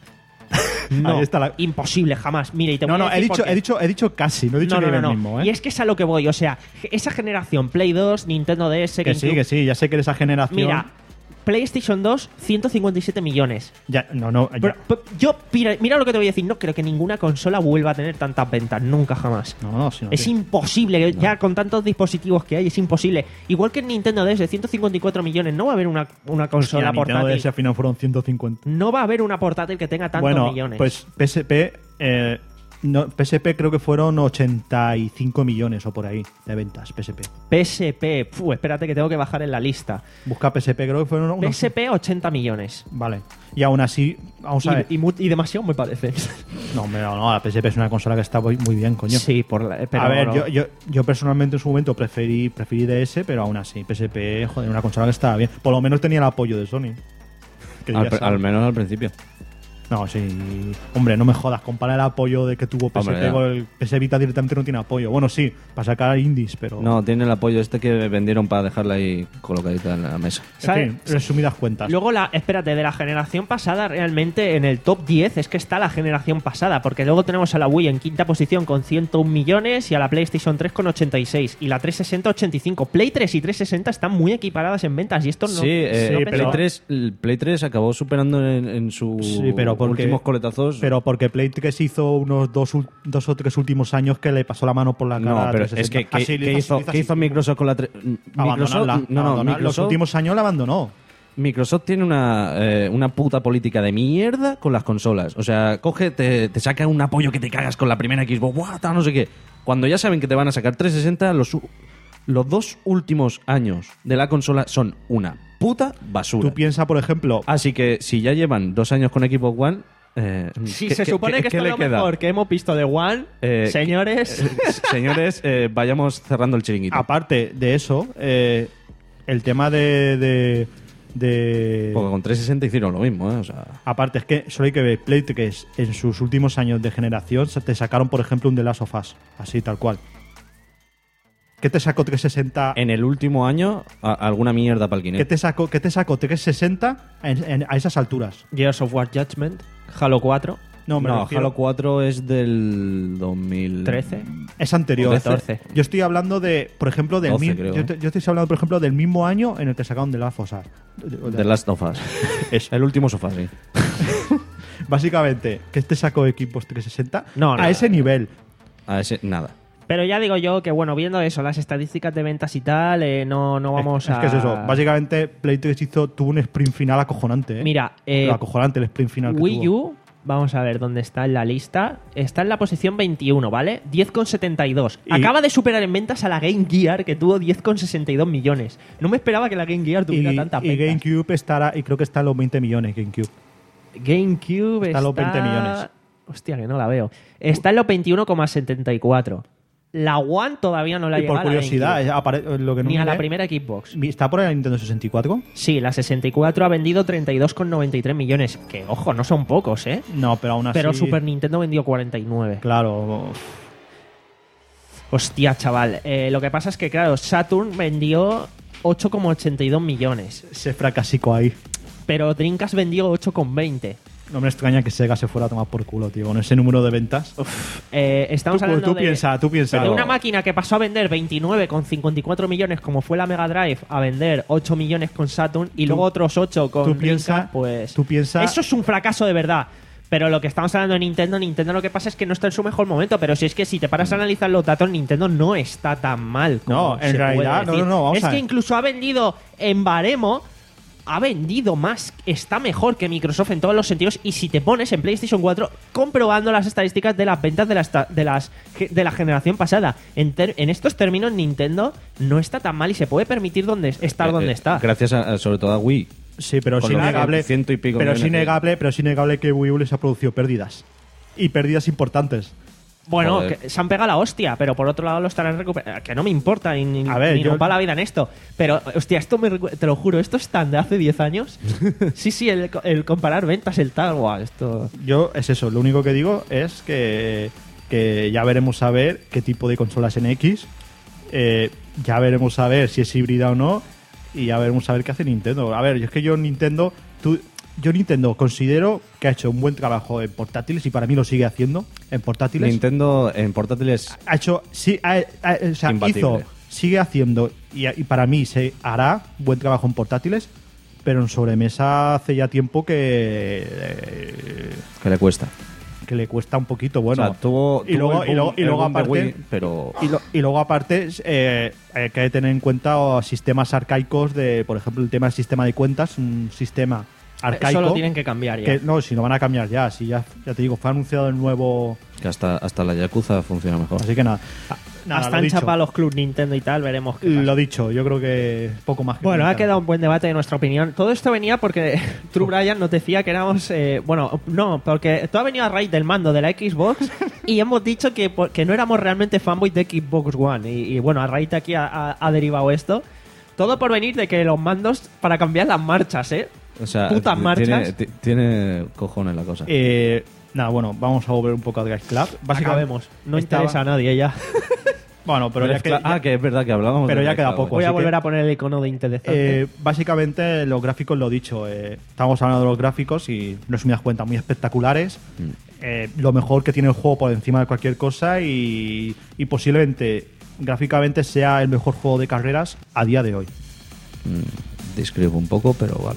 No, Ahí está la- imposible, jamás. Mira, y te No, voy a no, he decir dicho, por qué. he, dicho, he dicho casi, no he dicho no, que no, era no, el no. mismo, ¿eh? Y es que es a lo que voy. O sea, esa generación, Play dos, Nintendo D S, que sí, GameCube- que sí, ya sé que eres esa generación. Mira, PlayStation dos, ciento cincuenta y siete millones. Ya, no, no, ya- Pero, pero yo, mira, mira lo que te voy a decir. No creo que ninguna consola vuelva a tener tantas ventas. Nunca, jamás. no, no, si no Es que- imposible, ya con tantos dispositivos que hay, es imposible. Igual que en Nintendo D S, ciento cincuenta y cuatro millones, no va a haber una, una Hostia, consola Nintendo portátil. D S al final fueron ciento cincuenta. No va a haber una portátil que tenga tantos Bueno, millones. pues P S P, eh, no, P S P creo que fueron ochenta y cinco millones o por ahí de ventas, P S P. P S P, fu, espérate que tengo que bajar en la lista. Busca P S P, creo que fueron unos... P S P, ochenta millones. Vale. Y aún así, vamos a ver. Y, y, mu- y demasiado me parece. No, hombre, no, no, la P S P es una consola que está muy, muy bien, coño. Sí, por la, pero a ver, no. yo, yo, yo personalmente en su momento preferí, preferí D S, pero aún así, P S P, joder, una consola que estaba bien. Por lo menos tenía el apoyo de Sony. Que Al, ya pr- sabes. al menos al principio. No, sí. Hombre, no me jodas. Compara el apoyo de que tuvo P S P Hombre, ya. con el P S Vita directamente no tiene apoyo. Bueno, sí, para sacar indies, pero... No, tiene el apoyo este que vendieron para dejarla ahí colocadita en la mesa. En ¿sabes? fin, resumidas cuentas. Luego, la, espérate, de la generación pasada, realmente en el top diez es que está la generación pasada, porque luego tenemos a la Wii en quinta posición con ciento un millones y a la PlayStation tres con ochenta y seis y la trescientos sesenta ochenta y cinco. Play tres y trescientos sesenta están muy equiparadas en ventas y esto no. sí, eh, no sí, Play, pero- tres, el Play tres acabó superando en, en sus Sí, pero porque- últimos coletazos. Pero porque Play tres hizo unos dos, ul- dos o tres últimos años que le pasó la mano por la cara. no, a pero trescientos es que sesenta. ¿qué, Así, qué le hizo, le qué hizo así. Microsoft con la tre- Microsoft? Abandonarla, No, no, abandonarla. Los Microsoft, últimos años la abandonó. Microsoft tiene una, eh, una puta política de mierda con las consolas. O sea, coge, te, te saca un apoyo que te cagas con la primera Xbox, ¡buah, tal, no sé qué! Cuando ya saben que te van a sacar trescientos sesenta, los, u- los dos últimos años de la consola son una puta basura. Tú piensas, por ejemplo, Así que si ya llevan dos años con Xbox One... Eh, Si ¿qué- se qué- supone qué- que qué esto le es lo queda? mejor que hemos visto de One, Eh, señores. Eh, señores, eh, vayamos cerrando el chiringuito. aparte de eso, eh, el tema de... de, de- Porque con trescientos sesenta hicieron lo mismo, ¿eh? O sea, Aparte, es que solo hay que ver Play tres en sus últimos años de generación, se- te sacaron, por ejemplo, un The Last of Us. Así, tal cual. ¿Qué te sacó trescientos sesenta? en el último año, a- alguna mierda para el ¿Qué Kinect. te sacó, qué te sacó trescientos sesenta en- en- a esas alturas? Gears of War Judgment, Halo cuatro, No, me No, refiero- Halo cuatro es del dos mil trece. Es anterior. catorce. Yo estoy hablando de, por ejemplo, del doce, mi- creo, yo, ¿eh? te- yo estoy hablando, por ejemplo, del mismo año en el que sacaron The Last of Us. The Last of Us. Eso. El último sofá, sí. Básicamente, ¿qué te sacó Xbox trescientos sesenta? No, no, a ese nivel. A ese, nada. Pero ya digo yo que, bueno, viendo eso, las estadísticas de ventas y tal, eh, no, no vamos es, a. es que es eso. Básicamente, Play tres hizo, tuvo un sprint final acojonante. ¿eh? Mira, eh, Pero acojonante el sprint final que Wii tuvo. U, vamos a ver dónde está en la lista. Está en la posición veintiuno, ¿vale? diez coma setenta y dos. Y- Acaba de superar en ventas a la Game Gear, que tuvo diez coma sesenta y dos millones. No me esperaba que la Game Gear tuviera Y, tantas y ventas. GameCube estará, y creo que está en los veinte millones. GameCube. GameCube Está está... en los veinte millones. Hostia, que no la veo. Está en los veintiuno coma setenta y cuatro. La One todavía no la ha Y por llegado a la curiosidad, GameCube. eh, apare- lo que no Ni a la miré, primera Xbox. ¿está por ahí la Nintendo sesenta y cuatro? Sí, la sesenta y cuatro ha vendido treinta y dos coma noventa y tres millones. Que, ojo, no son pocos, ¿eh? No, pero aún así. Pero Super Nintendo vendió cuarenta y nueve. Claro. Hostia, chaval. Eh, lo que pasa es que, claro, Saturn vendió ocho coma ochenta y dos millones. Ese fracasico ahí. Pero Dreamcast vendió ocho coma veinte. No me extraña que Sega se fuera a tomar por culo, tío. Con ese número de ventas. Eh, estamos tú hablando tú de, piensa, tú piensa. de una máquina que pasó a vender veintinueve coma cincuenta y cuatro millones, como fue la Mega Drive, a vender ocho millones con Saturn y luego otros ocho con tú piensa- Dreamcast, pues tú piensa- eso es un fracaso de verdad. Pero lo que estamos hablando de Nintendo, Nintendo lo que pasa es que no está en su mejor momento. Pero si es que si te paras a analizar los datos, Nintendo no está tan mal como No, en se realidad, puede no, decir. no, no, vamos Es a que ver. incluso ha vendido en baremo, ha vendido más, está mejor que Microsoft en todos los sentidos. Y si te pones en PlayStation cuatro, comprobando las estadísticas de las ventas de, las, de, las, de la generación pasada, en, ter, en estos términos, Nintendo no está tan mal y se puede permitir donde, estar Eh, donde eh, está. Gracias a, a- sobre todo a Wii. Sí, pero es Con los innegable. ciento y pico Pero es millones de- innegable, pero es innegable que Wii U les ha producido pérdidas. Y pérdidas importantes. Bueno, Joder. que se han pegado la hostia, pero por otro lado lo estarán recuperando. Que no me importa, ni, ni, A ver, ni yo- nos va la vida en esto. Pero, hostia, esto me recu- te lo juro, esto es tan de hace diez años. Sí, sí, el, el comparar ventas, el tal, guau, esto. Yo, es eso, lo único que digo es que, que ya veremos a ver qué tipo de consolas en X. eh, ya veremos a ver si es híbrida o no. Y ya veremos a ver qué hace Nintendo. A ver, yo es que yo Nintendo. Tú, yo Nintendo considero que ha hecho un buen trabajo en portátiles y para mí lo sigue haciendo en portátiles. Nintendo en portátiles. ha hecho, sí, ha- ha- o sea, Imbatible. hizo, sigue haciendo y, y para mí se hará buen trabajo en portátiles, pero en sobremesa hace ya tiempo que eh, Que le cuesta. que le cuesta un poquito. Bueno, O sea, tuvo, y tuvo luego el y luego, boom- y el luego boom de aparte Wii, pero y, lo- y luego aparte eh, hay que tener en cuenta oh, sistemas arcaicos de, por ejemplo, el tema del sistema de cuentas, un sistema arcaico. Eso lo tienen que cambiar ya. que, no, si lo van a cambiar ya, si ya, ya te digo, fue anunciado el nuevo. que hasta, hasta la Yakuza funciona mejor. Así que nada. nada Hasta lo han dicho. chapado los clubs Nintendo y tal, veremos qué pasa. Lo dicho, yo creo que poco más que Bueno, ha comentar. quedado un buen debate de nuestra opinión. Todo esto venía porque True Brian nos decía que éramos... eh, bueno, no, porque todo ha venido a raíz del mando de la Xbox y hemos dicho que, por- que no éramos realmente fanboys de Xbox One. Y, y bueno, a raíz de aquí ha, ha- ha derivado esto. Todo por venir de que los mandos para cambiar las marchas, ¿eh? O sea, Putas t- marchas. Tiene, ti- tiene cojones la cosa. Eh, nada, bueno, vamos a volver un poco a Drive Club. Básicamente, Acabemos. No estaba- interesa a nadie ya. Bueno, pero ya, es que, cla- ah, que es verdad que hablábamos pero de ya Drive queda Club, poco. Voy a así que- volver a poner el icono de interesante. eh, básicamente, los gráficos, lo dicho, eh, estamos hablando de los gráficos y no es me das cuenta, muy espectaculares. Mm. Eh, lo mejor que tiene el juego por encima de cualquier cosa y, y posiblemente gráficamente sea el mejor juego de carreras a día de hoy. Mm, discrepo un poco, pero vale.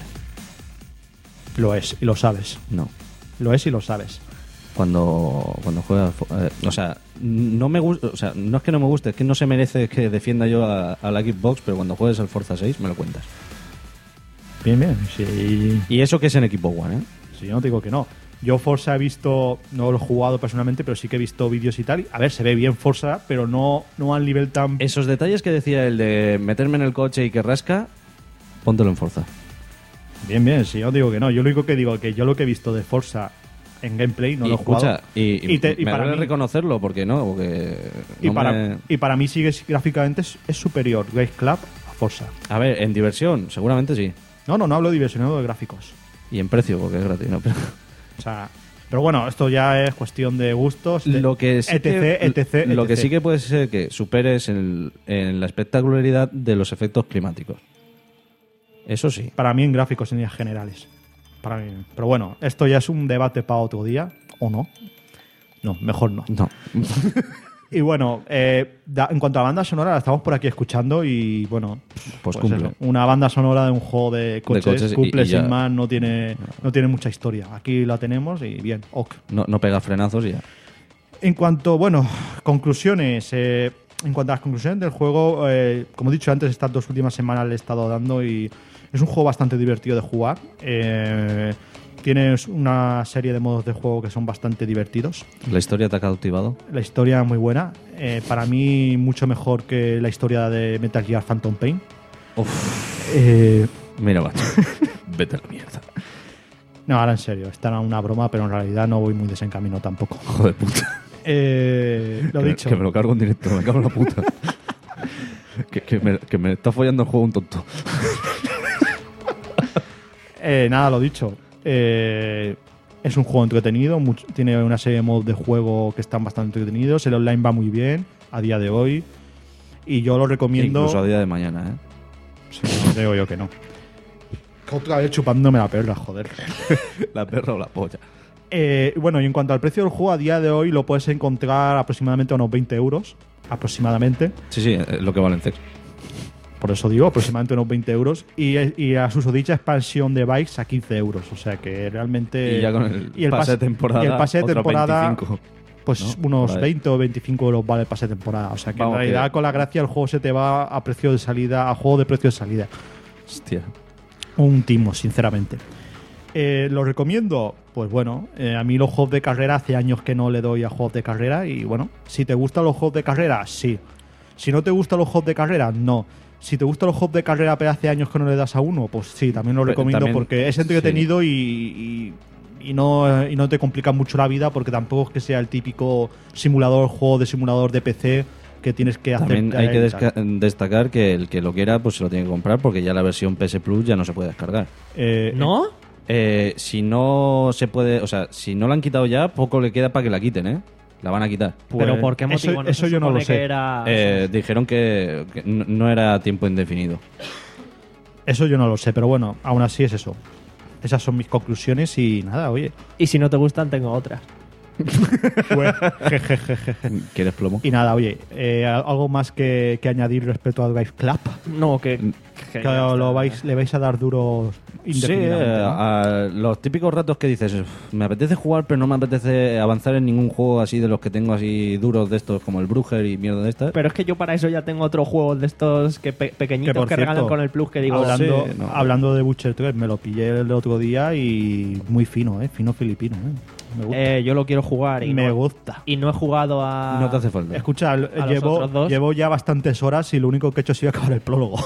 Lo es y lo sabes. No. Lo es y lo sabes. Cuando, cuando juega. eh, o sea, no me gusta. O sea, no es que no me guste, es que no se merece que defienda yo a, a la Xbox, pero cuando juegues al Forza seis me lo cuentas. Bien, bien. Sí, Y eso que es en equipo One, ¿eh? sí, yo no te digo que no. Yo Forza he visto, no lo he jugado personalmente, pero sí que he visto vídeos y tal. y, A ver, se ve bien Forza, pero no, no al nivel tan... Esos detalles que decía el de meterme en el coche y que rasca, póntelo en Forza. Bien, bien, sí, yo digo que no. Yo lo único que digo que yo lo que he visto de Forza en gameplay no y lo he jugado. escucha, y, Y te- y me para duele mí- reconocerlo, porque no, porque. y, no para, me- y para mí sigue gráficamente es, es superior Drive Club a Forza. A ver, en diversión, seguramente sí. No, no, no hablo de diversión, hablo de gráficos. Y en precio, porque es gratis, ¿no? Pero- O sea, pero bueno, esto ya es cuestión de gustos. de- Lo que sí etc, que, etc, lo que etc. sí que puede ser que superes en, el- en la espectacularidad de los efectos climáticos. Eso sí. Para mí en gráficos en líneas generales. Para mí. Pero bueno, esto ya es un debate para otro día, ¿o no? No, mejor no. No. Y bueno, eh, da- en cuanto a banda sonora, la estamos por aquí escuchando y bueno, Pues cumple. eso, una banda sonora de un juego de coches, coches y- cumple y ya. sin más, no tiene, no tiene mucha historia. Aquí la tenemos y bien, ok. No, no pega frenazos y ya. En cuanto, bueno, conclusiones. eh, en cuanto a las conclusiones del juego, eh, como he dicho antes, estas dos últimas semanas le he estado dando y es un juego bastante divertido de jugar. Eh, tienes una serie de modos de juego que son bastante divertidos. ¿La historia te ha cautivado? La historia muy buena. Eh, para mí, mucho mejor que la historia de Metal Gear Phantom Pain. Uf. Eh, Mira, macho. Vete a la mierda. no, ahora en serio, esta era una broma, pero en realidad no voy muy desencaminado tampoco. Joder, puta. Eh, lo que, dicho. que me lo cargo en directo, me cago en la puta. que, que, me, que me está follando el juego un tonto. Eh, nada, lo dicho. Eh, es un juego entretenido, mucho- tiene una serie de modos de juego que están bastante entretenidos. El online va muy bien a día de hoy. Y yo lo recomiendo. Incluso a día de mañana, ¿eh? Sí, no, digo yo que no. Otra vez chupándome la perra, joder. La perra o la polla. Eh, bueno, y en cuanto al precio del juego, a día de hoy lo puedes encontrar aproximadamente a unos veinte euros. Aproximadamente. Sí, sí, eh, lo que vale en sex. por eso digo, aproximadamente unos veinte euros. Y, y a susodicha expansión de bikes a quince euros. O sea que realmente. Y ya con el, y el pase pas- de temporada. y el pase de otros temporada, veinticinco. Pues ¿no? unos Por ahí. veinte o veinticinco euros vale el pase de temporada. O sea que Vamos, en realidad, que- con la gracia, el juego se te va a precio de salida, a juego de precio de salida. Hostia. Un timo, sinceramente. Eh, ¿Lo recomiendo? Pues bueno, eh, a mí los juegos de carrera hace años que no le doy a juegos de carrera y bueno, si te gustan los juegos de carrera, sí. Si no te gustan los juegos de carrera, no. Si te gustan los juegos de carrera pero hace años que no le das a uno, pues sí, también lo Pero recomiendo también- porque es entretenido y, y, y no, y no te complica mucho la vida porque tampoco es que sea el típico simulador, juego de simulador de P C que tienes que hacer. También hay que desca- destacar que el que lo quiera pues se lo tiene que comprar porque ya la versión P S Plus ya no se puede descargar. Eh, ¿No? Eh, si no se puede, o sea, si no la han quitado ya, poco le queda para que la quiten, ¿eh? La van a quitar. ¿Pero por qué eso- motivo? ¿No eso se yo no lo supone sé. que era- Eh, dijeron que, que no no era tiempo indefinido. Eso yo no lo sé, pero bueno, aún así es eso. Esas son mis conclusiones y nada, oye. Y si no te gustan, tengo otras. Pues, jejejeje. ¿Quieres plomo? Y nada, oye, eh, algo más que, que añadir respecto al Drive Club. No, que. que Que ya está. lo vais, le vais a dar duro Sí, indefinidamente. eh, ¿no? a los típicos ratos que dices, "Uf, me apetece jugar, pero no me apetece avanzar en ningún juego así de los que tengo así duros de estos, como el Bruger y mierda de estas. Pero es que yo para eso ya tengo otros juegos de estos que pe- pequeñitos Que, que, por cierto, regalan con el plus que digo. hablando, sí, no. hablando de Butcher tres, me lo pillé el otro día y muy fino, ¿eh? Fino filipino, ¿eh? Me gusta. Eh, yo lo quiero jugar y, me no, gusta. y no he jugado a. No te hace falta. Escucha, los llevo, otros dos. llevo ya bastantes horas y lo único que he hecho ha sido acabar el prólogo.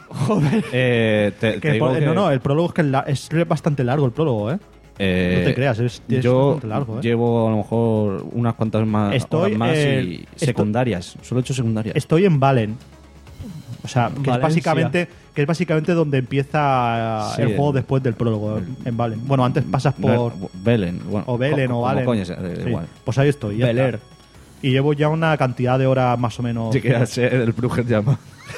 Eh, te, te Que digo por- que, No, no, el prólogo es que la- es bastante largo el prólogo, ¿eh? eh, no te creas, es- es yo bastante largo, ¿eh? llevo a lo mejor unas cuantas más, Estoy, horas más eh, y esto- secundarias. Solo he hecho secundarias. Estoy en Valen. O sea, que es, Valencia. básicamente, que es básicamente donde empieza Sí, el el- juego después del prólogo, en Valen. Bueno, antes pasas No, por... Belen. Bueno, O Velen co- o como Valen. coño sea, da Sí, igual. pues ahí estoy. ya Beler. está. Y llevo ya una cantidad de horas más o menos. Sí, que era ser el Bruger llama.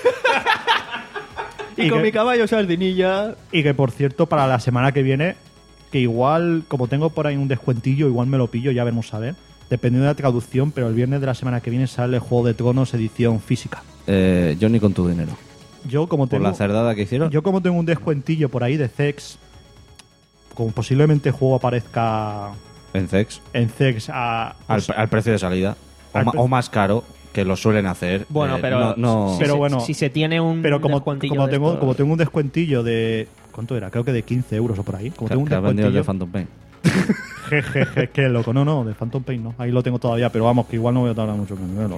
Y, Y con que- mi caballo sardinilla. Y que por cierto, para la semana que viene, que igual, como tengo por ahí un descuentillo, igual me lo pillo, ya veremos a ver. Dependiendo de la traducción, pero el viernes de la semana que viene sale Juego de Tronos edición física. Eh, yo ni con tu dinero. Yo como Por tengo, la cerdada que hicieron. yo como tengo un descuentillo por ahí de Zex, como posiblemente el juego aparezca En Zex. en Zex a, Al, pues, al precio de salida. O, al ma- pre- o más caro, que lo suelen hacer. Bueno, Eh, pero. no, no- si Pero se- bueno, Si se tiene un. pero como, descuentillo como de tengo estos- como tengo un descuentillo de ¿cuánto era? Creo que de quince euros o por ahí. Como que, tengo un que has vendido el de descuentillo, Phantom Pain. jejeje, qué loco. No, no, de Phantom Pain no. Ahí lo tengo todavía, pero vamos, que igual no voy a tardar mucho en verlo.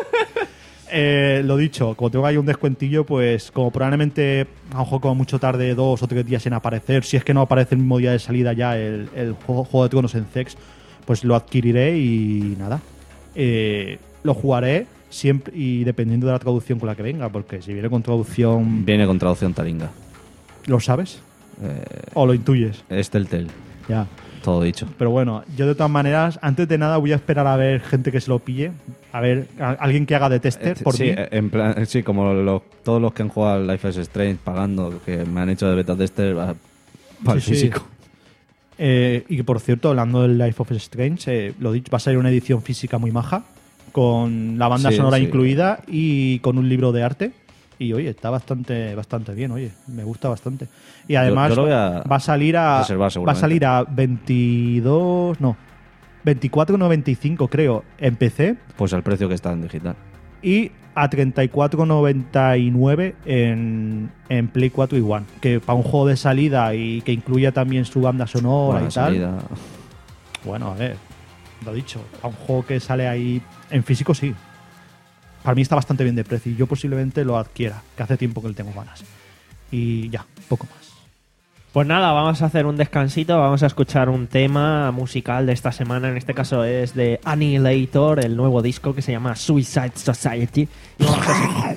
Eh, lo dicho, como tengo ahí un descuentillo, pues como probablemente a lo mejor como mucho tarde dos o tres días en aparecer, si es que no aparece el mismo día de salida ya el, el juego, juego de Tronos en Zex, pues lo adquiriré y nada. Eh, lo jugaré siempre y dependiendo de la traducción con la que venga, porque si viene con traducción, Viene con traducción taringa. ¿lo sabes? Eh, ¿O lo intuyes? es Telltale. Ya. Todo dicho. Pero bueno, yo de todas maneras, antes de nada voy a esperar a ver gente que se lo pille, a ver, a- alguien que haga de tester Eh, por sí, mí. eh, en plan, sí, como los- todos los que han jugado al Life is Strange pagando, que me han hecho de beta tester para el Sí, sí. físico. Eh, y que por cierto, hablando del Life of Strange, eh, lo dicho, va a salir una edición física muy maja, con la banda Sí, sonora sí. incluida y con un libro de arte. Y oye, está bastante, bastante bien, oye, me gusta bastante. Y además yo lo voy a va a salir a reservar va a seguramente. salir a veintidós, no, veinticuatro noventa y cinco creo en P C Pues al precio que está en digital. y a treinta y cuatro noventa y nueve en, en Play cuatro y One, que para un juego de salida y que incluya también su banda sonora Bueno, y tal. salida. Bueno, a ver, lo dicho, a un juego que sale ahí en físico sí. Para mí está bastante bien de precio y yo posiblemente lo adquiera, que hace tiempo que le tengo ganas. Y ya, poco más. Pues nada, vamos a hacer un descansito, vamos a escuchar un tema musical de esta semana, en este caso es de Annihilator, el nuevo disco que se llama Suicide Society. Y, vamos a-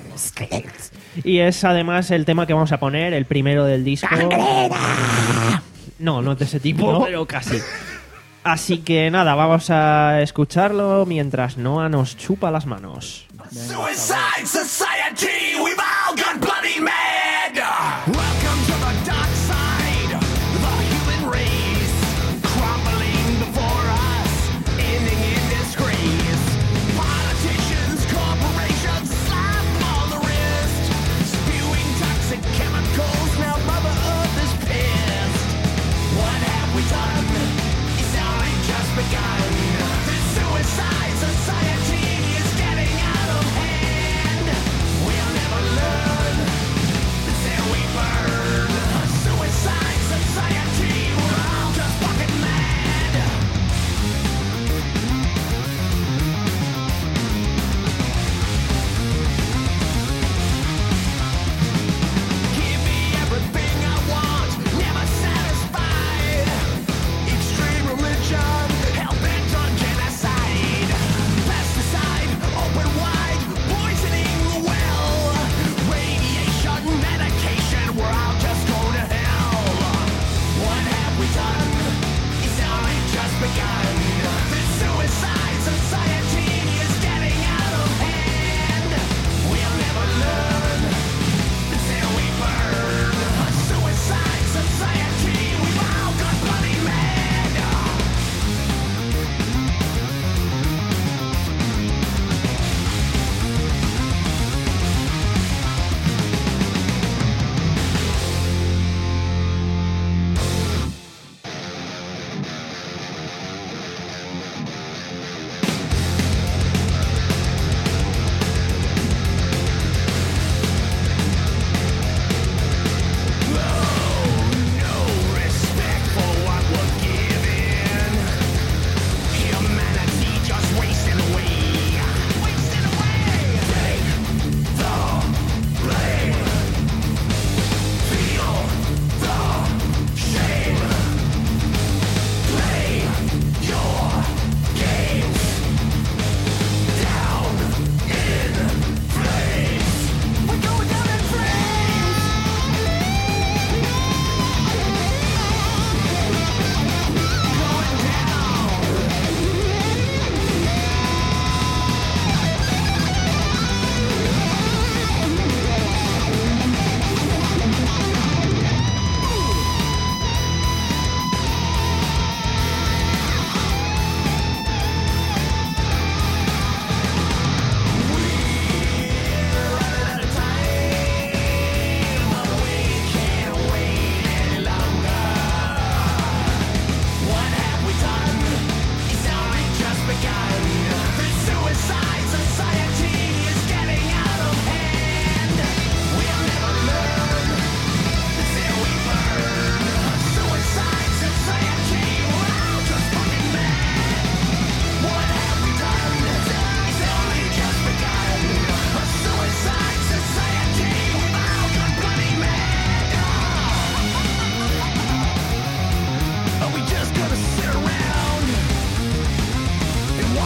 y es además el tema que vamos a poner, el primero del disco. No, no es de ese tipo, pero casi. Así que nada, vamos a escucharlo mientras Noah nos chupa las manos. Suicide Society, we've all gone bloody mad. Welcome to the dark side, the human race, crumbling before us, ending in disgrace. Politicians, corporations, slap on the wrist, spewing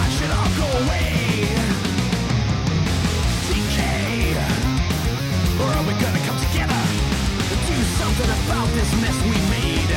should all go away. T K, or are we gonna come together and do something about this mess we made?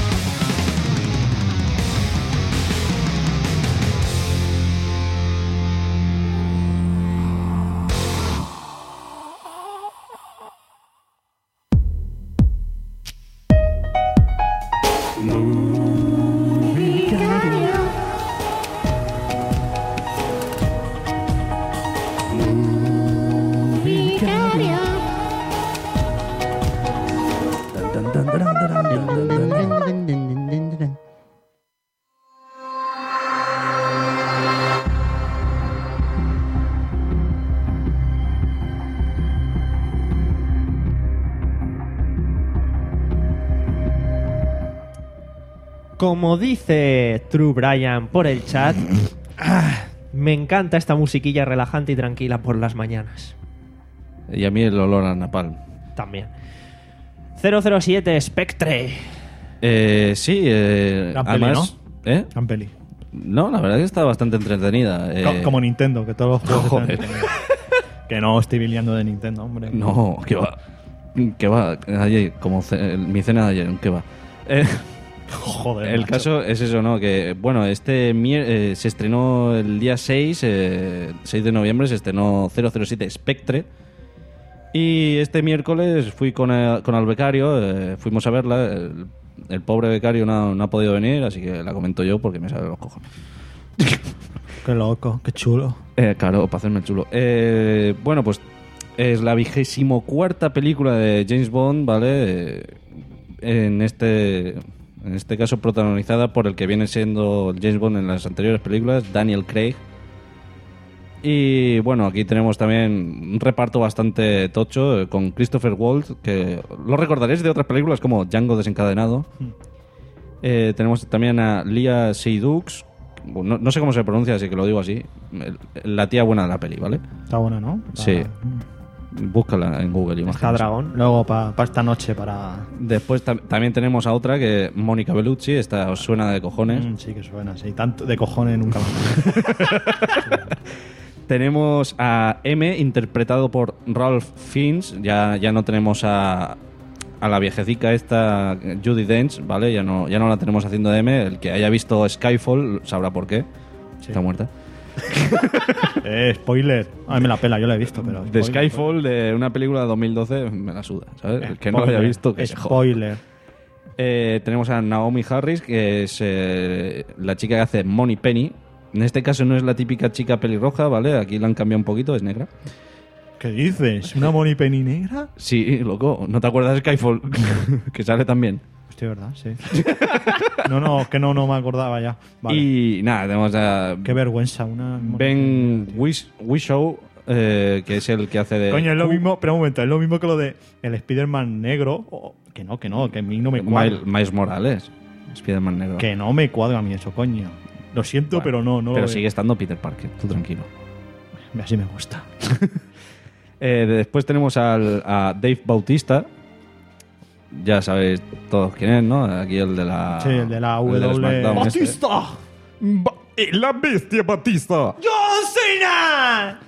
Como dice True Brian por el chat, ah, me encanta esta musiquilla relajante y tranquila por las mañanas. Y a mí el olor a napalm. También. cero cero siete Spectre. Eh, sí, eh, Gran peli, además... ¿Eh? Gran peli. No, la verdad es que está bastante entretenida. eh. Co- Como Nintendo, que todos los juegos Joder. están entretenidos. Que no estoy biliando de Nintendo, hombre. No, que va. Que va. Ayer, como ce- mi cena de ayer, que va. Eh, Joder. el macho. caso es eso, ¿no? Que, bueno, este mier- eh, se estrenó el día seis, eh, seis de noviembre, se estrenó cero cero siete Spectre. Y este miércoles fui con el, con el becario, eh, fuimos a verla. El, el pobre becario no, no ha podido venir, así que la comento yo porque me sale los cojones. Qué loco, qué chulo. Eh, claro, para hacerme el chulo. Eh, bueno, pues es la vigésimo cuarta película de James Bond, ¿vale? Eh, en este en este caso protagonizada por el que viene siendo James Bond en las anteriores películas, Daniel Craig. Y bueno, aquí tenemos también un reparto bastante tocho eh, con Christopher Waltz, que lo recordaréis de otras películas como Django desencadenado. Eh, tenemos también a Lia Seydoux, no, no sé cómo se pronuncia, así que lo digo así, el- la tía buena de la peli, ¿vale? Está buena, ¿no? Está- Sí. Búscala en Google Está Imágenes. dragón. Luego, para esta noche, para... Después tam- también tenemos a otra que Mónica Bellucci, esta os suena de cojones. Mm, sí que suena, sí. Tanto de cojones nunca más. Tenemos a M, interpretado por Ralph Fiennes. Ya, ya no tenemos a, a la viejecica esta, Judi Dench, ¿vale? Ya no, ya no la tenemos haciendo de M. El que haya visto Skyfall sabrá por qué. Sí. Está muerta. eh, spoiler. A mí me la pela, yo la he visto, pero... De spoiler. Skyfall, de una película de dos mil doce, me la suda, ¿sabes? El que no lo Spoiler. haya visto, que se joda. Spoiler. Eh, tenemos a Naomi Harris, que es eh, la chica que hace Money Penny. En este caso no es la típica chica pelirroja, ¿vale? Aquí la han cambiado un poquito, es negra. ¿Qué dices? ¿Una Money Penny negra? Sí, loco, ¿no te acuerdas de Skyfall? Que sale también. Hostia, ¿verdad? Sí. no, no, que no, no me acordaba ya. Vale. Y nada, tenemos a Qué vergüenza, una... Ben Wish- Wishaw, eh, que es el que hace de... Coño, es lo Q. mismo, pero un momento, es lo mismo que lo de el Spider-Man negro. o- que no, que no, que a mí no me cuadra. Miles, Miles Morales, Spider-Man negro. Que no me cuadra a mí eso, coño. Lo siento, Bueno, pero no, no Pero lo sigue estando Peter Parker, tú tranquilo. Así me gusta. Eh, después tenemos al, a Dave Bautista. Ya sabéis todos quién es, ¿no? Aquí el de la... Sí, el de la el del W. SmackDown este. ¡Batista! ¡La bestia Batista! ¡John Cena!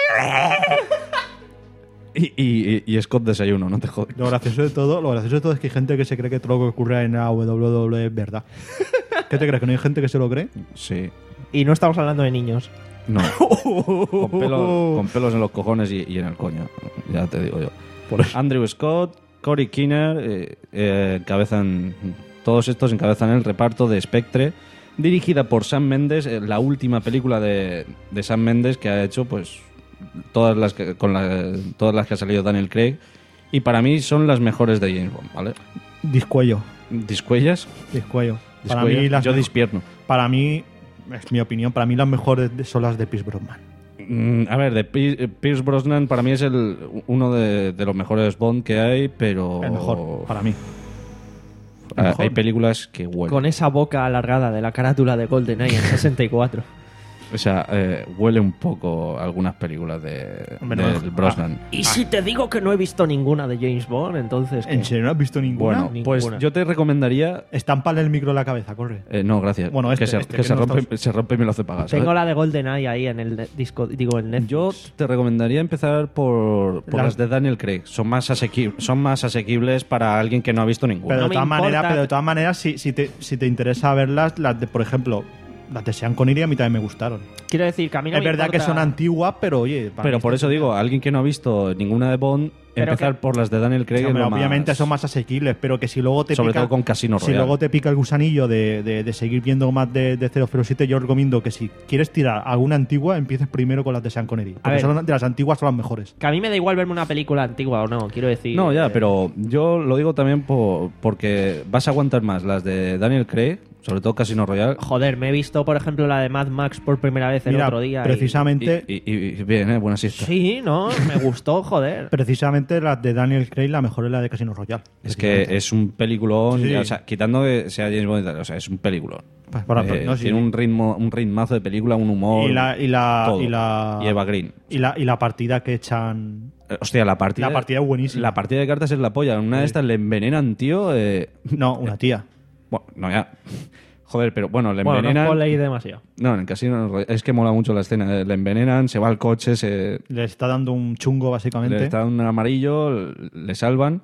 Y, y, y Scott Desayuno, no te jodes. Lo gracioso de todo, lo gracioso de todo es que hay gente que se cree que todo lo que ocurre en la W W E es verdad. ¿Qué te crees? ¿Que no hay gente que se lo cree? Sí. Y no estamos hablando de niños. No. Con, pelo- con pelos en los cojones y, y en el coño. Ya te digo yo. Por eso. Andrew Scott, Corey Kinner, eh, eh, encabezan, todos estos encabezan el reparto de Spectre, dirigida por Sam Mendes, eh, la última película de, de Sam Mendes que ha hecho, pues, todas las que, con la- todas las que ha salido Daniel Craig, y para mí son las mejores de James Bond, ¿vale? Discuello. ¿Discuellas? Discuello. Para Discuellas. mí, las Yo me- dispierno. para mí, es mi opinión, para mí las mejores de- son las de Pierce Brosnan. Mm, A ver, de Pi- eh, Pierce Brosnan para mí es el, uno de, de los mejores Bond que hay, pero... El mejor, para mí. Ah, mejor. hay películas que huelen. Con esa boca alargada de la carátula de GoldenEye en sesenta y cuatro. O sea, eh, huele un poco a algunas películas de, Hombre, no, del Brosnan. Y si te digo que no he visto ninguna de James Bond, entonces... ¿qué? ¿En serio no has visto ninguna? Bueno, Ninguna. pues yo te recomendaría... Estámpale el micro en la cabeza, corre. eh, no, gracias. Bueno, este, que se, este, que que se no rompe, estás- se rompe y me lo hace pagar. ¿sabes? Tengo la de GoldenEye ahí en el disco, digo, en Netflix. Yo te recomendaría empezar por, por Las- las de Daniel Craig. Son más, asequi- son más asequibles para alguien que no ha visto ninguna. Pero No de me todas maneras, importa. pero de todas maneras, si, si, te, si te interesa verlas, las de, por ejemplo, las de Sean Connery a mí también me gustaron. Quiero decir que a mí no es me verdad importa- que son antiguas, pero oye. para Pero mí por está eso genial. digo, alguien que no ha visto ninguna de Bond, Pero empezar que- por las de Daniel Craig Sí, es hombre, lo más- obviamente son más asequibles, pero que si luego te Sobre pica, todo con Casino si Royale. luego te pica el gusanillo de, de- de seguir viendo más de, de cero cero siete, yo recomiendo que si quieres tirar alguna antigua, empieces primero con las de Sean Connery. Porque ver. son de las antiguas son las mejores. Que a mí me da igual verme una película antigua o no, quiero decir... No, ya, eh, pero yo lo digo también por, porque vas a aguantar más las de Daniel Craig, sobre todo Casino Royale. Joder, me he visto, por ejemplo, la de Mad Max por primera vez el Mira, otro día. y- precisamente, Y, y- y bien, ¿eh? Buena siesta. Sí, no, me gustó, joder. precisamente las de Daniel Craig, la mejor es la de Casino Royale. Es que es un peliculón, Sí. ya, o sea, quitando que sea James Bond y tal, o sea, es un peliculón. Pues para- Eh, no, sí. Tiene un ritmo, un ritmazo de película, un humor. Y la, y la, todo. y la, Y Eva Green. y la, y la partida que echan. Eh, Hostia, la partida. La partida es buenísima. La partida de cartas es la polla. Una de estas le envenenan, tío. eh, No, una tía. Bueno, no, ya. Joder, pero bueno, le Bueno, no envenenan. os leí demasiado. No, en el casino es que mola mucho la escena. eh, Le envenenan, se va al coche, se Le está dando un chungo, básicamente. le está un amarillo, le salvan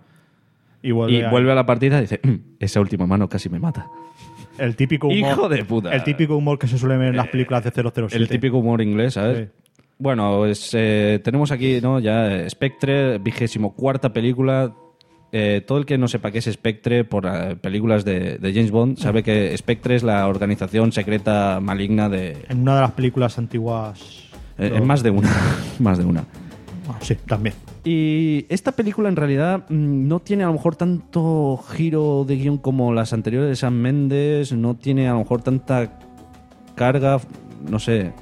y vuelve, y a- vuelve a la partida y dice: "Mm, esa última mano casi me mata". El típico humor. Hijo de puta. El típico humor que se suele ver en las películas de cero cero siete. El típico humor inglés, ¿sabes? Sí. Bueno, pues eh, tenemos aquí, ¿no? Ya eh, Spectre, vigésimo cuarta película. Eh, todo el que no sepa qué es Spectre por eh, películas de, de James Bond sabe que Spectre es la organización secreta maligna de... En una de las películas antiguas. eh, lo- en más de una. más de una. Bueno, sí, también. Y esta película en realidad mm, no tiene a lo mejor tanto giro de guión como las anteriores de Sam Mendes, no tiene a lo mejor tanta carga, no sé.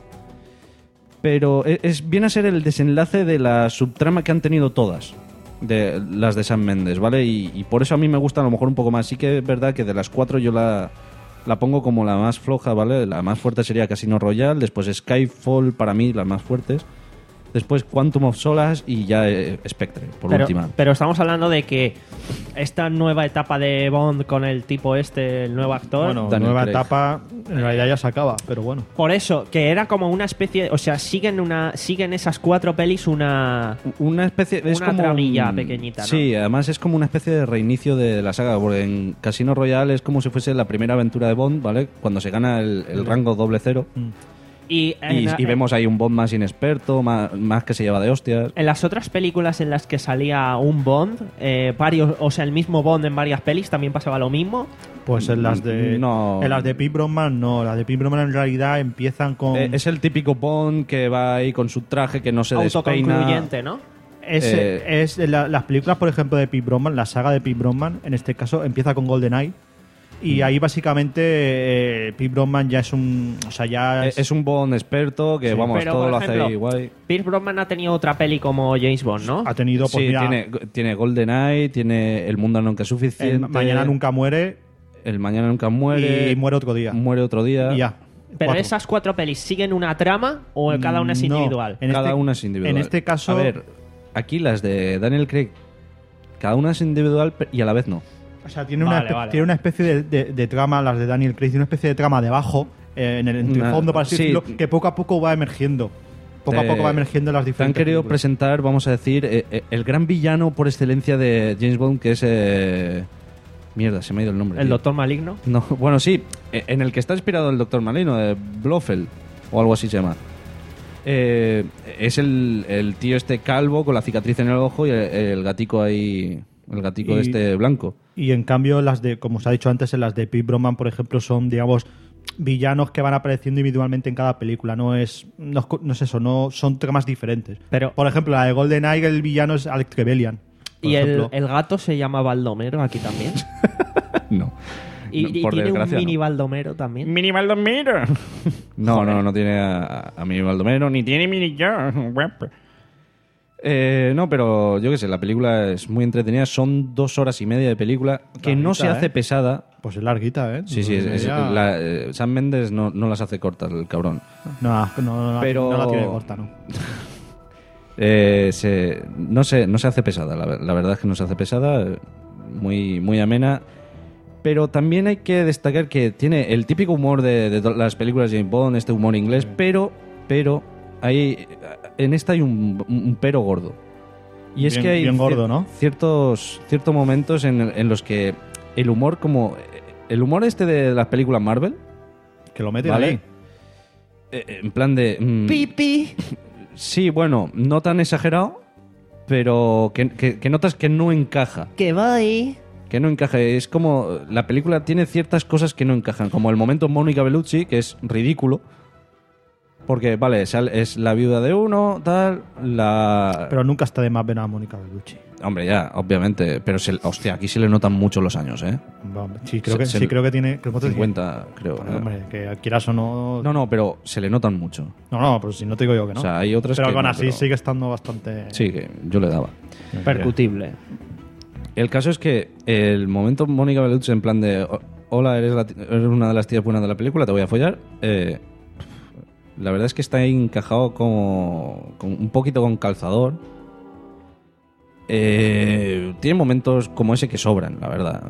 Pero es, es- viene a ser el desenlace de la subtrama que han tenido todas, de las de Sam Mendes, ¿vale? Y, y por eso a mí me gusta a lo mejor un poco más. Sí que es verdad que de las cuatro yo la, la pongo como la más floja, ¿vale? La más fuerte sería Casino Royale, después Skyfall, para mí las más fuertes. Después Quantum of Solace y ya eh, Spectre, por Pero, última. pero estamos hablando de que esta nueva etapa de Bond con el tipo este, el nuevo actor... Bueno, Daniel nueva Craig. etapa, en realidad ya se acaba, pero bueno. Por eso, que era como una especie... O sea, siguen una siguen esas cuatro pelis una... Una especie es Una como tramilla un- pequeñita, ¿no? Sí, además es como una especie de reinicio de la saga, porque en Casino Royale es como si fuese la primera aventura de Bond, ¿vale? Cuando se gana el, el rango doble cero. Y, Y, en, y vemos ahí un Bond más inexperto, más, más que se lleva de hostias. en las otras películas en las que salía un Bond, eh, varios, o sea, el mismo Bond en varias pelis, también pasaba lo mismo. Pues en las de. No. En las de Pete Brosnan, no. Las de Pete Brosnan en realidad empiezan con. Eh, es el típico Bond que va ahí con su traje que no se despeina. Autoconcluyente, ¿no? Es, eh, es la- las películas, por ejemplo, de Pete Brosnan, la saga de Pete Brosnan, en este caso, empieza con GoldenEye. Y ahí básicamente eh, Pete Brosnan ya es un. O sea, ya Eh, es. Es un Bond experto que, Sí. vamos, Pero, todo por lo ejemplo, hace ahí guay. Pierce Brosnan ha tenido otra peli como James Bond, ¿no? ha tenido, pues Sí, mira, tiene, tiene GoldenEye, tiene El Mundo Nunca es Suficiente. el Mañana Nunca Muere El Mañana Nunca Muere. y Muere Otro Día. Muere otro día. Y ya. Pero Cuatro. esas cuatro pelis siguen una trama o cada una es No. individual. En cada este- una es individual. en este caso- A ver, aquí las de Daniel Craig, cada una es individual pe- y a la vez no. O sea, tiene, Vale, una, espe- vale. tiene una especie de, de- de trama, las de Daniel Craig, tiene una especie de trama debajo, eh, en el, en el Una- fondo, para así sí. decirlo, que poco a poco va emergiendo. Poco a Eh, poco va emergiendo en las Te han diferentes querido películas. presentar, vamos a decir, eh, eh, el gran villano por excelencia de James Bond, que es... eh, Mierda, se me ha ido el nombre. El tío. Doctor Maligno. No, bueno, sí, eh, en el que está inspirado el Doctor Malino, de Blofeld, o algo así se llama. Eh, es el, el tío este calvo con la cicatriz en el ojo y el, el gatico ahí, el gatico Y- este blanco. Y en cambio, las de, como os ha dicho antes, en las de Pete Brosnan, por ejemplo, son, digamos, villanos que van apareciendo individualmente en cada película. No es, no, es co- no es eso, no son tramas diferentes. Pero- por ejemplo, la de GoldenEye, el villano es Alex Trevelyan. por Y el, ejemplo. el gato se llama Baldomero aquí también. No. Y, No, y por tiene un desgracia, mini no. Baldomero también. Mini Baldomero. No, no, no tiene a, a Mini Baldomero, ni tiene Mini yo. Eh, no, pero yo qué sé, la película es muy entretenida. Son dos horas y media de película que no se Larguita, hace ¿eh? pesada. Pues es larguita, ¿eh? Sí, sí, es, es- Ya- la- eh, Sam Mendes no, no las hace cortas, el cabrón. No, no, no, la- Pero- no la tiene corta, ¿no? Eh, se, no, se, no se hace pesada, la, la verdad es que no se hace pesada, eh, muy, muy amena. Pero también hay que destacar que tiene el típico humor de, de to- las películas de James Bond, este humor inglés, pero, pero hay, en esta hay un, un pero gordo. Y es Bien- que hay bien gordo, cier- ¿no? ciertos, ciertos momentos en, en los que el humor como... El humor este de las películas Marvel, Que lo meten ¿vale? ahí. Eh, en plan de... mm, Pipi. Sí, bueno, no tan exagerado, pero que, que- que notas que no encaja. Que voy. Que no encaja. Es como... La película tiene ciertas cosas que no encajan. Como el momento Mónica Bellucci, que es ridículo. Porque, vale, sal- es la viuda de uno, tal, la... Pero nunca está de más ver a Mónica Bellucci. Hombre, ya, obviamente. Pero, se, hostia, aquí se le notan mucho los años, ¿eh? Vamos, Sí, creo Se- que, se- sí, creo que tiene... creo que- cincuenta, creo. Bueno, ¿eh? hombre, que quieras o no... No, no, pero se le notan mucho. No, no, pero si no te digo yo que no. O sea, hay otras pero que con no, así pero- sigue estando bastante... Sí, que yo le daba. Percutible. El caso es que el momento Mónica Bellucci en plan de "O- hola, eres, la ti- eres una de las tías buenas de la película, te voy a follar", eh, la verdad es que está ahí encajado como, con- un poquito con calzador. Eh, tiene momentos como ese que sobran, la verdad.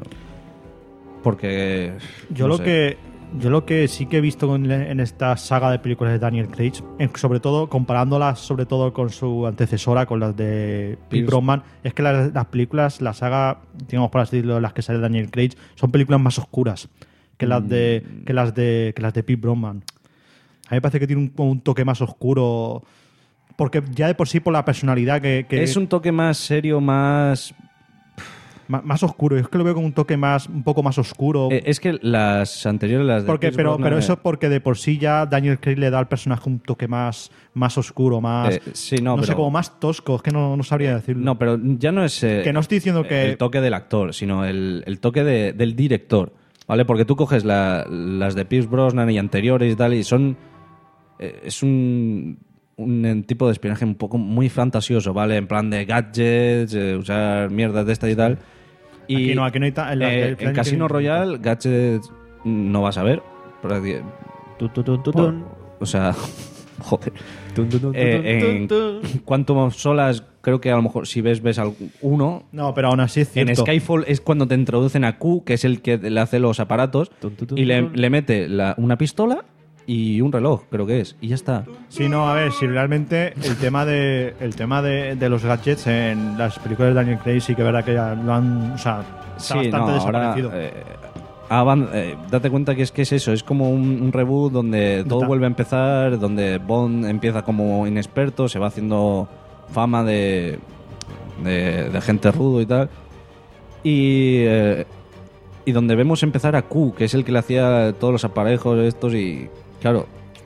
Porque Yo no lo sé. que yo lo que sí que he visto en, en esta saga de películas de Daniel Craig, en- sobre todo comparándolas sobre todo con su antecesora, con las de Pete Pierce. Brosnan, es que las, las películas, la saga, digamos por así decirlo, las que sale Daniel Craig, son películas más oscuras que las de Mm. que las de que las de Pete Brosnan. A mí me parece que tiene un, como un toque más oscuro, porque ya de por sí por la personalidad que, que Es un toque más serio, más... más, más oscuro. Es que lo veo como un toque más un poco más oscuro. eh, es que las anteriores, las de Porque, Pierce pero, Brosnan, pero eh, eso porque de por sí ya Daniel Craig le da al personaje un toque más, más oscuro, más... Eh, sí, no, sé, pero- como más tosco. Es que no, no sabría decirlo. No, pero ya no es... eh, Que no estoy diciendo que- El toque del actor, sino el, el toque de- del director, ¿vale? Porque tú coges la- las de Pierce Brosnan y anteriores y tal, y son... eh, es un, un tipo de espionaje un poco muy fantasioso, ¿vale? En plan de gadgets, eh, usar mierdas de esta y tal. Y, Aquí no, aquí no hay ta- en la- eh, el- en Casino Royale, gadgets no vas a ver. porque- Tu, tu, tu, tu, por- tun. o sea, joder. Tun, tun, tun, Eh, tun, en tun. Quantum Solas, creo que a lo mejor si ves, ves al- uno. No, pero aún así es cierto. En Skyfall es cuando te introducen a Q, que es el que le hace los aparatos, Tun, tun, tun, y le, tun. le mete la- una pistola y un reloj, creo que es, y ya está. Sí, no, a ver, si realmente el tema de el tema de, de los gadgets en las películas de Daniel Craig sí que es verdad que ya lo han... O sea, está Sí, bastante no, ahora, desaparecido. eh, avan- eh, date cuenta que es que es eso, es como un, un reboot donde todo Está. vuelve a empezar, donde Bond empieza como inexperto, se va haciendo fama de, de, de gente rudo y tal. Y, eh, y donde vemos empezar a Q, que es el que le hacía todos los aparejos estos y, claro,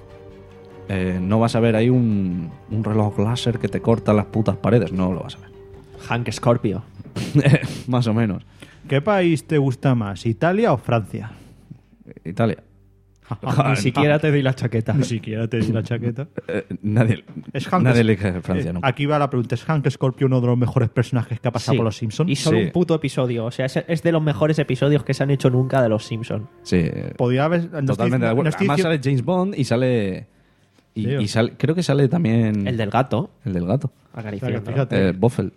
eh, no vas a ver ahí un, un reloj láser que te corta las putas paredes, no lo vas a ver. Hank Scorpio. Más o menos. ¿Qué país te gusta más, Italia o Francia? Italia. Ni siquiera te doy la chaqueta. Ni siquiera te di la chaqueta. Eh, nadie Es Hank nadie Es- elige Francia, Eh, ¿no? Aquí va la pregunta. ¿Es Hank Scorpio uno de los mejores personajes que ha pasado Sí. por los Simpsons? Y solo Sí. un puto episodio. O sea, es, es de los mejores episodios que se han hecho nunca de los Simpsons. Sí, eh, Podría haber... no estoy totalmente de diciendo- acuerdo. no estoy Además diciendo- sale James Bond y sale... Y, Sí. y sale, creo que sale también... El del gato. el del gato. Acariciando. O sea, que fíjate. Eh, Boffel.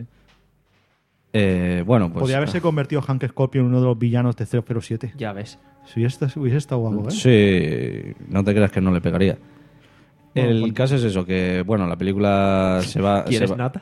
Eh, bueno, pues... Podría haberse convertido Hank Scorpio en uno de los villanos de cero cero siete. Ya ves. Si hubiese, hubiese estado guapo, ¿eh? Sí, no te creas que no le pegaría. Bueno, el pues- caso es eso, que bueno, la película se va... se ¿Quieres va- nata?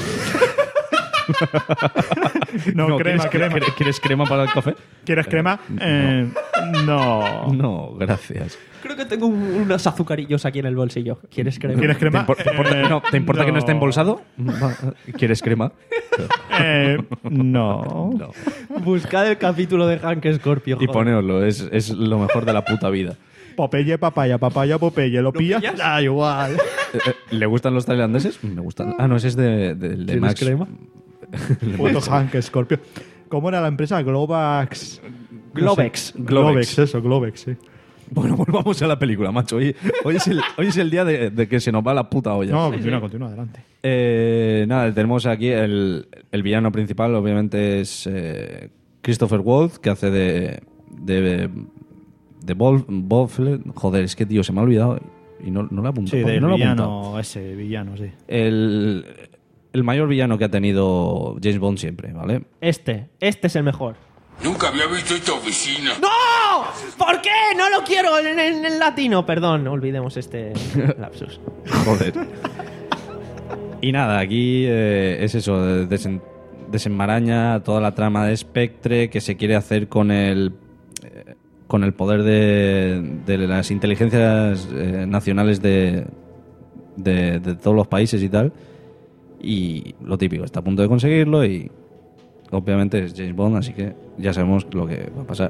No, crema, ¿quieres, crema. ¿quieres- ¿Quieres crema para el café? ¿Quieres crema? Eh, no. No, gracias. Creo que tengo un- unos azucarillos aquí en el bolsillo. ¿Quieres crema? ¿Quieres ¿Te, crema? impor- te importa, Eh, no, ¿te importa que no esté no. embolsado? ¿Quieres crema? Eh, no. Buscad el capítulo de Hank Scorpio. Y joder. poneoslo, es, es lo mejor de la puta vida. Popeye, papaya, papaya, Popeye. ¿Lo pillas? pillas? Da igual. Eh, eh, ¿Le gustan los tailandeses? Me gustan. Ah, no, ese es de, de, de ¿Quieres Max. crema? Puto Hank Scorpio. ¿Cómo era la empresa? Globax. Globex. Globex, eso, Globex, sí. Bueno, volvamos a la película, macho. Hoy, hoy, es, el, hoy es el día de, de que se nos va la puta olla. No, continúa, continúa, adelante. Eh, nada, tenemos aquí el, el villano principal, obviamente es eh, Christopher Waltz, que hace de de, de Wolf, Wolf, joder, es que tío, se me ha olvidado y no, no lo he apuntado. Sí, del no lo he villano, apuntado. ese villano, sí. El, el mayor villano que ha tenido James Bond siempre, ¿vale? Este, este es el mejor. Nunca había visto esta oficina. ¡No! ¿Por qué? No lo quiero en, en, en latino. Perdón, olvidemos este lapsus. Joder. Y nada, aquí eh, es eso, desen, desenmaraña toda la trama de Spectre que se quiere hacer con el eh, con el poder de, de las inteligencias eh, nacionales de, de, de todos los países y tal. Y lo típico, está a punto de conseguirlo y obviamente es James Bond, así que ya sabemos lo que va a pasar.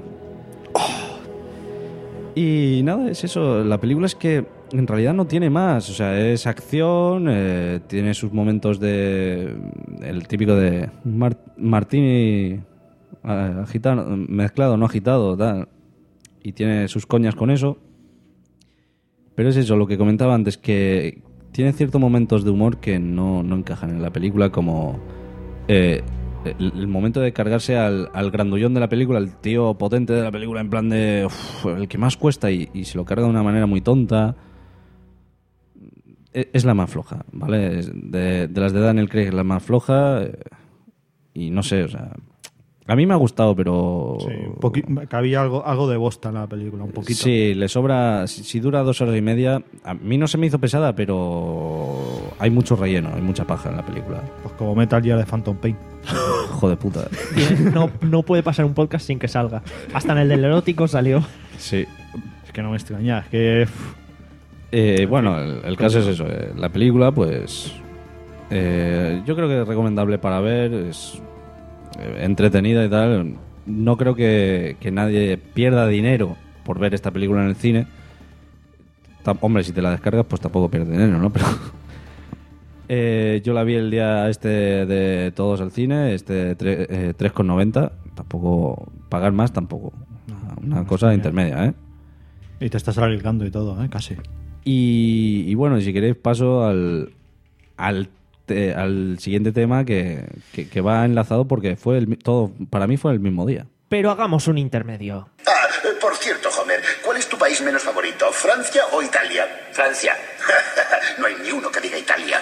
Y nada, es eso. La película es que en realidad no tiene más. O sea, es acción, eh, tiene sus momentos de... El típico de Mar- Martini eh, agitado, mezclado, no agitado, tal. Y tiene sus coñas con eso. Pero es eso, lo que comentaba antes, que tiene ciertos momentos de humor que no, no encajan en la película, como... Eh, El, el momento de cargarse al, al grandullón de la película, el tío potente de la película, en plan de uf, el que más cuesta y, y se lo carga de una manera muy tonta. Es, es la más floja, ¿vale? Es de, de las de Daniel Craig es la más floja eh, y no sé, o sea, a mí me ha gustado, pero... Sí, un poqui- que había algo, algo de bosta en la película, un poquito. Sí, le sobra. Si, si dura dos horas y media, a mí no se me hizo pesada, pero hay mucho relleno, hay mucha paja en la película. Pues como Metal Gear de Phantom Pain. Hijo de puta. Tiene- No, no puede pasar un podcast sin que salga. Hasta en el del erótico salió. Sí. Es que no me extraña, es que... uf, Eh, bueno, el, el caso es eso. eh, La película, pues. eh, yo creo que es recomendable para ver. Es eh, entretenida y tal. No creo que, que nadie pierda dinero por ver esta película en el cine. Tam- Hombre, si te la descargas, pues tampoco pierdes dinero, ¿no? Pero. eh, yo la vi el día este de todos al cine, este tre- eh, tres con noventa. Tampoco. Pagar más tampoco. Una, una cosa intermedia, ¿eh? Y te estás arriesgando y todo, ¿eh? Casi. Y, y bueno, si queréis paso al al, te- al siguiente tema que, que, que va enlazado porque fue el, mi- todo para mí fue el mismo día. Pero hagamos un intermedio. Ah, eh, por cierto, Homer, ¿cuál es tu país menos favorito, Francia o Italia? Francia. No hay ni uno que diga Italia.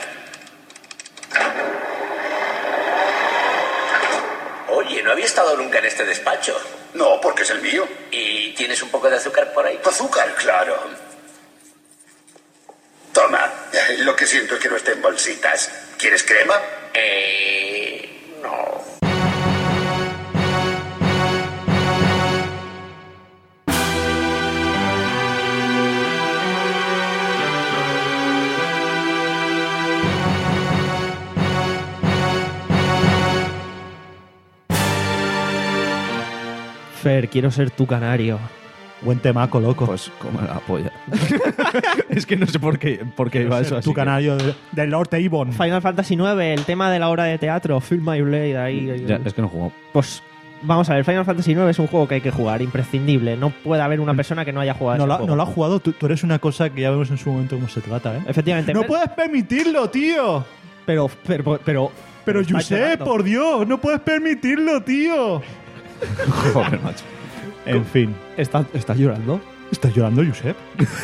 Oye, no había estado nunca en este despacho. No, porque es el mío. ¿Y tienes un poco de azúcar por ahí? Azúcar, claro. Toma, lo que siento es que no esté en bolsitas. ¿Quieres crema? Eh... no. Fer, quiero ser tu canario. Buen temaco, loco. Pues como la polla. Es que no sé por qué, por qué iba eso así. Tu que- canario de, de Lord Avon. Final Fantasy nueve, el tema de la obra de teatro, Fill My Blade, ahí. Ya, es que no jugó. Pues vamos a ver, Final Fantasy nueve es un juego que hay que jugar, imprescindible. No puede haber una persona que no haya jugado No ese lo, juego. no lo has jugado, tú, tú eres una cosa que ya vemos en su momento cómo se trata, ¿eh? Efectivamente. ¡No Fer, puedes permitirlo, tío! Pero, pero, pero... Pero, está Josep, llorando. por Dios, no puedes permitirlo, tío. Joder, macho. En fin. ¿Estás está llorando? ¿Estás llorando, Josep?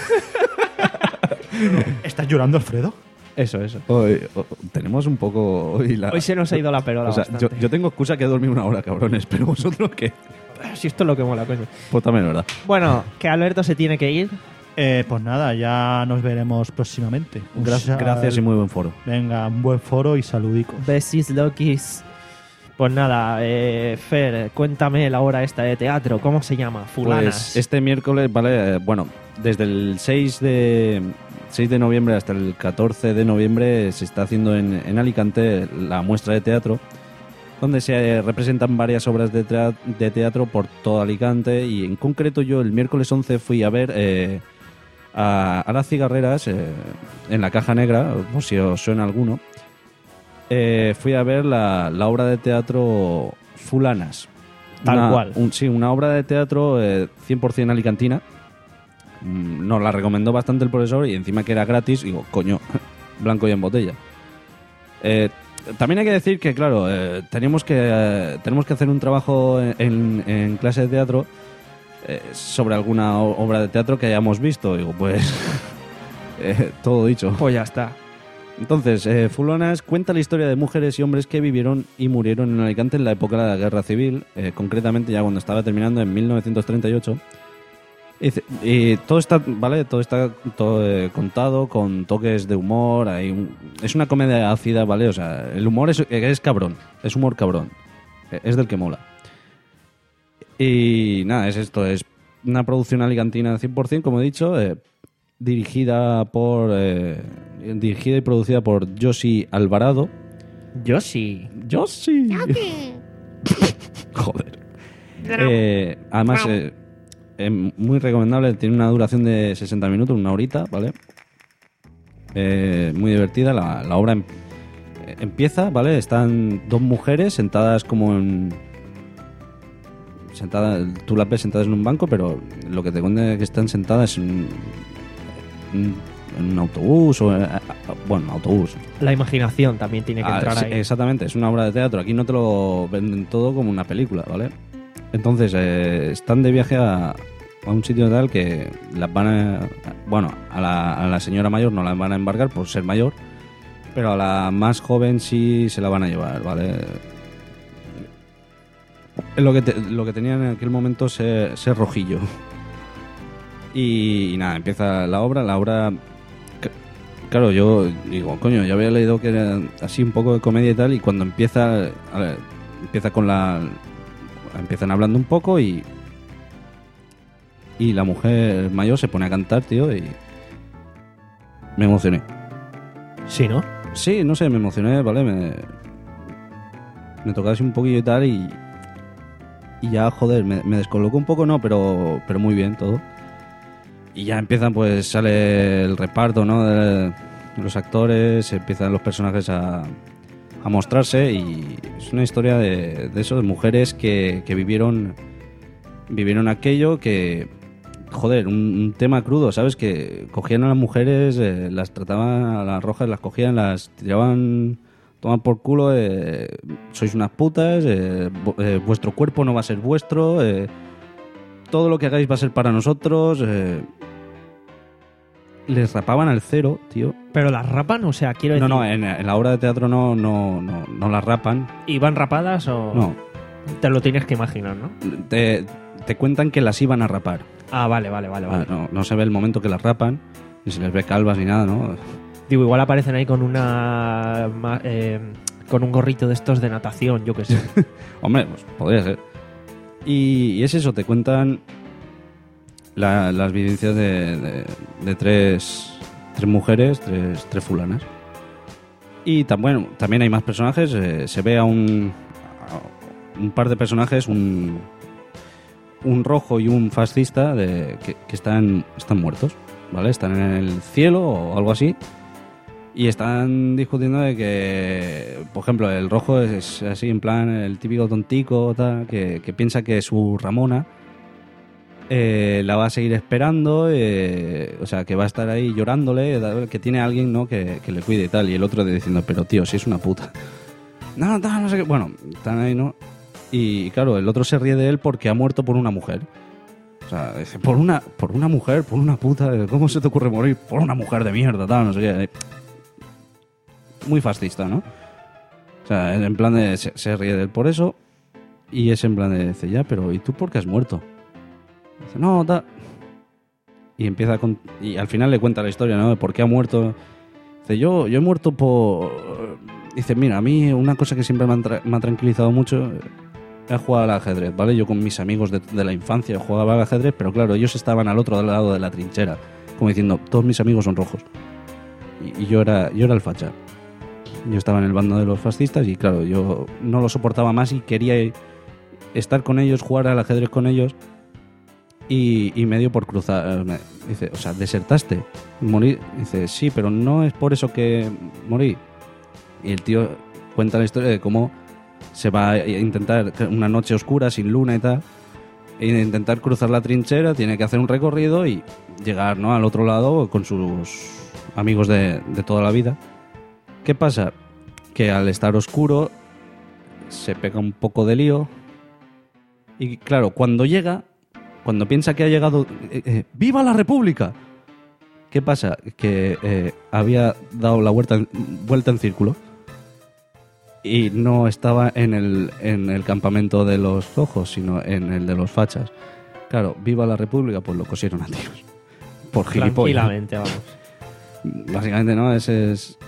¿Estás llorando, Alfredo? Eso, eso. Hoy, o- tenemos un poco hoy la... Hoy se nos ha ido la perola O sea, bastante. yo, yo tengo excusa que he dormido una hora, cabrones, pero vosotros qué. Si esto es lo que mola, coño. Pues también es verdad. Bueno, que Alberto se tiene que ir. Eh, pues nada, ya nos veremos próximamente. Un Gracias, sal- gracias y muy buen foro. Venga, un buen foro y saludicos. Besis Lokis. Pues nada, eh, Fer, cuéntame la hora esta de teatro. ¿Cómo se llama? Fulanas. Pues este miércoles, vale, eh, bueno, desde el seis de seis de noviembre hasta el catorce de noviembre se está haciendo en, en Alicante la muestra de teatro, donde se eh, representan varias obras de, tra- de teatro por todo Alicante, y en concreto yo el miércoles once fui a ver eh, a, a las cigarreras eh, en la Caja Negra, por si os suena alguno. Eh, fui a ver la, la obra de teatro Fulanas. Tal Una- cual. un- sí, una obra de teatro eh, cien por ciento alicantina, mm, nos la recomendó bastante el profesor y encima que era gratis, digo, coño, blanco y en botella. Eh, también hay que decir que, claro, eh, teníamos que, eh, tenemos que hacer un trabajo en, en clase de teatro eh, sobre alguna o- obra de teatro que hayamos visto. Digo, pues, eh, todo dicho. Pues ya está. Entonces, eh, Fulonas cuenta la historia de mujeres y hombres que vivieron y murieron en Alicante en la época de la Guerra Civil, eh, concretamente ya cuando estaba terminando en mil novecientos treinta y ocho. Y, dice- y todo está, ¿vale? Todo está todo, eh, contado con toques de humor. Hay un- es una comedia ácida, ¿vale? O sea, el humor es, es cabrón, es humor cabrón, eh, es del que mola. Y nada, es esto, es una producción alicantina cien por ciento, como he dicho, eh, dirigida por eh, dirigida y producida por Josi Alvarado. Yo sí. Josi. Joder. Eh, además, eh, es muy recomendable, tiene una duración de sesenta minutos, una horita, ¿vale? Eh, muy divertida, la, la obra em- eh, empieza, ¿vale? Están dos mujeres sentadas como en... Sentadas, tú las ves sentadas en un banco, pero lo que te cuenta que están sentadas en, en, en un autobús o... eh, bueno, autobús. La imaginación también tiene que Ah, entrar sí, ahí. exactamente, es una obra de teatro. Aquí no te lo venden todo como una película, ¿vale? Entonces, eh, están de viaje a, a un sitio tal que las van a... Bueno, a la, a la señora mayor no la van a embarcar por ser mayor, pero a la más joven sí se la van a llevar, ¿vale? Es lo que, te- lo que tenía en aquel momento ser, ser rojillo. Y, y nada, empieza la obra. La obra... c- Claro, yo digo, coño, ya había leído que era así un poco de comedia y tal, y cuando empieza... A ver, empieza con la... Empiezan hablando un poco y... Y la mujer mayor se pone a cantar, tío, y... Me emocioné. Sí, ¿no? Sí, no sé, me emocioné, ¿vale? Me, me tocaba así un poquillo y tal y... Y ya, joder, me, me descolocó un poco, no, pero, pero muy bien todo. Y ya empiezan, pues sale el reparto, ¿no? De los actores, empiezan los personajes a, a mostrarse y es una historia de, de eso, de mujeres que, que vivieron, vivieron aquello que... Joder, un, un tema crudo, ¿sabes? Que cogían a las mujeres, eh, las trataban a las rojas, las cogían, las tiraban, toman por culo, eh, sois unas putas, eh, vu- eh, vuestro cuerpo no va a ser vuestro, eh, todo lo que hagáis va a ser para nosotros. Eh, les rapaban al cero, tío. Pero las rapan, o sea, quiero No, decir... no, en, en la obra de teatro no, no, no, no las rapan, ¿Iban rapadas o...? no. Te lo tienes que imaginar, ¿no? Te, te cuentan que las iban a rapar. Ah, vale, vale, vale. vale. Ah, no, no se ve el momento que las rapan, ni se les ve calvas ni nada, ¿no? Digo, igual aparecen ahí con una... ma- eh, con un gorrito de estos de natación, yo qué sé. Hombre, pues podría ser. Y, y es eso, te cuentan la- las vivencias de, de- de tres, tres mujeres, tres, tres fulanas. Y tam- bueno, también hay más personajes, eh, se ve a un, a un par de personajes, un, un rojo y un fascista de, que, que están, están muertos, ¿vale? Están en el cielo o algo así. Y están discutiendo de que, por ejemplo, el rojo es así, en plan, el típico tontico, tal, que, que piensa que su Ramona eh, la va a seguir esperando, eh, o sea, que va a estar ahí llorándole, tal, que tiene a alguien, ¿no?, que, que le cuide y tal. Y el otro diciendo, pero tío, si es una puta. No, no, no sé qué. Bueno, están ahí, ¿no? Y claro, el otro se ríe de él porque ha muerto por una mujer. O sea, dice, por una, por una mujer, por una puta, ¿cómo se te ocurre morir por una mujer de mierda, tal, no sé qué? Muy fascista, ¿no? O sea, en plan de... Se, se ríe de él por eso y es en plan de... Dice, ya, pero ¿y tú por qué has muerto? Dice, no, tal... Y empieza con... Y al final le cuenta la historia, ¿no? De por qué ha muerto. Dice, yo, yo he muerto por... Dice, mira, a mí una cosa que siempre me ha, tra- me ha tranquilizado mucho es jugar al ajedrez, ¿vale? Yo con mis amigos de, de la infancia jugaba al ajedrez, pero claro, ellos estaban al otro lado de la trinchera, como diciendo, todos mis amigos son rojos. Y, y yo era yo era el facha. Yo estaba en el bando de los fascistas y claro, yo no lo soportaba más y quería estar con ellos, jugar al ajedrez con ellos y, y me dio por cruzar. Me dice, o sea, desertaste, morí. Dice, sí, pero no es por eso que morí. Y el tío cuenta la historia de cómo se va a intentar una noche oscura, sin luna y tal, e intentar cruzar la trinchera, tiene que hacer un recorrido y llegar, ¿no?, al otro lado con sus amigos de, de toda la vida. ¿Qué pasa? Que al estar oscuro se pega un poco de lío y claro, cuando llega, cuando piensa que ha llegado, eh, eh, ¡viva la República! ¿Qué pasa? Que eh, había dado la vuelta en, vuelta en círculo y no estaba en el, en el campamento de los rojos, sino en el de los fachas. Claro, ¡viva la República! Pues lo cosieron a tiros. Por gilipollas. Tranquilamente, vamos. Básicamente, ¿no? Ese es...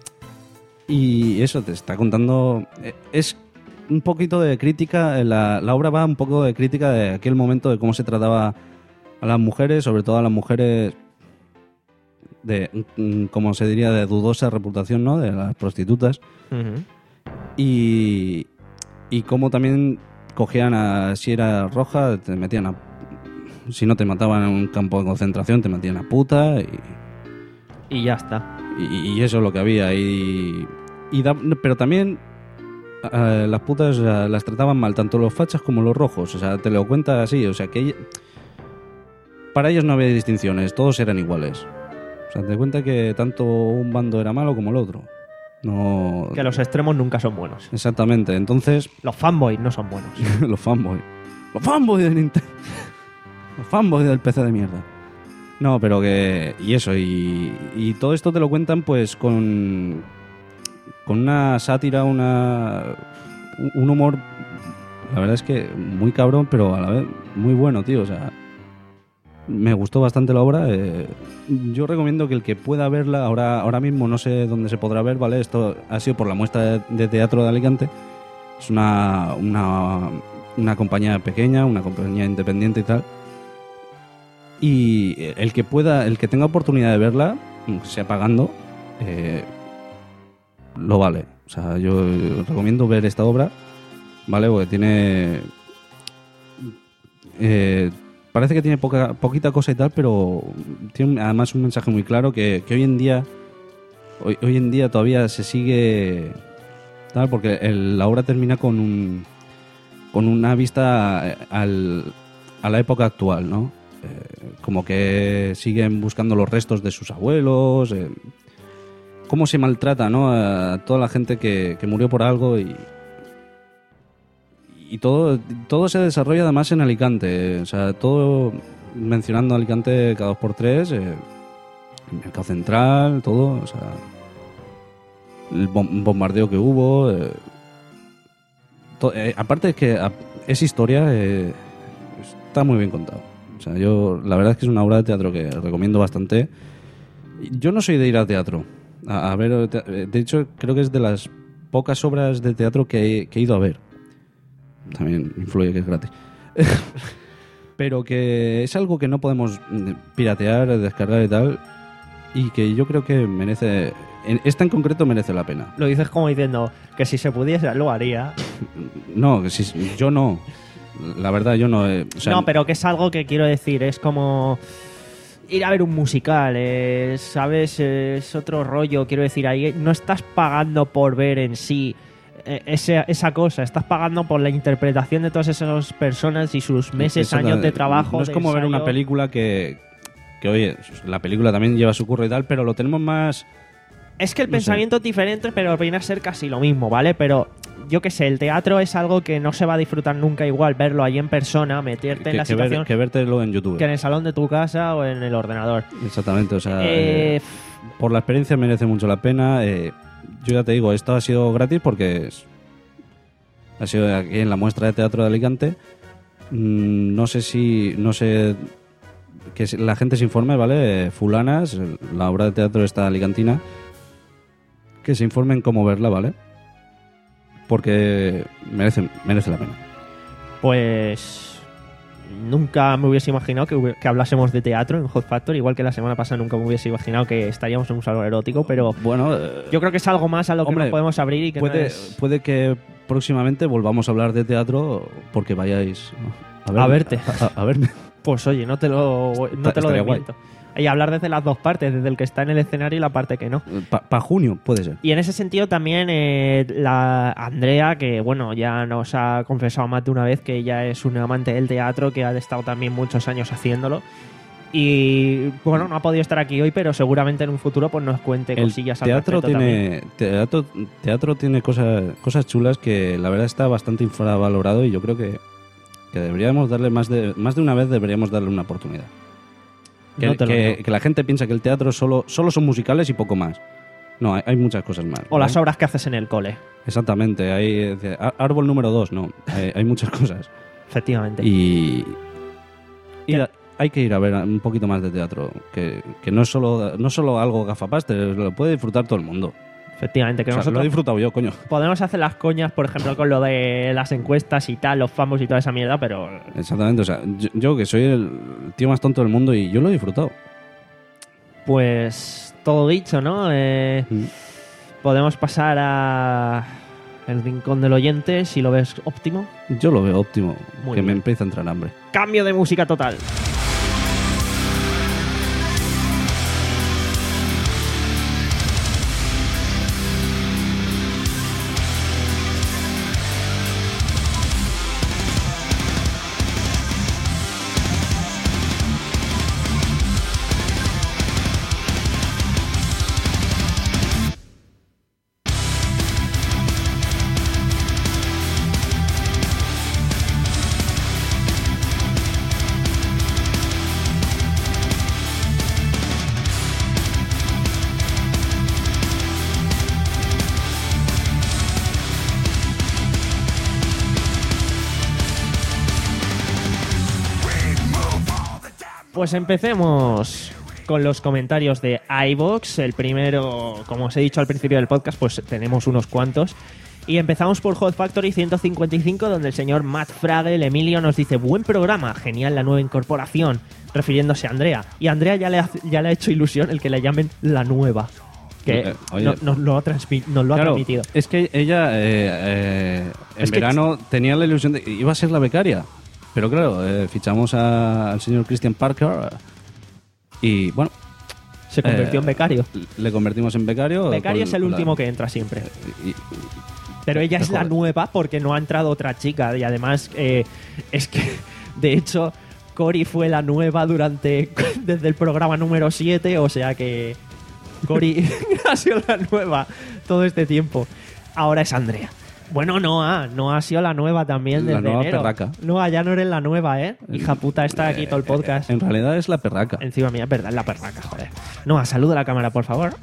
Y eso te está contando... Es un poquito de crítica, la, la obra va un poco de crítica de aquel momento, de cómo se trataba a las mujeres, sobre todo a las mujeres de, como se diría, de dudosa reputación, ¿no? De las prostitutas. Uh-huh. Y, y cómo también cogían a... Si era roja, te metían a... Si no te mataban en un campo de concentración, te metían a puta y... Y ya está. Y, y eso es lo que había. Y, y da, pero también eh, las putas eh, las trataban mal, tanto los fachas como los rojos. O sea, te lo cuenta así. O sea, que ella, para ellos no había distinciones, todos eran iguales. O sea, te cuenta que tanto un bando era malo como el otro. No... Que los extremos nunca son buenos. Exactamente, entonces... Los fanboys no son buenos. Los fanboys. Los fanboys de Nintendo. Los fanboys del P C de mierda. No, pero que... Y eso, y, y todo esto te lo cuentan pues con... Con una sátira, una... Un humor... La verdad es que muy cabrón, pero a la vez muy bueno, tío. O sea... Me gustó bastante la obra. Eh, yo recomiendo que el que pueda verla, ahora, ahora mismo no sé dónde se podrá ver, ¿vale? Esto ha sido por la muestra de, de teatro de Alicante. Es una, una, una compañía pequeña, una compañía independiente y tal. Y el que pueda, el que tenga oportunidad de verla, sea pagando, eh, lo vale. O sea, yo recomiendo ver esta obra, ¿vale? Porque tiene... Eh, Parece que tiene poca, poquita cosa y tal, pero tiene además un mensaje muy claro que, que hoy en día hoy, hoy en día todavía se sigue tal, porque el, la obra termina con un con una vista al, a la época actual, ¿no? Eh, como que siguen buscando los restos de sus abuelos, eh, cómo se maltrata, ¿no?, a toda la gente que, que murió por algo y Y todo, todo se desarrolla además en Alicante. O sea, todo mencionando Alicante cada dos por tres. Eh, el mercado central, todo. O sea, el bombardeo que hubo. Eh, to, eh, aparte es que es historia, eh, está muy bien contado. O sea, yo la verdad es que es una obra de teatro que recomiendo bastante. Yo no soy de ir al teatro. A, a ver, de hecho, creo que es de las pocas obras de teatro que he, que he ido a ver. También influye que es gratis. Pero que es algo que no podemos piratear, descargar y tal. Y que yo creo que merece... Esta en concreto merece la pena. Lo dices como diciendo que si se pudiese lo haría. No, que si, yo no. La verdad, yo no. Eh, o sea, no, pero que es algo que quiero decir, es como... Ir a ver un musical, eh, ¿sabes? Es otro rollo, quiero decir, ahí no estás pagando por ver en sí... Esa, esa cosa, estás pagando por la interpretación de todas esas personas y sus meses, Exacto. años de trabajo. No es de como ensayo. ver una película que, que, oye, la película también lleva su curro y tal, pero lo tenemos más... Es que el no pensamiento sé. es diferente, pero viene a ser casi lo mismo, ¿vale? Pero yo qué sé, el teatro es algo que no se va a disfrutar nunca igual, verlo ahí en persona, meterte Que, en la que, situación ver, que vértelo en YouTube. que en el salón de tu casa o en el ordenador. Exactamente, o sea, Eh, eh, por la experiencia merece mucho la pena. Eh, yo ya te digo, esto ha sido gratis porque es, ha sido aquí en la muestra de teatro de Alicante. Mm, no sé si, no sé, que la gente se informe, ¿vale? Fulanas, la obra de teatro está alicantina, que se informen cómo verla, ¿vale? Porque merece, merece la pena. Pues nunca me hubiese imaginado que, hubi- que hablásemos de teatro en Hot Factory, igual que la semana pasada nunca me hubiese imaginado que estaríamos en un salón erótico, pero bueno, eh, yo creo que es algo más a lo hombre, que nos podemos abrir y que puede, no es... puede que próximamente volvamos a hablar de teatro porque vayáis a, A verte. A, a- a verme. Pues oye, no te lo, no Está- te lo estaría guay. desmiento. y hablar desde las dos partes, desde el que está en el escenario y la parte que no. Para pa junio puede ser. Y en ese sentido también eh, la Andrea, que bueno, ya nos ha confesado más de una vez que ella es una amante del teatro, que ha estado también muchos años haciéndolo. Y bueno, no ha podido estar aquí hoy, pero seguramente en un futuro pues nos cuente El cosillas al teatro respecto tiene también. teatro, teatro tiene cosas cosas chulas que la verdad está bastante infravalorado y yo creo que, que deberíamos darle más de más de una vez deberíamos darle una oportunidad. Que, No te lo que- niego. que la gente piensa que el teatro solo solo son musicales y poco más. No, hay, hay muchas cosas más. O las ¿vale? obras que haces en el cole, Exactamente, hay eh, á- árbol número dos, no, hay, hay muchas cosas. efectivamente. Y, y ¿Qué? la- hay que ir a ver un poquito más de teatro, que, que no es solo no es solo algo gafapastre, lo puede disfrutar todo el mundo. Efectivamente, que O sea, lo he nosotros disfrutado yo, coño. podemos hacer las coñas, por ejemplo, con lo de las encuestas y tal, los famosos y toda esa mierda, pero Exactamente, o sea, yo, yo que soy el tío más tonto del mundo y yo lo he disfrutado. pues todo dicho, ¿no? Eh, Mm. podemos pasar a el rincón del oyente, si lo ves óptimo. Yo lo veo óptimo, Muy que me bien. empieza a entrar hambre. Cambio de música total. Pues empecemos con los comentarios de iVoox. El primero, como os he dicho al principio del podcast, pues tenemos unos cuantos. Y empezamos por Hot Factory ciento cincuenta y cinco, donde el señor Matt Fragel, Emilio, nos dice: buen programa, genial la nueva incorporación, refiriéndose a Andrea. Y a Andrea ya le ha, ya le ha hecho ilusión el que le llamen la nueva. Que Eh, oye. no- nos lo ha, transmi- nos lo ha Claro, transmitido. es que ella eh, eh, en Es que- verano tenía la ilusión de que iba a ser la becaria. Pero claro, eh, fichamos a- al señor Christian Parker y bueno, Se convirtió eh, en becario. le convertimos en becario. Becario con es el la- último que entra siempre. y- Pero ella Te es la jodes. nueva porque no ha entrado otra chica. Y además, eh, es que, de hecho, Cory fue la nueva durante desde el programa número siete. O sea que Cory ha sido la nueva todo este tiempo. Ahora es Andrea. Bueno, Noah, Noah ha sido la nueva también La desde nueva enero. perraca. Noah, ya no eres la nueva, ¿eh? Hija puta, está aquí todo el podcast. En realidad es la perraca. Encima mía, es verdad, es la perraca, joder. Noah, saluda a la cámara, por favor.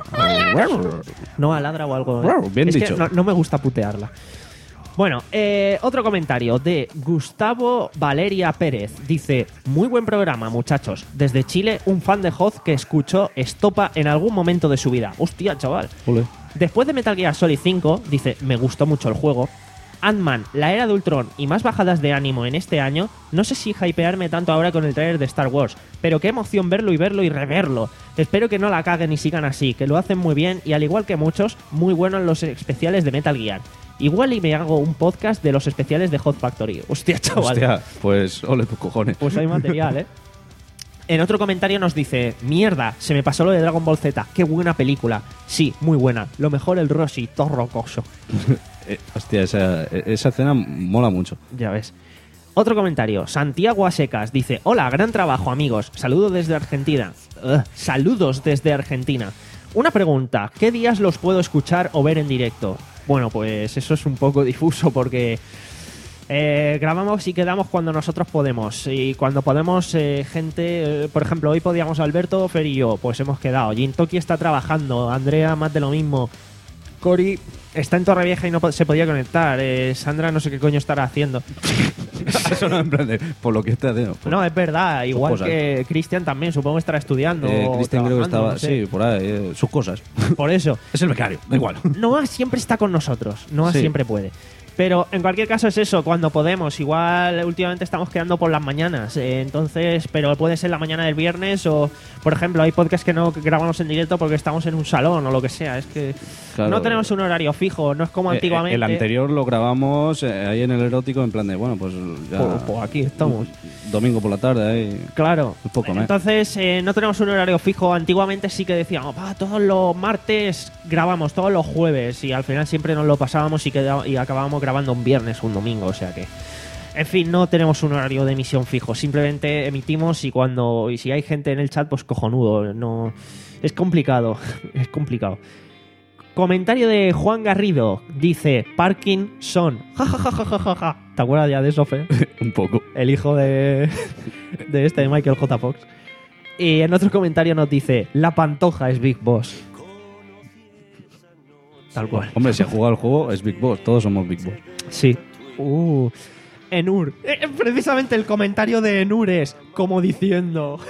Noah, ladra o algo. ¿eh? Bien es que dicho. no, no me gusta putearla. Bueno, eh, otro comentario de Gustavo Valeria Pérez. Dice: muy buen programa, muchachos. Desde Chile, un fan de Hoth que escuchó Estopa en algún momento de su vida. Hostia, chaval. Ole. Después de Metal Gear Solid cinco, dice: me gustó mucho el juego. Ant-Man, la era de Ultron y más bajadas de ánimo en este año. No sé si hypearme tanto ahora con el trailer de Star Wars, pero qué emoción verlo y verlo y reverlo. Espero que no la caguen y sigan así, que lo hacen muy bien y al igual que muchos, muy buenos los especiales de Metal Gear. Igual y me hago un podcast de los especiales de Hot Factory. Hostia, chaval. Hostia, pues ole tus cojones. Pues hay material, ¿eh? En otro comentario nos dice: mierda, se me pasó lo de Dragon Ball Z, qué buena película. Sí, muy buena. Lo mejor el Rossi, todo rocoso. Eh, hostia, esa, esa escena mola mucho. Ya ves. Otro comentario. Santiago Asecas dice: hola, gran trabajo, amigos. Saludos desde Argentina. Ugh, saludos desde Argentina. Una pregunta. ¿Qué días los puedo escuchar o ver en directo? Bueno, pues eso es un poco difuso porque eh, grabamos y quedamos cuando nosotros podemos. Y cuando podemos, eh, gente... eh, por ejemplo, hoy podíamos Alberto, Fer y yo. Pues hemos quedado. Jintoki está trabajando. Andrea, más de lo mismo. Cory está en Torrevieja y no po- se podía conectar. Eh, Sandra no sé qué coño estará haciendo. Eso no en plan de por lo que está haciendo. Por- No, es verdad. Igual cosas. que Cristian también, supongo que estará estudiando. Eh, o Cristian creo que trabajando, estaba, no sé. sí, por ahí, eh, sus cosas. Por eso. Es el becario, da igual. Noah siempre está con nosotros. Noah Sí. siempre puede. Pero en cualquier caso es eso, cuando podemos. Igual últimamente estamos quedando por las mañanas, eh, entonces, pero puede ser la mañana del viernes o, por ejemplo, hay podcasts que no grabamos en directo porque estamos en un salón o lo que sea. Es que Claro. no tenemos un horario fijo, no es como Eh, antiguamente. El anterior lo grabamos eh, ahí en el erótico en plan de, bueno, pues ya... Pues, pues aquí estamos. Domingo por la tarde ahí. Claro. Un poco, ¿no? Entonces, eh, no tenemos un horario fijo. Antiguamente sí que decíamos, "Ah, todos los martes grabamos, todos los jueves", y al final siempre nos lo pasábamos y, quedaba- y acabábamos grabando un viernes o un domingo, o sea que... En fin, no tenemos un horario de emisión fijo, simplemente emitimos y cuando y si hay gente en el chat, pues cojonudo. No, es complicado, es complicado. Comentario de Juan Garrido, dice Parkinson. Ja, ja, ja, ja, ja, ja, ja. ¿Te acuerdas ya de eso, Fer? Un poco. El hijo de, de este de Michael J. Fox. Y en otro comentario nos dice, la Pantoja es Big Boss. Tal cual. Hombre, si ha jugado el juego es Big Boss, todos somos Big Boss. Sí. Uh, Enur. Eh, precisamente el comentario de Enur es como diciendo.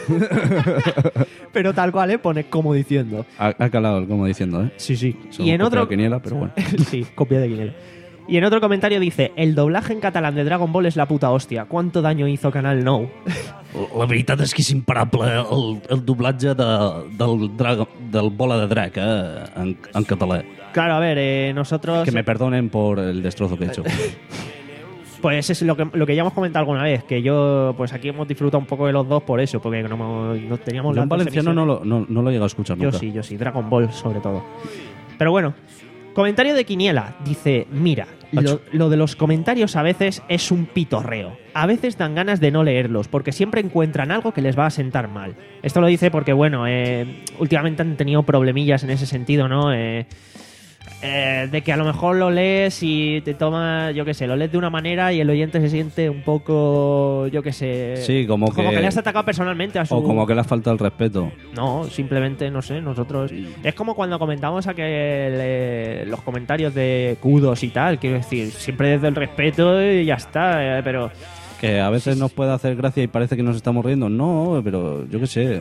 Pero tal cual, ¿eh? Pone como diciendo. Ha, ha calado, como diciendo, ¿eh? Sí, sí. Somos Y en copia otro... de Quiniela, pero bueno. Sí, copia de Quiniela. Y en otro comentario dice, el doblaje en catalán de Dragon Ball es la puta hostia. ¿Cuánto daño hizo Canal Nou? La veritat és que és imparable el, el doblatge de, del, drago, del Bola de Drac eh, en, en català. Claro, a ver, eh, nosotros... Que me perdonen por el destrozo que he hecho. Pues es lo que, lo que ya hemos comentado alguna vez, que yo, pues aquí hemos disfrutado un poco de los dos por eso, porque no, no teníamos Yo las en dos valenciano no emisiones. lo, no, no lo he llegado a escuchar Yo nunca. sí, yo sí, Dragon Ball sobre todo. Pero bueno, comentario de Quiniela, dice, mira, lo, lo de los comentarios a veces es un pitorreo. A veces dan ganas de no leerlos, porque siempre encuentran algo que les va a sentar mal. Esto lo dice porque, bueno, eh, últimamente han tenido problemillas en ese sentido, ¿no? Eh, eh, de que a lo mejor lo lees y te toma, yo qué sé, lo lees de una manera y el oyente se siente un poco, yo qué sé... Sí, como Como que- que le has atacado personalmente a su... O como que le falta el respeto. No, simplemente, no sé, nosotros... Es como cuando comentamos a que los comentarios de kudos y tal, quiero decir, siempre desde el respeto y ya está, eh, pero... Que a veces nos puede hacer gracia y parece que nos estamos riendo. No, pero yo qué sé.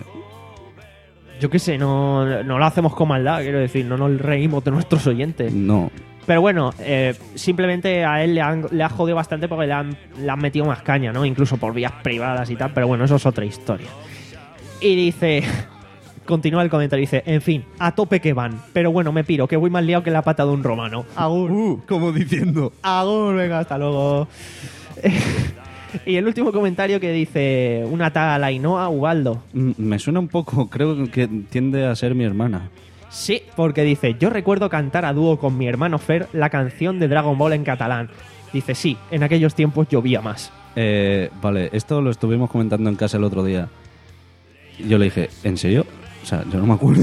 Yo qué sé, no, no lo hacemos con maldad, quiero decir, no nos reímos de nuestros oyentes. No. Pero bueno, eh, simplemente a él le, han, le ha jodido bastante porque le han, le han metido más caña, ¿no? Incluso por vías privadas y tal, pero bueno, eso es otra historia. Y dice... Continúa el comentario, dice, en fin, a tope que van. Pero bueno, me piro, que voy más liado que la pata de un romano. Agur. Uh, como diciendo. Agur, venga, hasta luego. Y el último comentario que dice, una tal Ainhoa Ubaldo. Mm, Me suena un poco, creo que tiende a ser mi hermana. Sí, porque dice, yo recuerdo cantar a dúo con mi hermano Fer la canción de Dragon Ball en catalán. Dice, sí, en aquellos tiempos llovía más. Eh, vale, esto lo estuvimos comentando en casa el otro día. Yo le dije, ¿en serio? O sea, yo no me acuerdo.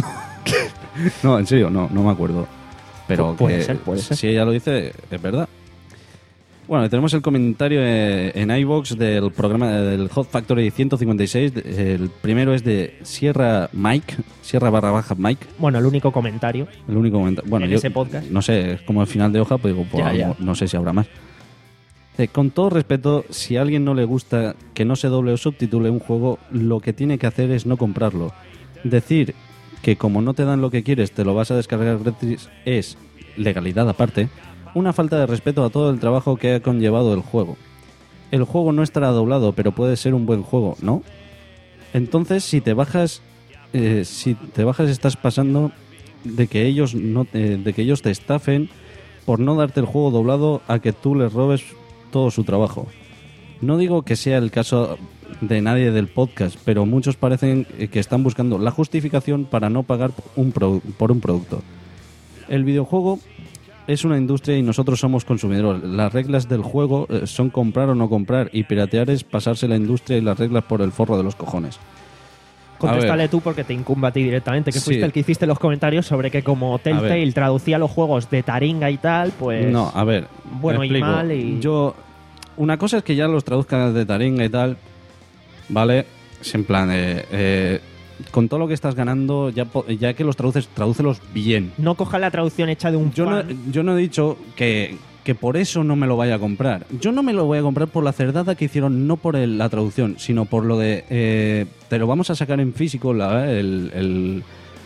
No, en serio, no, no me acuerdo. Pero Pu- puede que ser, puede ser. si ella lo dice, es verdad. Bueno, tenemos el comentario eh, en iVoox del programa del Hot Factory ciento cincuenta y seis. El primero es de Sierra Mike, Sierra barra baja Mike. Bueno, el único comentario. El único comentario. Bueno, En yo ese podcast. no sé, es como el final de hoja, pues digo, pues, Ya, algo- ya. no sé si habrá más. Eh, Con todo respeto, si a alguien no le gusta que no se doble o subtitule un juego, lo que tiene que hacer es no comprarlo. Decir que como no te dan lo que quieres, te lo vas a descargar gratis es, legalidad aparte, una falta de respeto a todo el trabajo que ha conllevado el juego. El juego no estará doblado, pero puede ser un buen juego, ¿no? Entonces, si te bajas, eh, si te bajas estás pasando de que ellos no, te- de que ellos te estafen por no darte el juego doblado a que tú les robes todo su trabajo. No digo que sea el caso de nadie del podcast, pero muchos parecen que están buscando la justificación para no pagar un produ- por un producto. El videojuego es una industria y nosotros somos consumidores. Las reglas del juego eh, son comprar o no comprar, y piratear es pasarse la industria y las reglas por el forro de los cojones. Contéstale tú porque te incumbe a ti directamente, que Sí. fuiste el que hiciste los comentarios sobre que como Telltale ver. traducía los juegos de Taringa y tal, pues... No, a ver. Bueno me y explico. mal y... Yo. Una cosa es que ya los traduzcan de Taringa y tal. ¿Vale? Es en plan. Eh, eh, con todo lo que estás ganando, ya, po- ya que los traduces, tradúcelos bien. No coja la traducción hecha de un Yo no, fan. yo no he dicho que, que por eso no me lo vaya a comprar. Yo no me lo voy a comprar por la cerdada que hicieron, no por el- la traducción, sino por lo de. Eh, te lo vamos a sacar en físico, la, el, el,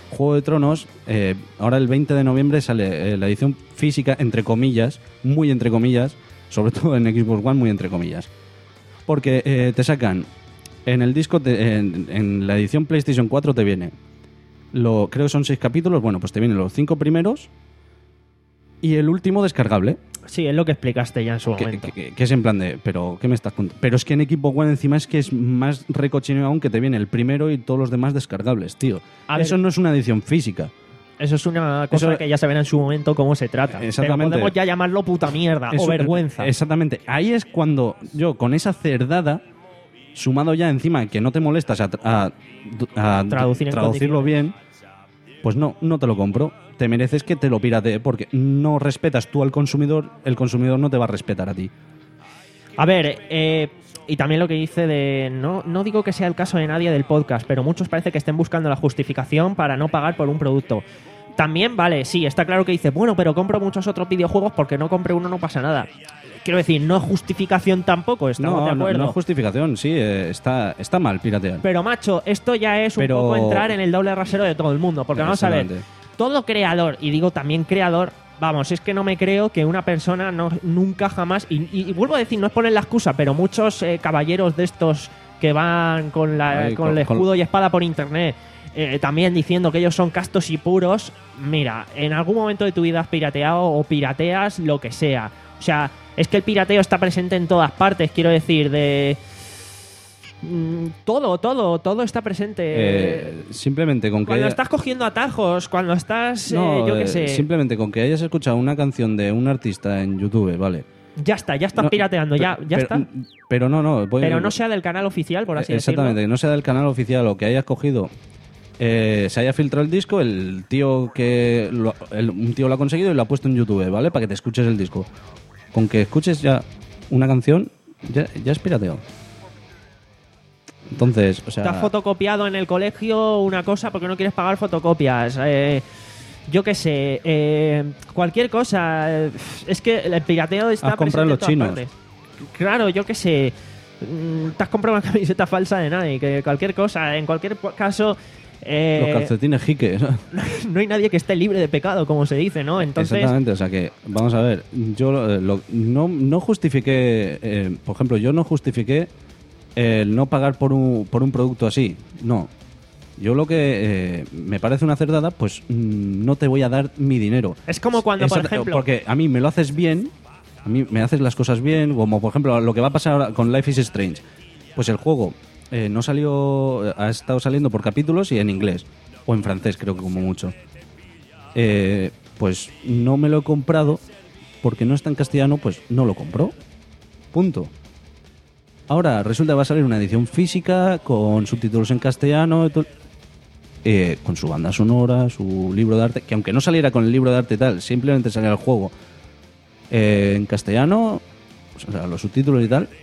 Juego de Tronos, eh, ahora el veinte de noviembre sale eh, la edición física, entre comillas, muy entre comillas, sobre todo en Xbox One, muy entre comillas. Porque eh, te sacan, en el disco, te- en, en la edición PlayStation cuatro te viene, lo, creo que son seis capítulos, bueno, pues te vienen los cinco primeros y el último descargable. Sí, es lo que explicaste ya en su Que, momento. que- que es en plan de, pero ¿qué me estás contando? Pero es que en Xbox One encima es que es más recochineo aún, que te viene el primero y todos los demás descargables, tío. A ver. Eso no es una edición física. Eso es una cosa Eso- que ya se verá en su momento cómo se trata. Exactamente. Pero podemos ya llamarlo puta mierda Eso- o vergüenza. Exactamente. Ahí es cuando yo, con esa cerdada, sumado ya encima que no te molestas a, a- a Traducir en traducirlo bien, pues no, no te lo compro. Te mereces que te lo piratee porque no respetas tú al consumidor, el consumidor no te va a respetar a ti. A ver, eh, y también lo que dice de... No, no digo que sea el caso de nadie del podcast, pero muchos parece que estén buscando la justificación para no pagar por un producto. También, vale, sí, está claro que dice, bueno, pero compro muchos otros videojuegos porque no compre uno no pasa nada. Quiero decir, no es justificación tampoco, estamos No, de no, acuerdo. no es justificación, sí, eh, está, está mal piratear. Pero, macho, esto ya es un Pero- poco entrar en el doble rasero de todo el mundo. Porque vamos a ver, Exactamente. todo creador, y digo también creador, vamos, es que no me creo que una persona no, nunca jamás, y, y- y vuelvo a decir, no es poner la excusa, pero muchos eh, caballeros de estos que van con, la, Ay, con con- el escudo con- y espada por internet, eh, también diciendo que ellos son castos y puros, mira, en algún momento de tu vida has pirateado o pirateas lo que sea. O sea, es que el pirateo está presente en todas partes, quiero decir, de... mm, Todo, todo, todo está presente. Eh, simplemente con que Cuando haya- estás cogiendo atajos, cuando estás, eh, No, yo qué eh, sé, simplemente con que hayas escuchado una canción de un artista en YouTube, vale. ya está, ya estás No, pirateando, ya, pe- ya pero, está. Pero no, no. voy- Pero no sea del canal oficial, por así Exactamente, que no sea del canal oficial o que hayas cogido, eh, se haya filtrado el disco, el tío que lo- el- un tío lo ha conseguido y lo ha puesto en YouTube, ¿vale? Para que te escuches el disco. Con que escuches ya una canción, ya, ya es pirateo. Entonces, o sea, Te has fotocopiado en el colegio una cosa porque no quieres pagar fotocopias. Eh, yo qué sé, eh, cualquier cosa. eh, Es que el pirateo está Has comprado presente en los todas chinos. partes. Claro, yo qué sé. mm, Te has comprado una camiseta falsa de Nike, que cualquier cosa. En cualquier po- caso, eh, los calcetines jique. no hay nadie que esté libre de pecado, como se dice, ¿no? Entonces, Exactamente, o sea que, vamos a ver, yo eh, lo- no, no justifiqué, eh, por ejemplo, yo no justifiqué el no pagar por un, por un producto así, no. Yo lo que eh, me parece una cerdada, pues mm, no te voy a dar mi dinero. es como cuando, por Exacto, ejemplo, Porque a mí me lo haces bien, a mí me haces las cosas bien, como por ejemplo lo que va a pasar ahora con Life is Strange. Pues el juego eh, no salió, ha estado saliendo por capítulos y en inglés, o en francés creo que como mucho. Eh, pues no me lo he comprado porque no está en castellano, pues no lo compro. Punto. Ahora resulta que va a salir una edición física con subtítulos en castellano, y todo- eh, con su banda sonora, su libro de arte, que aunque no saliera con el libro de arte y tal, simplemente saliera el juego eh, en castellano, o sea, los subtítulos y tal,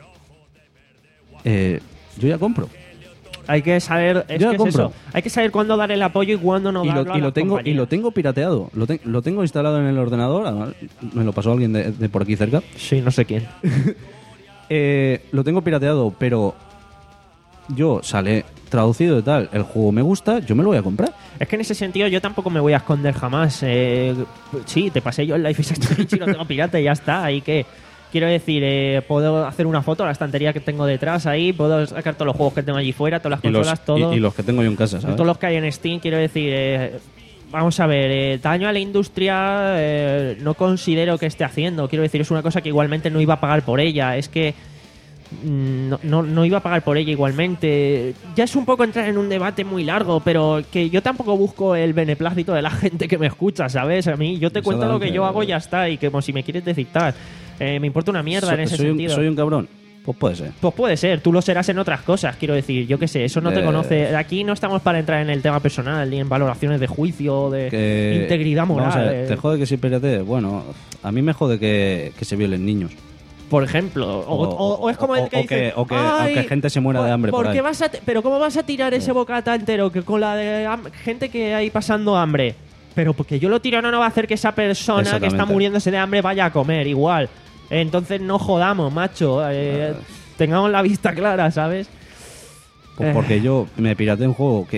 eh, yo ya compro. hay que saber, es Yo la que es compro. eso, hay que saber cuándo dar el apoyo y cuándo no y darlo lo, a y lo las tengo y compañías. lo tengo pirateado, lo, te- lo tengo instalado en el ordenador, además, me lo pasó alguien de, de por aquí cerca. Sí, no sé quién. Eh, lo tengo pirateado, pero yo sale traducido y tal, el juego me gusta, yo me lo voy a comprar. Es que en ese sentido yo tampoco me voy a esconder jamás. Eh, sí, te pasé yo el Life is Strange y lo tengo pirata y ya está. Ahí que, quiero decir, eh, puedo hacer una foto a la estantería que tengo detrás ahí, puedo sacar todos los juegos que tengo allí fuera, todas las Y los, consolas, todo. y, y los que tengo yo en casa, ¿sabes? Todos los que hay en Steam, quiero decir, eh, vamos a ver, eh, daño a la industria eh, no considero que esté haciendo. Quiero decir, es una cosa que igualmente no iba a pagar por ella. Es que mm, no, no, no iba a pagar por ella igualmente. Ya es un poco entrar en un debate muy largo, pero que yo tampoco busco el beneplácito de la gente que me escucha, ¿sabes? A mí yo te cuento lo que yo hago y ya está, y que como si me quieres dictar. Eh, me importa una mierda So- en ese soy, un, sentido. soy un cabrón, pues puede ser. Pues puede ser, tú lo serás en otras cosas, quiero decir, yo qué sé, eso no te Eh, conoce. Aquí no estamos para entrar en el tema personal, ni en valoraciones de juicio, de Que- integridad moral. Vamos a ver, eh. ¿te jode que si piratee? Bueno, a mí me jode que, que se violen niños. Por ejemplo, o, O- o- o es como o- el que o dice, que- o que- "Ay, o que gente se muera de hambre por ¿por qué ahí". vas a ti- pero cómo vas a tirar ese bocata entero que con la de ham- gente que hay pasando hambre? Pero porque yo lo tiro no, no va a hacer que esa persona que está Exactamente. muriéndose de hambre vaya a comer igual. Entonces no jodamos, macho. eh, tengamos la vista clara, ¿sabes? Pues Eh. porque yo me pirateé un juego que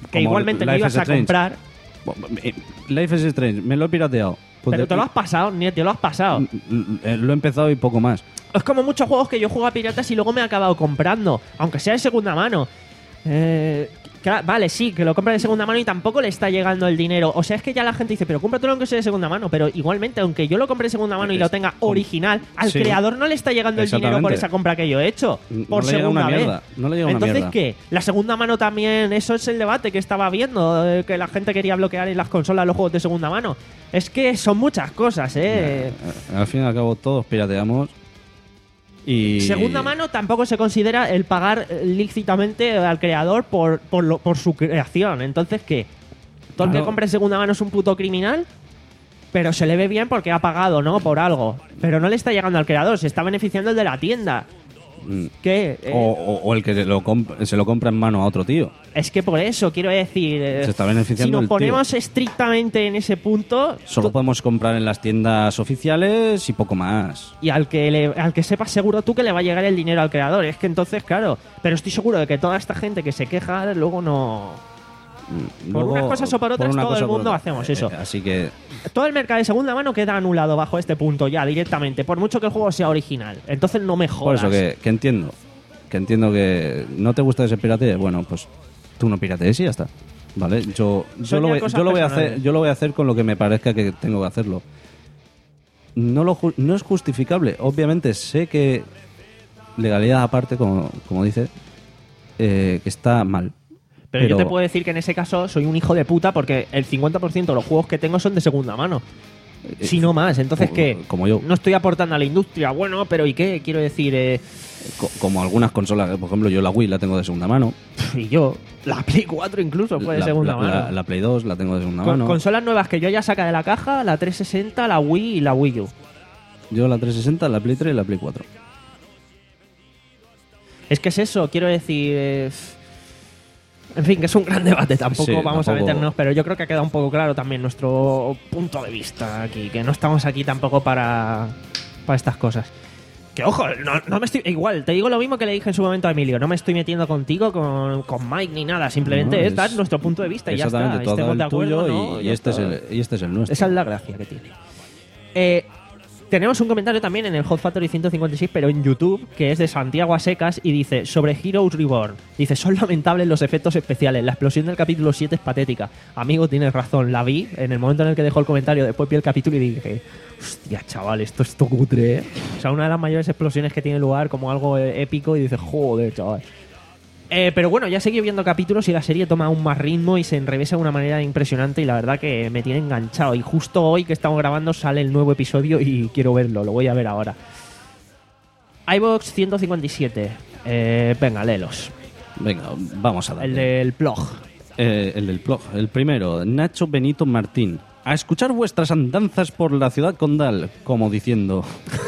que Como igualmente lo Life ibas is a Strange. comprar, Life is Strange, me lo he pirateado. Pues pero de- te lo has pasado, ni te lo has pasado. eh, Lo he empezado y poco más. Es como muchos juegos que yo juego a piratas y luego me he acabado comprando, aunque sea de segunda mano. Eh, cla- vale, sí, que lo compra de segunda mano y tampoco le está llegando el dinero. O sea, es que ya la gente dice, pero cómpratelo aunque sea de segunda mano. Pero igualmente, aunque yo lo compre de segunda mano y lo tenga original, al Sí. creador no le está llegando el dinero por Exactamente. esa compra que yo he hecho. No Por le llega segunda una vez. mierda, no le llega una Entonces, mierda. ¿qué? La segunda mano también, eso es el debate que estaba viendo, eh, que la gente quería bloquear en las consolas los juegos de segunda mano. Es que son muchas cosas, ¿eh? Al fin y al cabo, todos pirateamos. Y. Segunda mano tampoco se considera el pagar eh, lícitamente al creador por, por, lo- por su creación. Entonces, ¿qué? Todo el que Claro. compre segunda mano es un puto criminal, pero se le ve bien porque ha pagado, ¿no? Por algo. Pero no le está llegando al creador, se está beneficiando el de la tienda. Mm. ¿Qué? Eh, O, o- o el que lo comp- se lo compra en mano a otro tío. Es que por eso, quiero decir... eh, Se está beneficiando si nos el tío. ponemos estrictamente en ese punto... Solo tú- podemos comprar en las tiendas oficiales y poco más. Y al que le, al que sepas seguro tú que le va a llegar el dinero al creador. Es que entonces, claro. Pero estoy seguro de que toda esta gente que se queja luego no... Por Luego, unas cosas o por otras, una todo cosa el o por mundo otra. hacemos eso. Eh, Así que. Todo el mercado de segunda mano queda anulado bajo este punto ya directamente, por mucho que el juego sea original. Entonces no me Por jodas. eso que, que entiendo. Que entiendo que no te gusta ese pirateo. Bueno, pues tú no piratees y ya está. ¿Vale? Yo, yo, Son lo, ya voy, cosas yo, lo voy a personales. hacer, yo lo voy a hacer con lo que me parezca que tengo que hacerlo. No, lo, ju- no es justificable. Obviamente sé que legalidad aparte, como, como dice, eh, que está mal. Pero, yo te puedo decir que en ese caso soy un hijo de puta porque el cincuenta por ciento de los juegos que tengo son de segunda mano. Si no más. Entonces, como- ¿qué? como yo. No estoy aportando a la industria. Bueno, pero ¿y qué? Quiero decir, eh, Co- como algunas consolas, por ejemplo, yo la Wii la tengo de segunda mano. y yo, la Play cuatro incluso fue de La- segunda la, mano. La, la Play dos la tengo de segunda Con- mano. Consolas nuevas que yo ya saca de la caja, la trescientos sesenta, la Wii y la Wii U. Yo la trescientos sesenta, la Play tres y la Play cuatro. Es que es eso, quiero decir... eh, En fin, que es un gran debate, tampoco Sí, vamos tampoco- a meternos, pero yo creo que ha quedado un poco claro también nuestro punto de vista aquí, que no estamos aquí tampoco para, para estas cosas. Que ojo, no, no me estoy... Igual, te digo lo mismo que le dije en su momento a Emilio, no me estoy metiendo contigo con, con Mike ni nada, simplemente No, es, es- dar nuestro punto de vista y ya está. Exactamente, todo Estemos el de acuerdo, tuyo ¿no? y, y Ya este es está. el, y este es el nuestro. Esa es la gracia que tiene. Eh, tenemos un comentario también en el Hot Factory ciento cincuenta y seis, pero en YouTube, que es de Santiago Asecas y dice, sobre Heroes Reborn. Dice, son lamentables los efectos especiales. La explosión del capítulo siete es patética. Amigo, tienes razón. La vi en el momento en el que dejó el comentario, después vi el capítulo y dije, hostia, chaval, esto es todo cutre, ¿eh? O sea, una de las mayores explosiones que tiene lugar como algo eh, épico y dices, joder, chaval. Eh, pero bueno, ya seguí viendo capítulos y la serie toma aún más ritmo y se enrevesa de una manera impresionante y la verdad que me tiene enganchado. Y justo hoy que estamos grabando sale el nuevo episodio y quiero verlo, lo voy a ver ahora. iVox ciento cincuenta y siete. Eh, venga, léelos. Venga, vamos a darle. El del blog. Eh, el del blog. El primero, Nacho Benito Martín. A escuchar vuestras andanzas por la ciudad condal, como diciendo...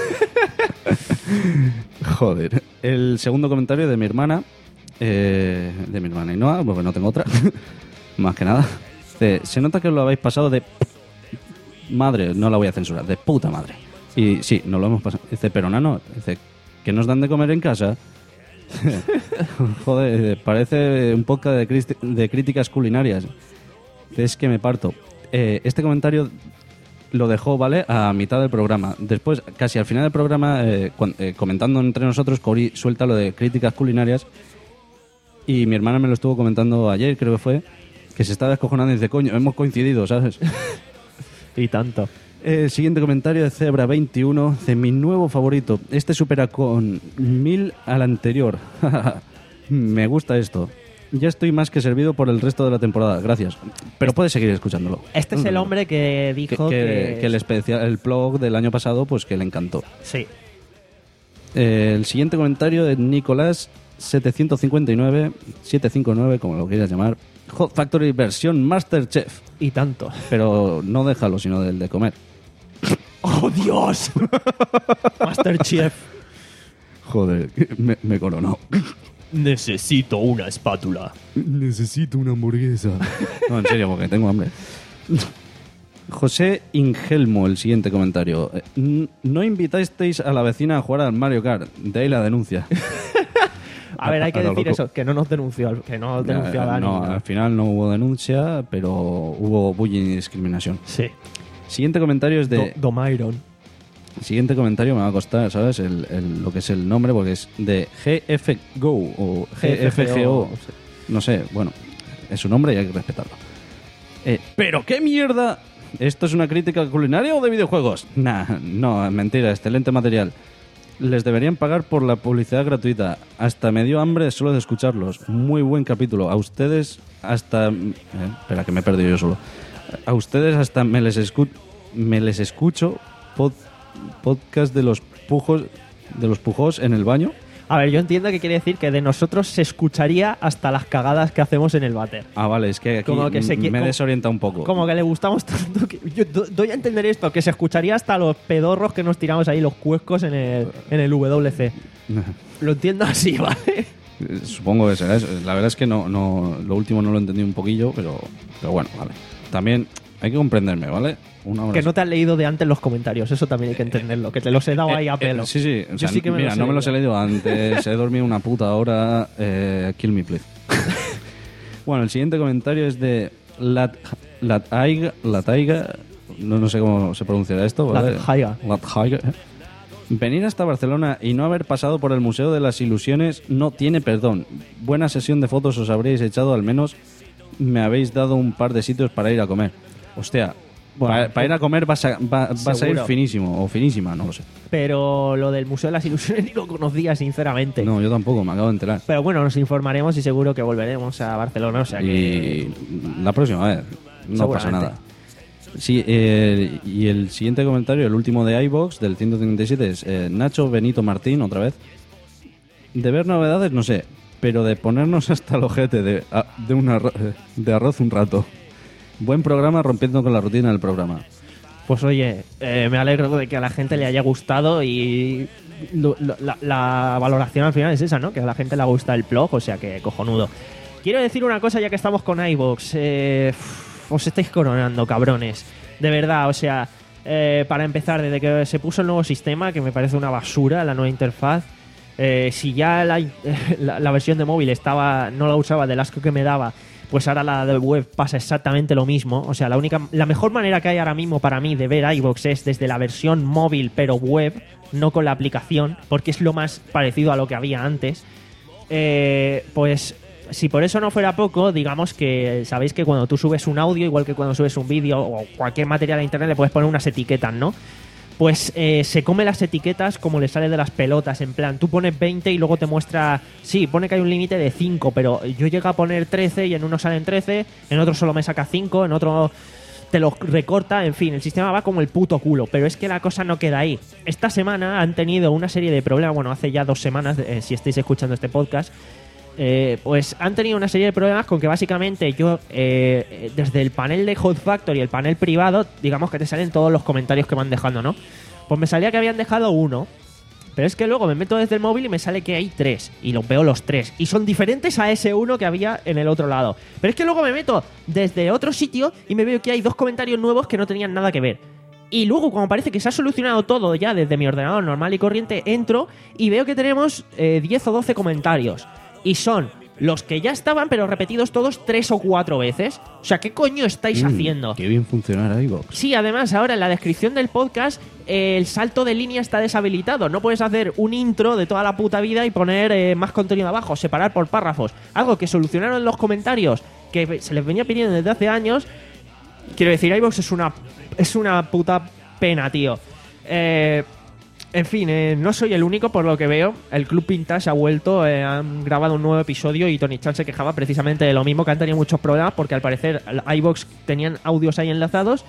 Joder. El segundo comentario de mi hermana, eh, de mi hermana Ainhoa, porque no tengo otra, más que nada. Dice, se nota que os lo habéis pasado de... Madre, no la voy a censurar, de puta madre. Y sí, nos lo hemos pasado. Dice, pero nano, dice, ¿que nos dan de comer en casa? Joder, parece un podcast de, cristi- de críticas culinarias. Es que me parto. Eh, este comentario lo dejó, ¿vale? A mitad del programa. Después, casi al final del programa, eh, cuan- eh, comentando entre nosotros, Cori suelta lo de críticas culinarias. Y mi hermana me lo estuvo comentando ayer, creo que fue, que se estaba descojonando y dice, coño, hemos coincidido, ¿sabes? Y tanto. El siguiente comentario de Zebra veintiuno, de mi nuevo favorito. Este supera con mil al anterior. Me gusta esto. Ya estoy más que servido por el resto de la temporada. Gracias. Pero puedes seguir escuchándolo. Este es el hombre que Que, dijo que- que... que el, especial, el blog del año pasado, pues que le encantó. Sí. Eh, el siguiente comentario de Nicolás setecientos cincuenta y nueve, setecientos cincuenta y nueve, como lo quieras llamar. Hot Factory versión Masterchef. Y tanto. Pero no déjalo, sino del de comer. ¡Oh, Dios! Masterchef. Joder, me, me coronó. Necesito una espátula. Necesito una hamburguesa. No, en serio, porque tengo hambre. José Ingelmo, el siguiente comentario. Eh, n- No invitasteis a la vecina a jugar al Mario Kart. De ahí la denuncia. A ver, hay que a lo decir loco. eso, que no nos denunció, que no Ya, denunció a Dani. no, al final no hubo denuncia, pero hubo bullying y discriminación. Sí. Siguiente comentario es de... Do- Domairon. Siguiente comentario me va a costar, ¿sabes? El, el- lo que es el nombre, porque es de G F Go o G F G O. No sé, bueno, es su nombre y hay que respetarlo. Eh, ¿Pero qué mierda? ¿Esto es una crítica culinaria o de videojuegos? Nah, no, mentira, excelente material. Les deberían pagar por la publicidad gratuita. Hasta me dio hambre solo de escucharlos. Muy buen capítulo. A ustedes hasta... eh, espera, que me he perdido yo solo. A ustedes hasta me les, escu... me les escucho pod... podcast de los pujos de los pujos en el baño. A ver, yo entiendo que quiere decir que de nosotros se escucharía hasta las cagadas que hacemos en el váter. Ah, vale, es que aquí Como que se qui- me como- desorienta un poco. Como que le gustamos tanto que... Yo do- doy a entender esto, que se escucharía hasta los pedorros que nos tiramos ahí, los cuescos en el, en el W C. Lo entiendo así, ¿vale? Supongo que será eso. La verdad es que no, no, lo último no lo entendí un poquillo, pero, pero bueno, vale. También hay que comprenderme, ¿vale? Una hora Que no te has leído de antes los comentarios, eso también hay que entenderlo, que te los he dado ahí a Eh, pelo. eh, sí, sí. O Yo sea, sí que me mira, los he no me los he leído. leído antes. He dormido una puta hora. Eh, kill me, please. Bueno, el siguiente comentario es de Lat, Lataiga. Lataiga. No, no sé cómo se pronunciará esto, ¿vale? Latjaiga. Latjaiga. Venir hasta Barcelona y no haber pasado por el Museo de las Ilusiones no tiene perdón. Buena sesión de fotos os habréis echado, al menos me habéis dado un par de sitios para ir a comer. Hostia, para, para ir a comer vas a, va- vas a ir Seguro. finísimo o finísima, no lo sé. Pero lo del Museo de las Ilusiones ni lo conocía, sinceramente. No, yo tampoco, me acabo de enterar. Pero bueno, nos informaremos y seguro que volveremos a Barcelona, o sea que... Y la próxima vez, no pasa Seguramente. nada. Sí, eh, y el siguiente comentario, el último de iVox, del ciento treinta y siete, es eh, Nacho Benito Martín, otra vez. De ver novedades, no sé, pero de ponernos hasta el ojete de, a- de, un arro- de arroz un rato. Buen programa rompiendo con la rutina del programa. Pues oye, eh, me alegro de que a la gente le haya gustado y lo- lo- la, la valoración al final es esa, ¿no? Que a la gente le gusta el blog, o sea que cojonudo. Quiero decir una cosa ya que estamos con iVox. Eh, os estáis coronando, cabrones. De verdad, o sea, eh, para empezar, desde que se puso el nuevo sistema, que me parece una basura, la nueva interfaz, eh, si ya la, la, la versión de móvil estaba no la usaba del asco que me daba, pues ahora la de web pasa exactamente lo mismo. O sea, la única, la mejor manera que hay ahora mismo para mí de ver iVox es desde la versión móvil pero web, no con la aplicación, porque es lo más parecido a lo que había antes. Eh, pues si por eso no fuera poco, digamos que sabéis que cuando tú subes un audio, igual que cuando subes un vídeo o cualquier material a internet, le puedes poner unas etiquetas, ¿no? Pues eh, se come las etiquetas como le sale de las pelotas. En plan, tú pones veinte y luego te muestra... Sí, pone que hay un límite de cinco, pero yo llego a poner trece y en uno salen trece, en otro solo me saca cinco, en otro te los recorta. En fin, el sistema va como el puto culo. Pero es que la cosa no queda ahí. Esta semana han tenido una serie de problemas. Bueno, hace ya dos semanas, eh, si estáis escuchando este podcast... Eh, pues han tenido una serie de problemas con que básicamente yo eh, desde el panel de Hot Factory, el panel privado, digamos que te salen todos los comentarios que van dejando, ¿no? Pues me salía que habían dejado uno, pero es que luego me meto desde el móvil y me sale que hay tres, y los veo los tres, y son diferentes a ese uno que había en el otro lado. Pero es que luego me meto desde otro sitio y me veo que hay dos comentarios nuevos que no tenían nada que ver. Y luego, como parece que se ha solucionado todo ya desde mi ordenador normal y corriente, entro y veo que tenemos eh, diez o doce comentarios. Y son los que ya estaban, pero repetidos todos tres o cuatro veces. O sea, ¿qué coño estáis Mm, haciendo? Qué bien funcionará iVox. Sí, además, ahora en la descripción del podcast, eh, el salto de línea está deshabilitado. No puedes hacer un intro de toda la puta vida y poner eh, más contenido abajo, separar por párrafos. Algo que solucionaron en los comentarios, que se les venía pidiendo desde hace años. Quiero decir, iVox es una, es una puta pena, tío. Eh... En fin, eh, no soy el único por lo que veo. El Club Vintage ha vuelto, eh, han grabado un nuevo episodio y Tony Chan se quejaba precisamente de lo mismo, que han tenido muchos problemas porque al parecer iVox tenían audios ahí enlazados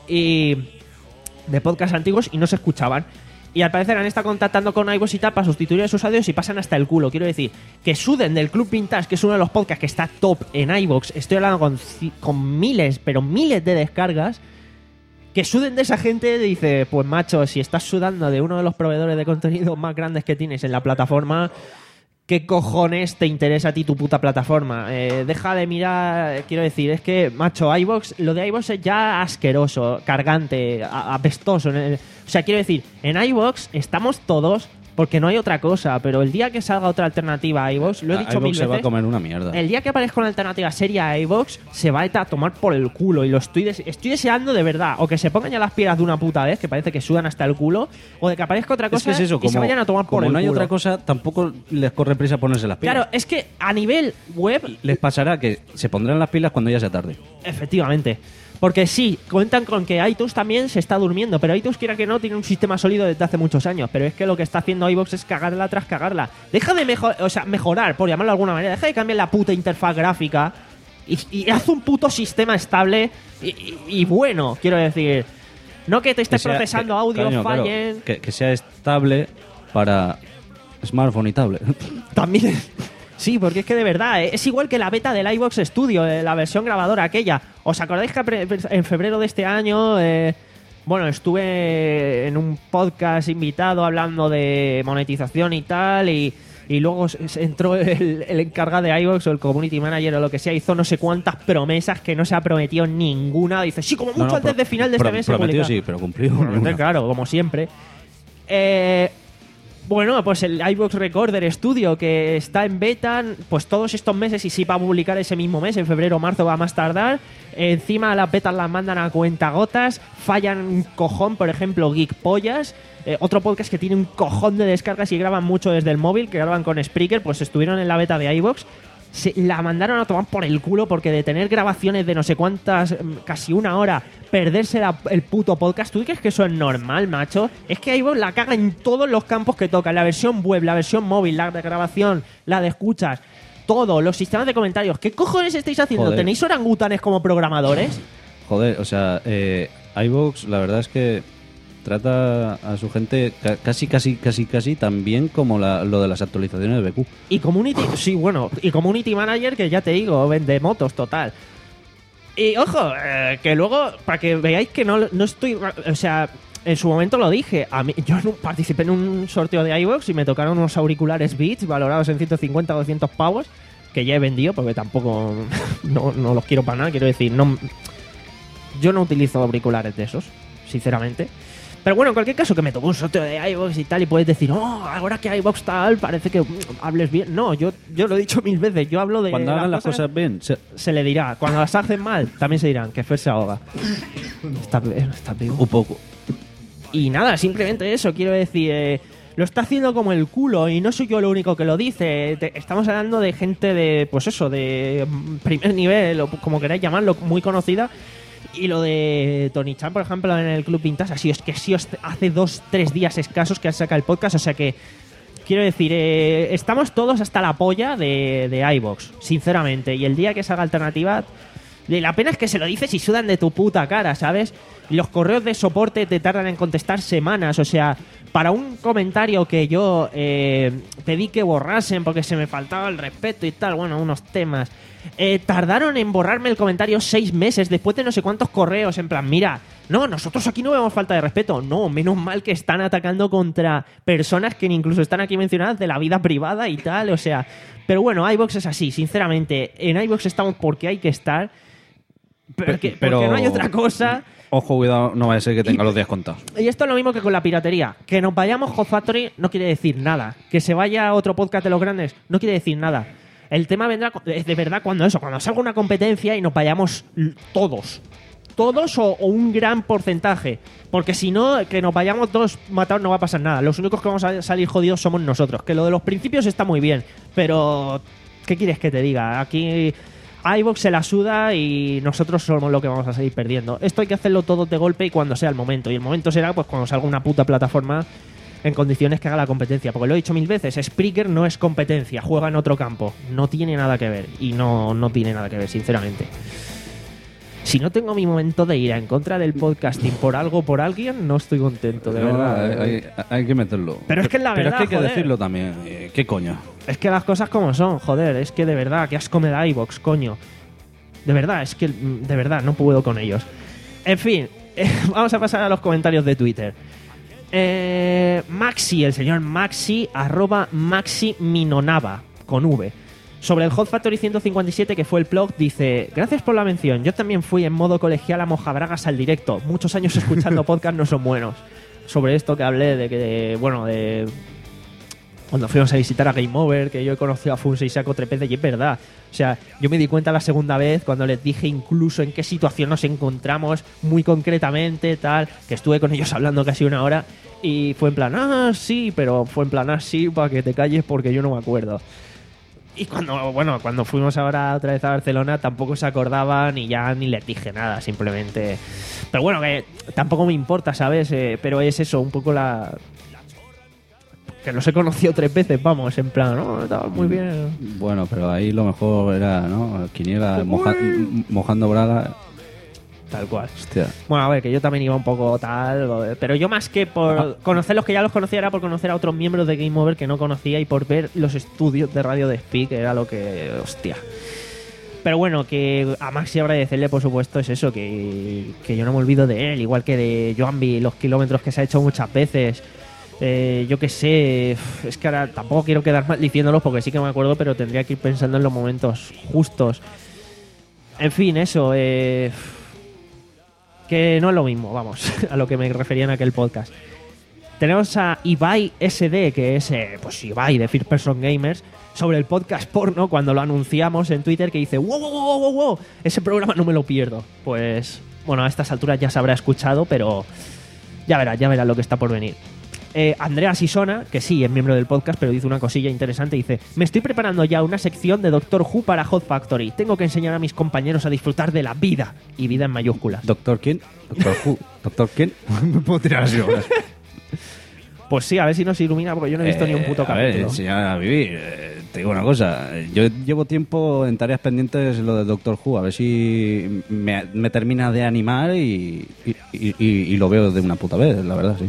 y de podcasts antiguos y no se escuchaban. Y al parecer han estado contactando con iVox y tal para sustituir esos audios y pasan hasta el culo. Quiero decir, que suden del Club Vintage, que es uno de los podcasts que está top en iVox. Estoy hablando con, con miles, pero miles de descargas. Que suden de esa gente, dice, pues macho, si estás sudando de uno de los proveedores de contenido más grandes que tienes en la plataforma, ¿qué cojones te interesa a ti tu puta plataforma? Eh, deja de mirar, quiero decir, es que, macho, iVox, lo de iVox es ya asqueroso, cargante, a- apestoso. En el- o sea, quiero decir, en iVox estamos todos porque no hay otra cosa, pero el día que salga otra alternativa a iVoox, lo he A- dicho iVoox mil se va a veces, comer una mierda. el día que aparezca una alternativa seria a iVoox, se va a tomar por el culo, y lo estoy, des- estoy deseando de verdad, o que se pongan ya las piedras de una puta vez, que parece que sudan hasta el culo, o de que aparezca otra Es cosa que es eso, y como, se vayan a tomar por como el no hay culo. otra cosa, tampoco les corre prisa ponerse las pilas. Claro, es que a nivel web, Les pasará que se pondrán las pilas cuando ya sea tarde. efectivamente. Porque sí, cuentan con que iTunes también se está durmiendo, pero iTunes, quiera que no, tiene un sistema sólido desde hace muchos años. Pero es que lo que está haciendo iVoox es cagarla tras cagarla. Deja de mejor, o sea, mejorar, por llamarlo de alguna manera. Deja de cambiar la puta interfaz gráfica y, y haz un puto sistema estable y, y- y bueno, quiero decir. No que te estés Que sea- procesando que- audio, coño, claro, fallen. que, que sea estable para smartphone y tablet. También. Sí, porque es que de verdad, eh, es igual que la beta del iVoox Studio, eh, la versión grabadora aquella. ¿Os acordáis que pre- en febrero de este año, eh, bueno, estuve en un podcast invitado hablando de monetización y tal, y, y luego se- se entró el, el encargado de iVoox o el community manager o lo que sea, hizo no sé cuántas promesas que no se ha prometido ninguna. Dice, sí, como mucho No, no, antes pro- de final de este pro- mes se prometido publica. sí, pero cumplido Bueno, ninguna. claro, como siempre. Eh, bueno, pues el iVoox Recorder Studio, que está en beta, pues todos estos meses, y sí va a publicar ese mismo mes, en febrero o marzo va a más tardar. Encima las betas las mandan a cuentagotas, fallan un cojón, por ejemplo, Geek Pollas, eh, otro podcast que tiene un cojón de descargas y graban mucho desde el móvil, que graban con Spreaker, pues estuvieron en la beta de iVoox. Se la mandaron a tomar por el culo porque de tener grabaciones de no sé cuántas, mm, casi una hora, perderse la- el puto podcast. ¿Tú crees que eso es normal, macho? Es que iVoox la caga en todos los campos que toca. La versión web, la versión móvil, la de grabación, la de escuchas, todo, los sistemas de comentarios. ¿Qué cojones estáis haciendo? Joder. ¿Tenéis orangutanes como programadores? Joder, o sea, eh, iVoox la verdad es que trata a su gente ca- casi, casi, casi, casi tan bien como la- lo de las actualizaciones de B Q. Y Community, sí, bueno, y Community Manager, que ya te digo, vende motos, total. Y ojo, eh, que luego, para que veáis que no, no estoy. O sea, en su momento lo dije. A mí, yo en un- participé en un sorteo de iVoox y me tocaron unos auriculares Beats valorados en ciento cincuenta o doscientos pavos, que ya he vendido porque tampoco. No, no los quiero para nada, quiero decir, no. Yo no utilizo auriculares de esos, sinceramente. Pero bueno, en cualquier caso, que me tocó un sorteo de iVoox y tal, y puedes decir, oh, ahora que iVoox tal, parece que mm, hables bien. No, yo, yo lo he dicho mil veces, yo hablo de. Cuando hagan las cosas bien, se- se le dirá. Cuando las hacen mal, también se dirán que Fer se ahoga. Está bien, está bien. un poco. Y nada, simplemente eso, quiero decir, eh, lo está haciendo como el culo y no soy yo lo único que lo dice. Te- estamos hablando de gente de, pues eso, de mm, primer nivel, o como queráis llamarlo, muy conocida. Y lo de Tony Chan, por ejemplo, en el Club Vintage, así es que sí, os- hace dos, tres días escasos que ha sacado el podcast, o sea que quiero decir, eh, estamos todos hasta la polla de, de iVoox, sinceramente. Y el día que salga alternativa, de- la pena es que se lo dices y sudan de tu puta cara, ¿sabes? Los correos de soporte te tardan en contestar semanas, o sea, para un comentario que yo eh, pedí que borrasen porque se me faltaba el respeto y tal, bueno, unos temas. Eh, tardaron en borrarme el comentario seis meses después de no sé cuántos correos, en plan, mira, no, nosotros aquí no vemos falta de respeto. No, menos mal que están atacando contra personas que incluso están aquí mencionadas de la vida privada y tal, o sea. Pero bueno, iVoox es así, sinceramente. En iVoox estamos porque hay que estar, porque, Pero- porque no hay otra cosa. Ojo, cuidado, no vaya a ser que tenga los días contados. Y esto es lo mismo que con la piratería. Que nos vayamos Hot Factory no quiere decir nada. Que se vaya a otro podcast de los grandes no quiere decir nada. El tema vendrá cu- de de verdad cuando eso, cuando salga una competencia y nos vayamos l- todos. Todos o, o un gran porcentaje. Porque si no, que nos vayamos todos matados no va a pasar nada. Los únicos que vamos a salir jodidos somos nosotros. Que lo de los principios está muy bien. Pero, ¿qué quieres que te diga? Aquí iVoox se la suda y nosotros somos lo que vamos a seguir perdiendo. Esto hay que hacerlo todo de golpe y cuando sea el momento. Y el momento será pues cuando salga una puta plataforma en condiciones que haga la competencia. Porque lo he dicho mil veces, Spreaker no es competencia, juega en otro campo. No tiene nada que ver. Y no, no tiene nada que ver, sinceramente. Si no tengo mi momento de ir en contra del podcasting por algo o por alguien, no estoy contento, de No, verdad. hay, hay- hay que meterlo. Pero es que es la Pero verdad, es que hay que joder. decirlo también. eh, ¿Qué coño? Es que las cosas como son, joder, es que de verdad, que asco me da iVoox, coño. De verdad, es que mm, de verdad, no puedo con ellos. En fin, eh, vamos a pasar a los comentarios de Twitter. Eh, Maxi, el señor Maxi, arroba Maxi Minonava, con V. Sobre el Hot Factory ciento cincuenta y siete, que fue el blog, dice: gracias por la mención, yo también fui en modo colegial a Mojabragas al directo. Muchos años escuchando podcast no son buenos. Sobre esto que hablé de que, bueno, de cuando fuimos a visitar a Game Over, que yo he conocido a Funse y Saco tres veces, y es verdad. O sea, yo me di cuenta la segunda vez cuando les dije incluso en qué situación nos encontramos muy concretamente, tal, que estuve con ellos hablando casi una hora y fue en plan, ah, sí, pero fue en plan, ah, sí, para que te calles porque yo no me acuerdo. Y cuando, bueno, cuando fuimos ahora otra vez a Barcelona tampoco se acordaban y ya ni les dije nada, simplemente... Pero bueno, que tampoco me importa, ¿sabes? Eh, pero es eso, un poco la... Que los he conocido tres veces, vamos, en plan, ¿no? Estaba muy bien. Bueno, pero ahí lo mejor era, ¿no? Quiniela moja, mojando braga. Tal cual. Hostia. Bueno, a ver, que yo también iba un poco tal, pero yo más que por Ajá. conocer los que ya los conocía era por conocer a otros miembros de Game Over que no conocía y por ver los estudios de radio de Speak, que era lo que... Hostia. Pero bueno, que a Maxi agradecerle, por supuesto, es eso, que, que yo no me olvido de él, igual que de Joanby, los kilómetros que se ha hecho muchas veces. Eh, yo qué sé, es que ahora tampoco quiero quedar mal diciéndolos porque sí que me acuerdo, pero tendría que ir pensando en los momentos justos. En fin, eso, eh, que no es lo mismo, vamos, a lo que me refería en aquel podcast. Tenemos a Ibai S D, que es eh, pues Ibai de First Person Gamers, sobre el podcast porno, cuando lo anunciamos en Twitter, que dice, wow, wow, wow, wow, wow, ese programa no me lo pierdo. Pues, bueno, a estas alturas ya se habrá escuchado, pero ya verás, ya verás lo que está por venir. Eh, Andrea Sisona, que sí, es miembro del podcast, pero dice una cosilla interesante, dice, me estoy preparando ya una sección de Doctor Who para Hot Factory. Tengo que enseñar a mis compañeros a disfrutar de la vida, y vida en mayúsculas. ¿Doctor quién? ¿Doctor Who? ¿Doctor quién? Me puedo tirar así ahora. Pues sí, a ver si nos ilumina, porque yo no he visto Eh, ni un puto a capítulo. ver, enseñar a vivir. Eh, te digo una cosa. Yo llevo tiempo en tareas pendientes lo de Doctor Who. A ver si me, me termina de animar y, y, y- y lo veo de una puta vez, la verdad, sí.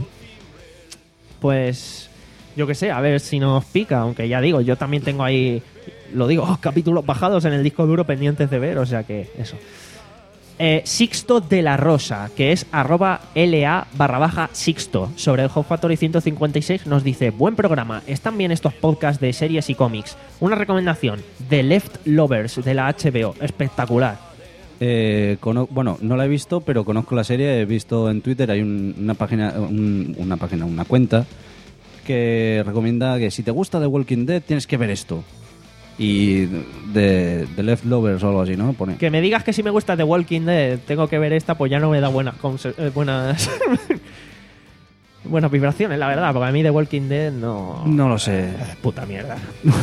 Pues yo qué sé, a ver si nos pica, aunque ya digo, yo también tengo ahí, lo digo, capítulos bajados en el disco duro pendientes de ver, o sea que eso. Eh, Sixto de la Rosa, que es arroba la barra baja Sixto, sobre el Hot Factory ciento cincuenta y seis, nos dice, buen programa, están bien estos podcasts de series y cómics. Una recomendación, The Left Lovers de la H B O, espectacular. Eh, cono- bueno, no la he visto, pero conozco la serie. He visto en Twitter, hay un- una página, un- una página, una cuenta que recomienda que si te gusta The Walking Dead tienes que ver esto. Y de, de Leftovers o algo así, ¿no? Pone. Que me digas que si me gusta The Walking Dead tengo que ver esta, pues ya no me da buenas conse- eh, buenas buenas vibraciones, la verdad, porque a mí The Walking Dead no... No lo sé. Puta mierda.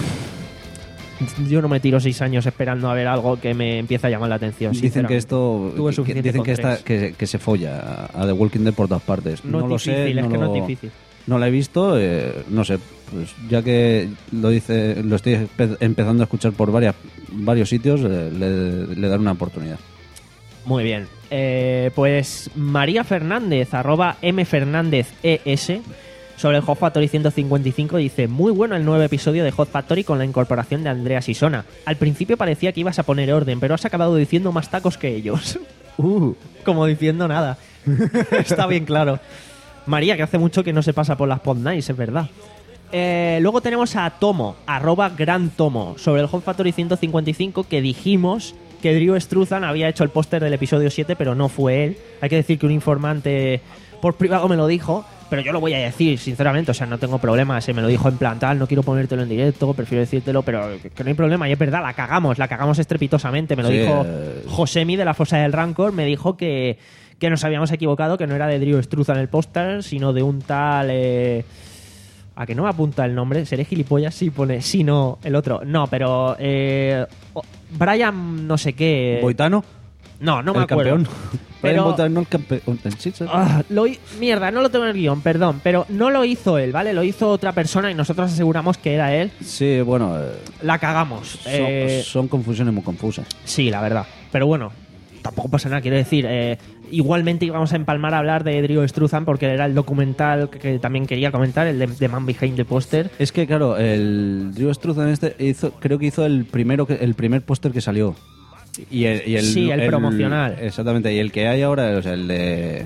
Yo no me tiro seis años esperando a ver algo que me empieza a llamar la atención. Dicen que esto Tuve que- suficiente dicen con que, está, tres. que, que se folla a The Walking Dead por todas partes. No No, es lo difícil, sé, es no que no lo- es difícil. No la he visto, eh, no sé, pues ya que lo dice, lo estoy empe- empezando a escuchar por varias, varios sitios, eh, le, le daré una oportunidad. Muy bien. Eh, pues María Fernández, arroba mfernándezes, sobre el Hot Factory ciento cincuenta y cinco, dice, muy bueno el nuevo episodio de Hot Factory con la incorporación de Andrea Sisona. Al principio parecía que ibas a poner orden, pero has acabado diciendo más tacos que ellos. Uh, como diciendo nada. Está bien claro. María, que hace mucho que no se pasa por las Pod Nights, es verdad. Eh, luego tenemos a Tomo, arroba Gran Tomo, sobre el Hot Factory ciento cincuenta y cinco, que dijimos que Drew Struzan había hecho el póster del episodio siete, pero no fue él. Hay que decir que un informante por privado me lo dijo, pero yo lo voy a decir, sinceramente, o sea, no tengo problema. Se me lo dijo en plan tal, no quiero ponértelo en directo, prefiero decírtelo, pero que, que no hay problema. Y es verdad, la cagamos, la cagamos estrepitosamente. Me lo Sí, dijo eh. Josemi de la Fosa del Rancor, me dijo que, que nos habíamos equivocado, que no era de Drew Struzan el póster, sino de un tal... Eh, a que no me apunta el nombre, seré gilipollas si pone, sí, no, el otro, no, pero eh, oh, Brian no sé qué. ¿Boitano? No, no me el acuerdo. campeón. Pero- Brian Boitano, el campeón. Sí, sí. Ah, lo hi- mierda, no lo tengo en el guión, perdón, pero no lo hizo él, ¿vale? Lo hizo otra persona y nosotros aseguramos que era él. Sí, bueno, eh, La cagamos. son, Eh, son confusiones muy confusas. Sí, la verdad. Pero bueno, tampoco pasa nada, quiero decir. Eh, igualmente íbamos a empalmar a hablar de Drew Struzan porque era el documental que, que también quería comentar, el de, de Man Behind the Poster. Es que, claro, el Drew Struzan este hizo, creo que hizo el primero que, el primer póster que salió. Y el, y el- Sí, el promocional. Exactamente, y el que hay ahora, o sea, el de...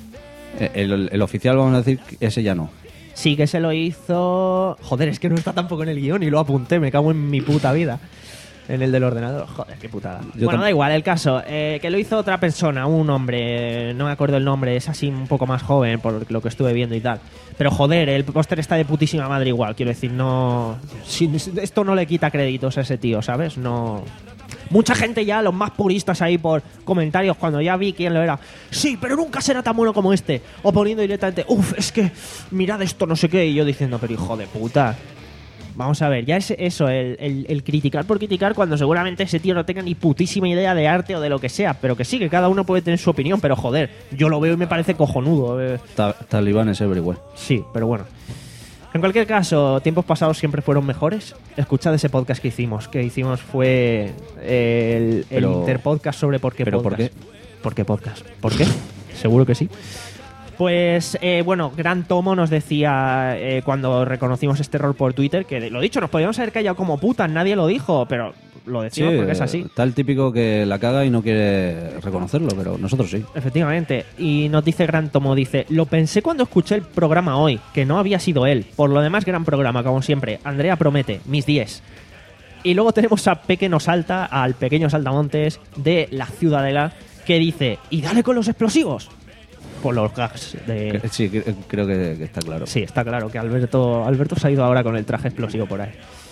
El, el oficial, vamos a decir, ese ya no. Sí, que se lo hizo... Joder, es que no está tampoco en el guión y lo apunté, me cago en mi puta vida. En el del ordenador, joder, qué putada. Yo bueno, tam- da igual, el caso, eh, que lo hizo otra persona, un hombre, no me acuerdo el nombre, es así un poco más joven por lo que estuve viendo y tal. Pero joder, el póster está de putísima madre igual, quiero decir, no... si- esto no le quita créditos a ese tío, ¿sabes? No... Mucha gente ya, los más puristas ahí por comentarios, cuando ya vi quién lo era. Sí, pero nunca será tan bueno como este. O poniendo directamente, uff, es que mirad esto, no sé qué. Y yo diciendo, pero hijo de puta. Vamos a ver, ya es eso, el, el, el criticar por criticar cuando seguramente ese tío no tenga ni putísima idea de arte o de lo que sea. Pero que sí, que cada uno puede tener su opinión. Pero joder, yo lo veo y me parece cojonudo. eh. Ta- Talibanes everywhere. Sí, pero bueno. En cualquier caso, tiempos pasados siempre fueron mejores. Escuchad ese podcast que hicimos. Que hicimos fue el, el Pero- interpodcast sobre por qué ¿pero por podcast. ¿Por qué podcast? ¿Por qué? Seguro que sí. Pues, eh, bueno, Gran Tomo nos decía eh, cuando reconocimos este error por Twitter que, lo dicho, nos podíamos haber callado como putas, nadie lo dijo, pero lo decimos porque es así. Está el típico que la caga y no quiere reconocerlo, pero nosotros sí. Efectivamente. Y nos dice Gran Tomo, dice, lo pensé cuando escuché el programa hoy, que no había sido él. Por lo demás, gran programa, como siempre. Andrea promete, mis diez. Y luego tenemos a Peque nos salta, al pequeño saltamontes de la Ciudadela, que dice, y dale con los explosivos. Por los gags de... Que- Sí, cre- creo que, que está claro. Sí, está claro que Alberto, Alberto se ha ido ahora con el traje explosivo por ahí.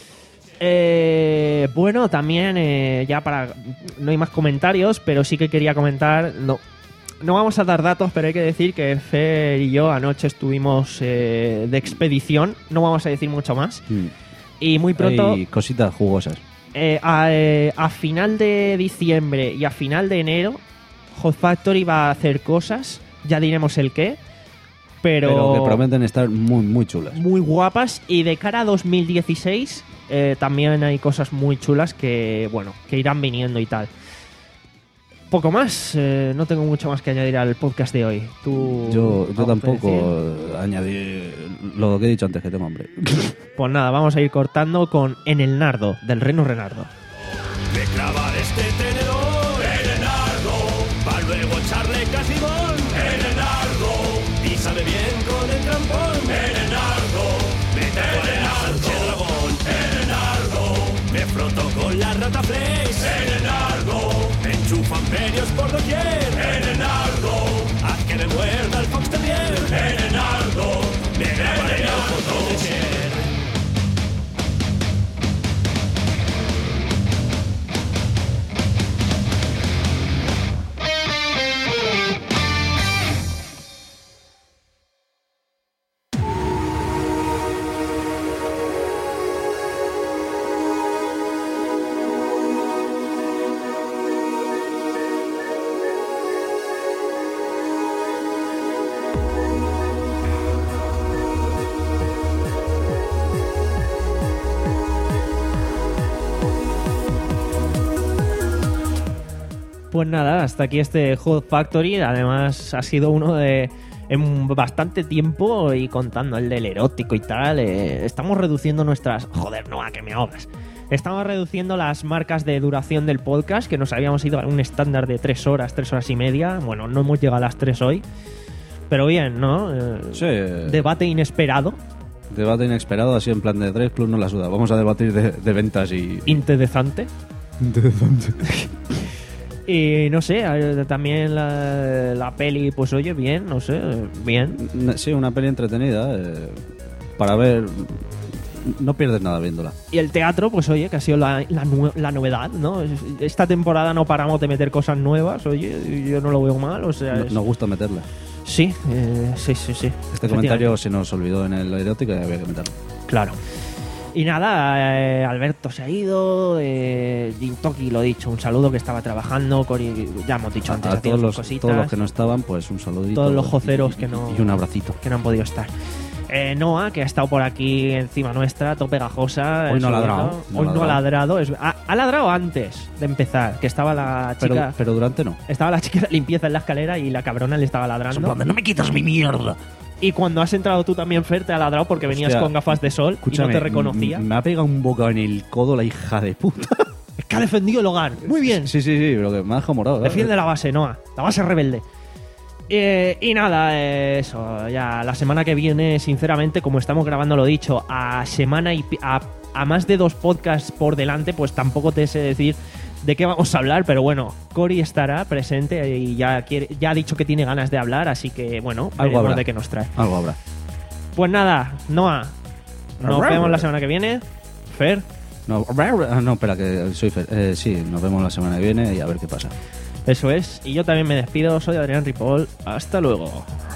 Eh, bueno, también eh, ya para... No hay más comentarios, pero sí que quería comentar... No, no vamos a dar datos, pero hay que decir que Fer y yo anoche estuvimos eh, de expedición. No vamos a decir mucho más. Mm. Y muy pronto... Hay cositas jugosas. Eh, a, eh, a final de diciembre y a final de enero, Hot Factory va a hacer cosas, ya diremos el qué, pero, Pero que prometen estar muy, muy chulas. muy guapas. Y de cara a dos mil dieciséis eh, también hay cosas muy chulas que, bueno, que irán viniendo y tal. Poco más, eh, no tengo mucho más que añadir al podcast de hoy. Tú, Yo, yo ¿algo que tampoco decir? añadí lo que he dicho antes, que tengo hambre. Pues nada, vamos a ir cortando con En el Nardo, del Reno Renardo. De clavar este tenedor en el nardo, para luego echarle casi gol en el nardo, y sabe bien con el trampón en el nardo, me tapo en el Sánchez Dragón en el nardo, me froto con la rata flex en el nardo, me enchufan medios por doquier en el nardo, haz que me muerda el fox terrier en el nardo, me grabaré el botón de ser. Pues nada, hasta aquí este Hot Factory. Además, ha sido uno de en bastante tiempo y contando el del erótico y tal. Eh, estamos reduciendo nuestras. Joder, no, a que me ahogas. Estamos reduciendo las marcas de duración del podcast, que nos habíamos ido a un estándar de tres horas, tres horas y media. Bueno, no hemos llegado a las tres hoy. Pero bien, ¿no? Eh, Sí. Debate inesperado. Debate inesperado, así en plan de tres plus no la suda. Vamos a debatir de, de ventas y... Interesante. Interesante. Y no sé, eh, también la, la peli, pues oye, bien, no sé, bien. Sí, una peli entretenida. eh, para ver... No pierdes nada viéndola. Y el teatro, pues oye, que ha sido la, la, nue- la novedad, ¿no? Esta temporada no paramos de meter cosas nuevas, oye, yo no lo veo mal, o sea... No- es- Nos gusta meterla. Sí, eh, sí, sí, sí. Este comentario se nos olvidó en el erótico y había que meterlo. Claro. Y nada, eh, Alberto se ha ido, eh, Jintoki lo he dicho, un saludo que estaba trabajando, Cori, ya hemos dicho antes, A ha tenido todos sus los, cositas, todos los que no estaban, pues un saludito. todos los y- joceros y- que no, Y un abracito. que no han podido estar. Eh, Noah, que ha estado por aquí encima nuestra, todo pegajosa. Hoy no ha subiendo. ladrado, no Hoy ha no ha ladrado. ladrado. es- ha, ha ladrado antes de empezar, que estaba la Pero, chica... pero durante no. Estaba la chica de limpieza en la escalera y la cabrona le estaba ladrando. En plan de, no me quitas mi mierda. Y cuando has entrado tú también, Fer, te ha ladrado porque venías Hostia, con gafas de sol Escúchame, y no te reconocía. m- Me ha pegado un bocado en el codo la hija de puta. Es que ha defendido el hogar. Muy bien. Sí, sí, sí, pero que me ha dejado morado. ¿eh? Defiende la base, Noah. La base rebelde. Eh, y nada, eh, eso. Ya la semana que viene, sinceramente, como estamos grabando lo dicho, a semana y pi- a a más de dos podcasts por delante, pues tampoco te sé decir de qué vamos a hablar, pero bueno, Cory estará presente y ya, quiere, ya ha dicho que tiene ganas de hablar, así que bueno, Algo veremos habrá. de qué nos trae. Algo habrá. Pues nada, Noah, nos vemos la semana que viene. Fer, No, ah, no, espera, que soy Fer. Eh, sí, nos vemos la semana que viene y a ver qué pasa. eso es. Y yo también me despido, soy Adrián Ripoll. Hasta luego.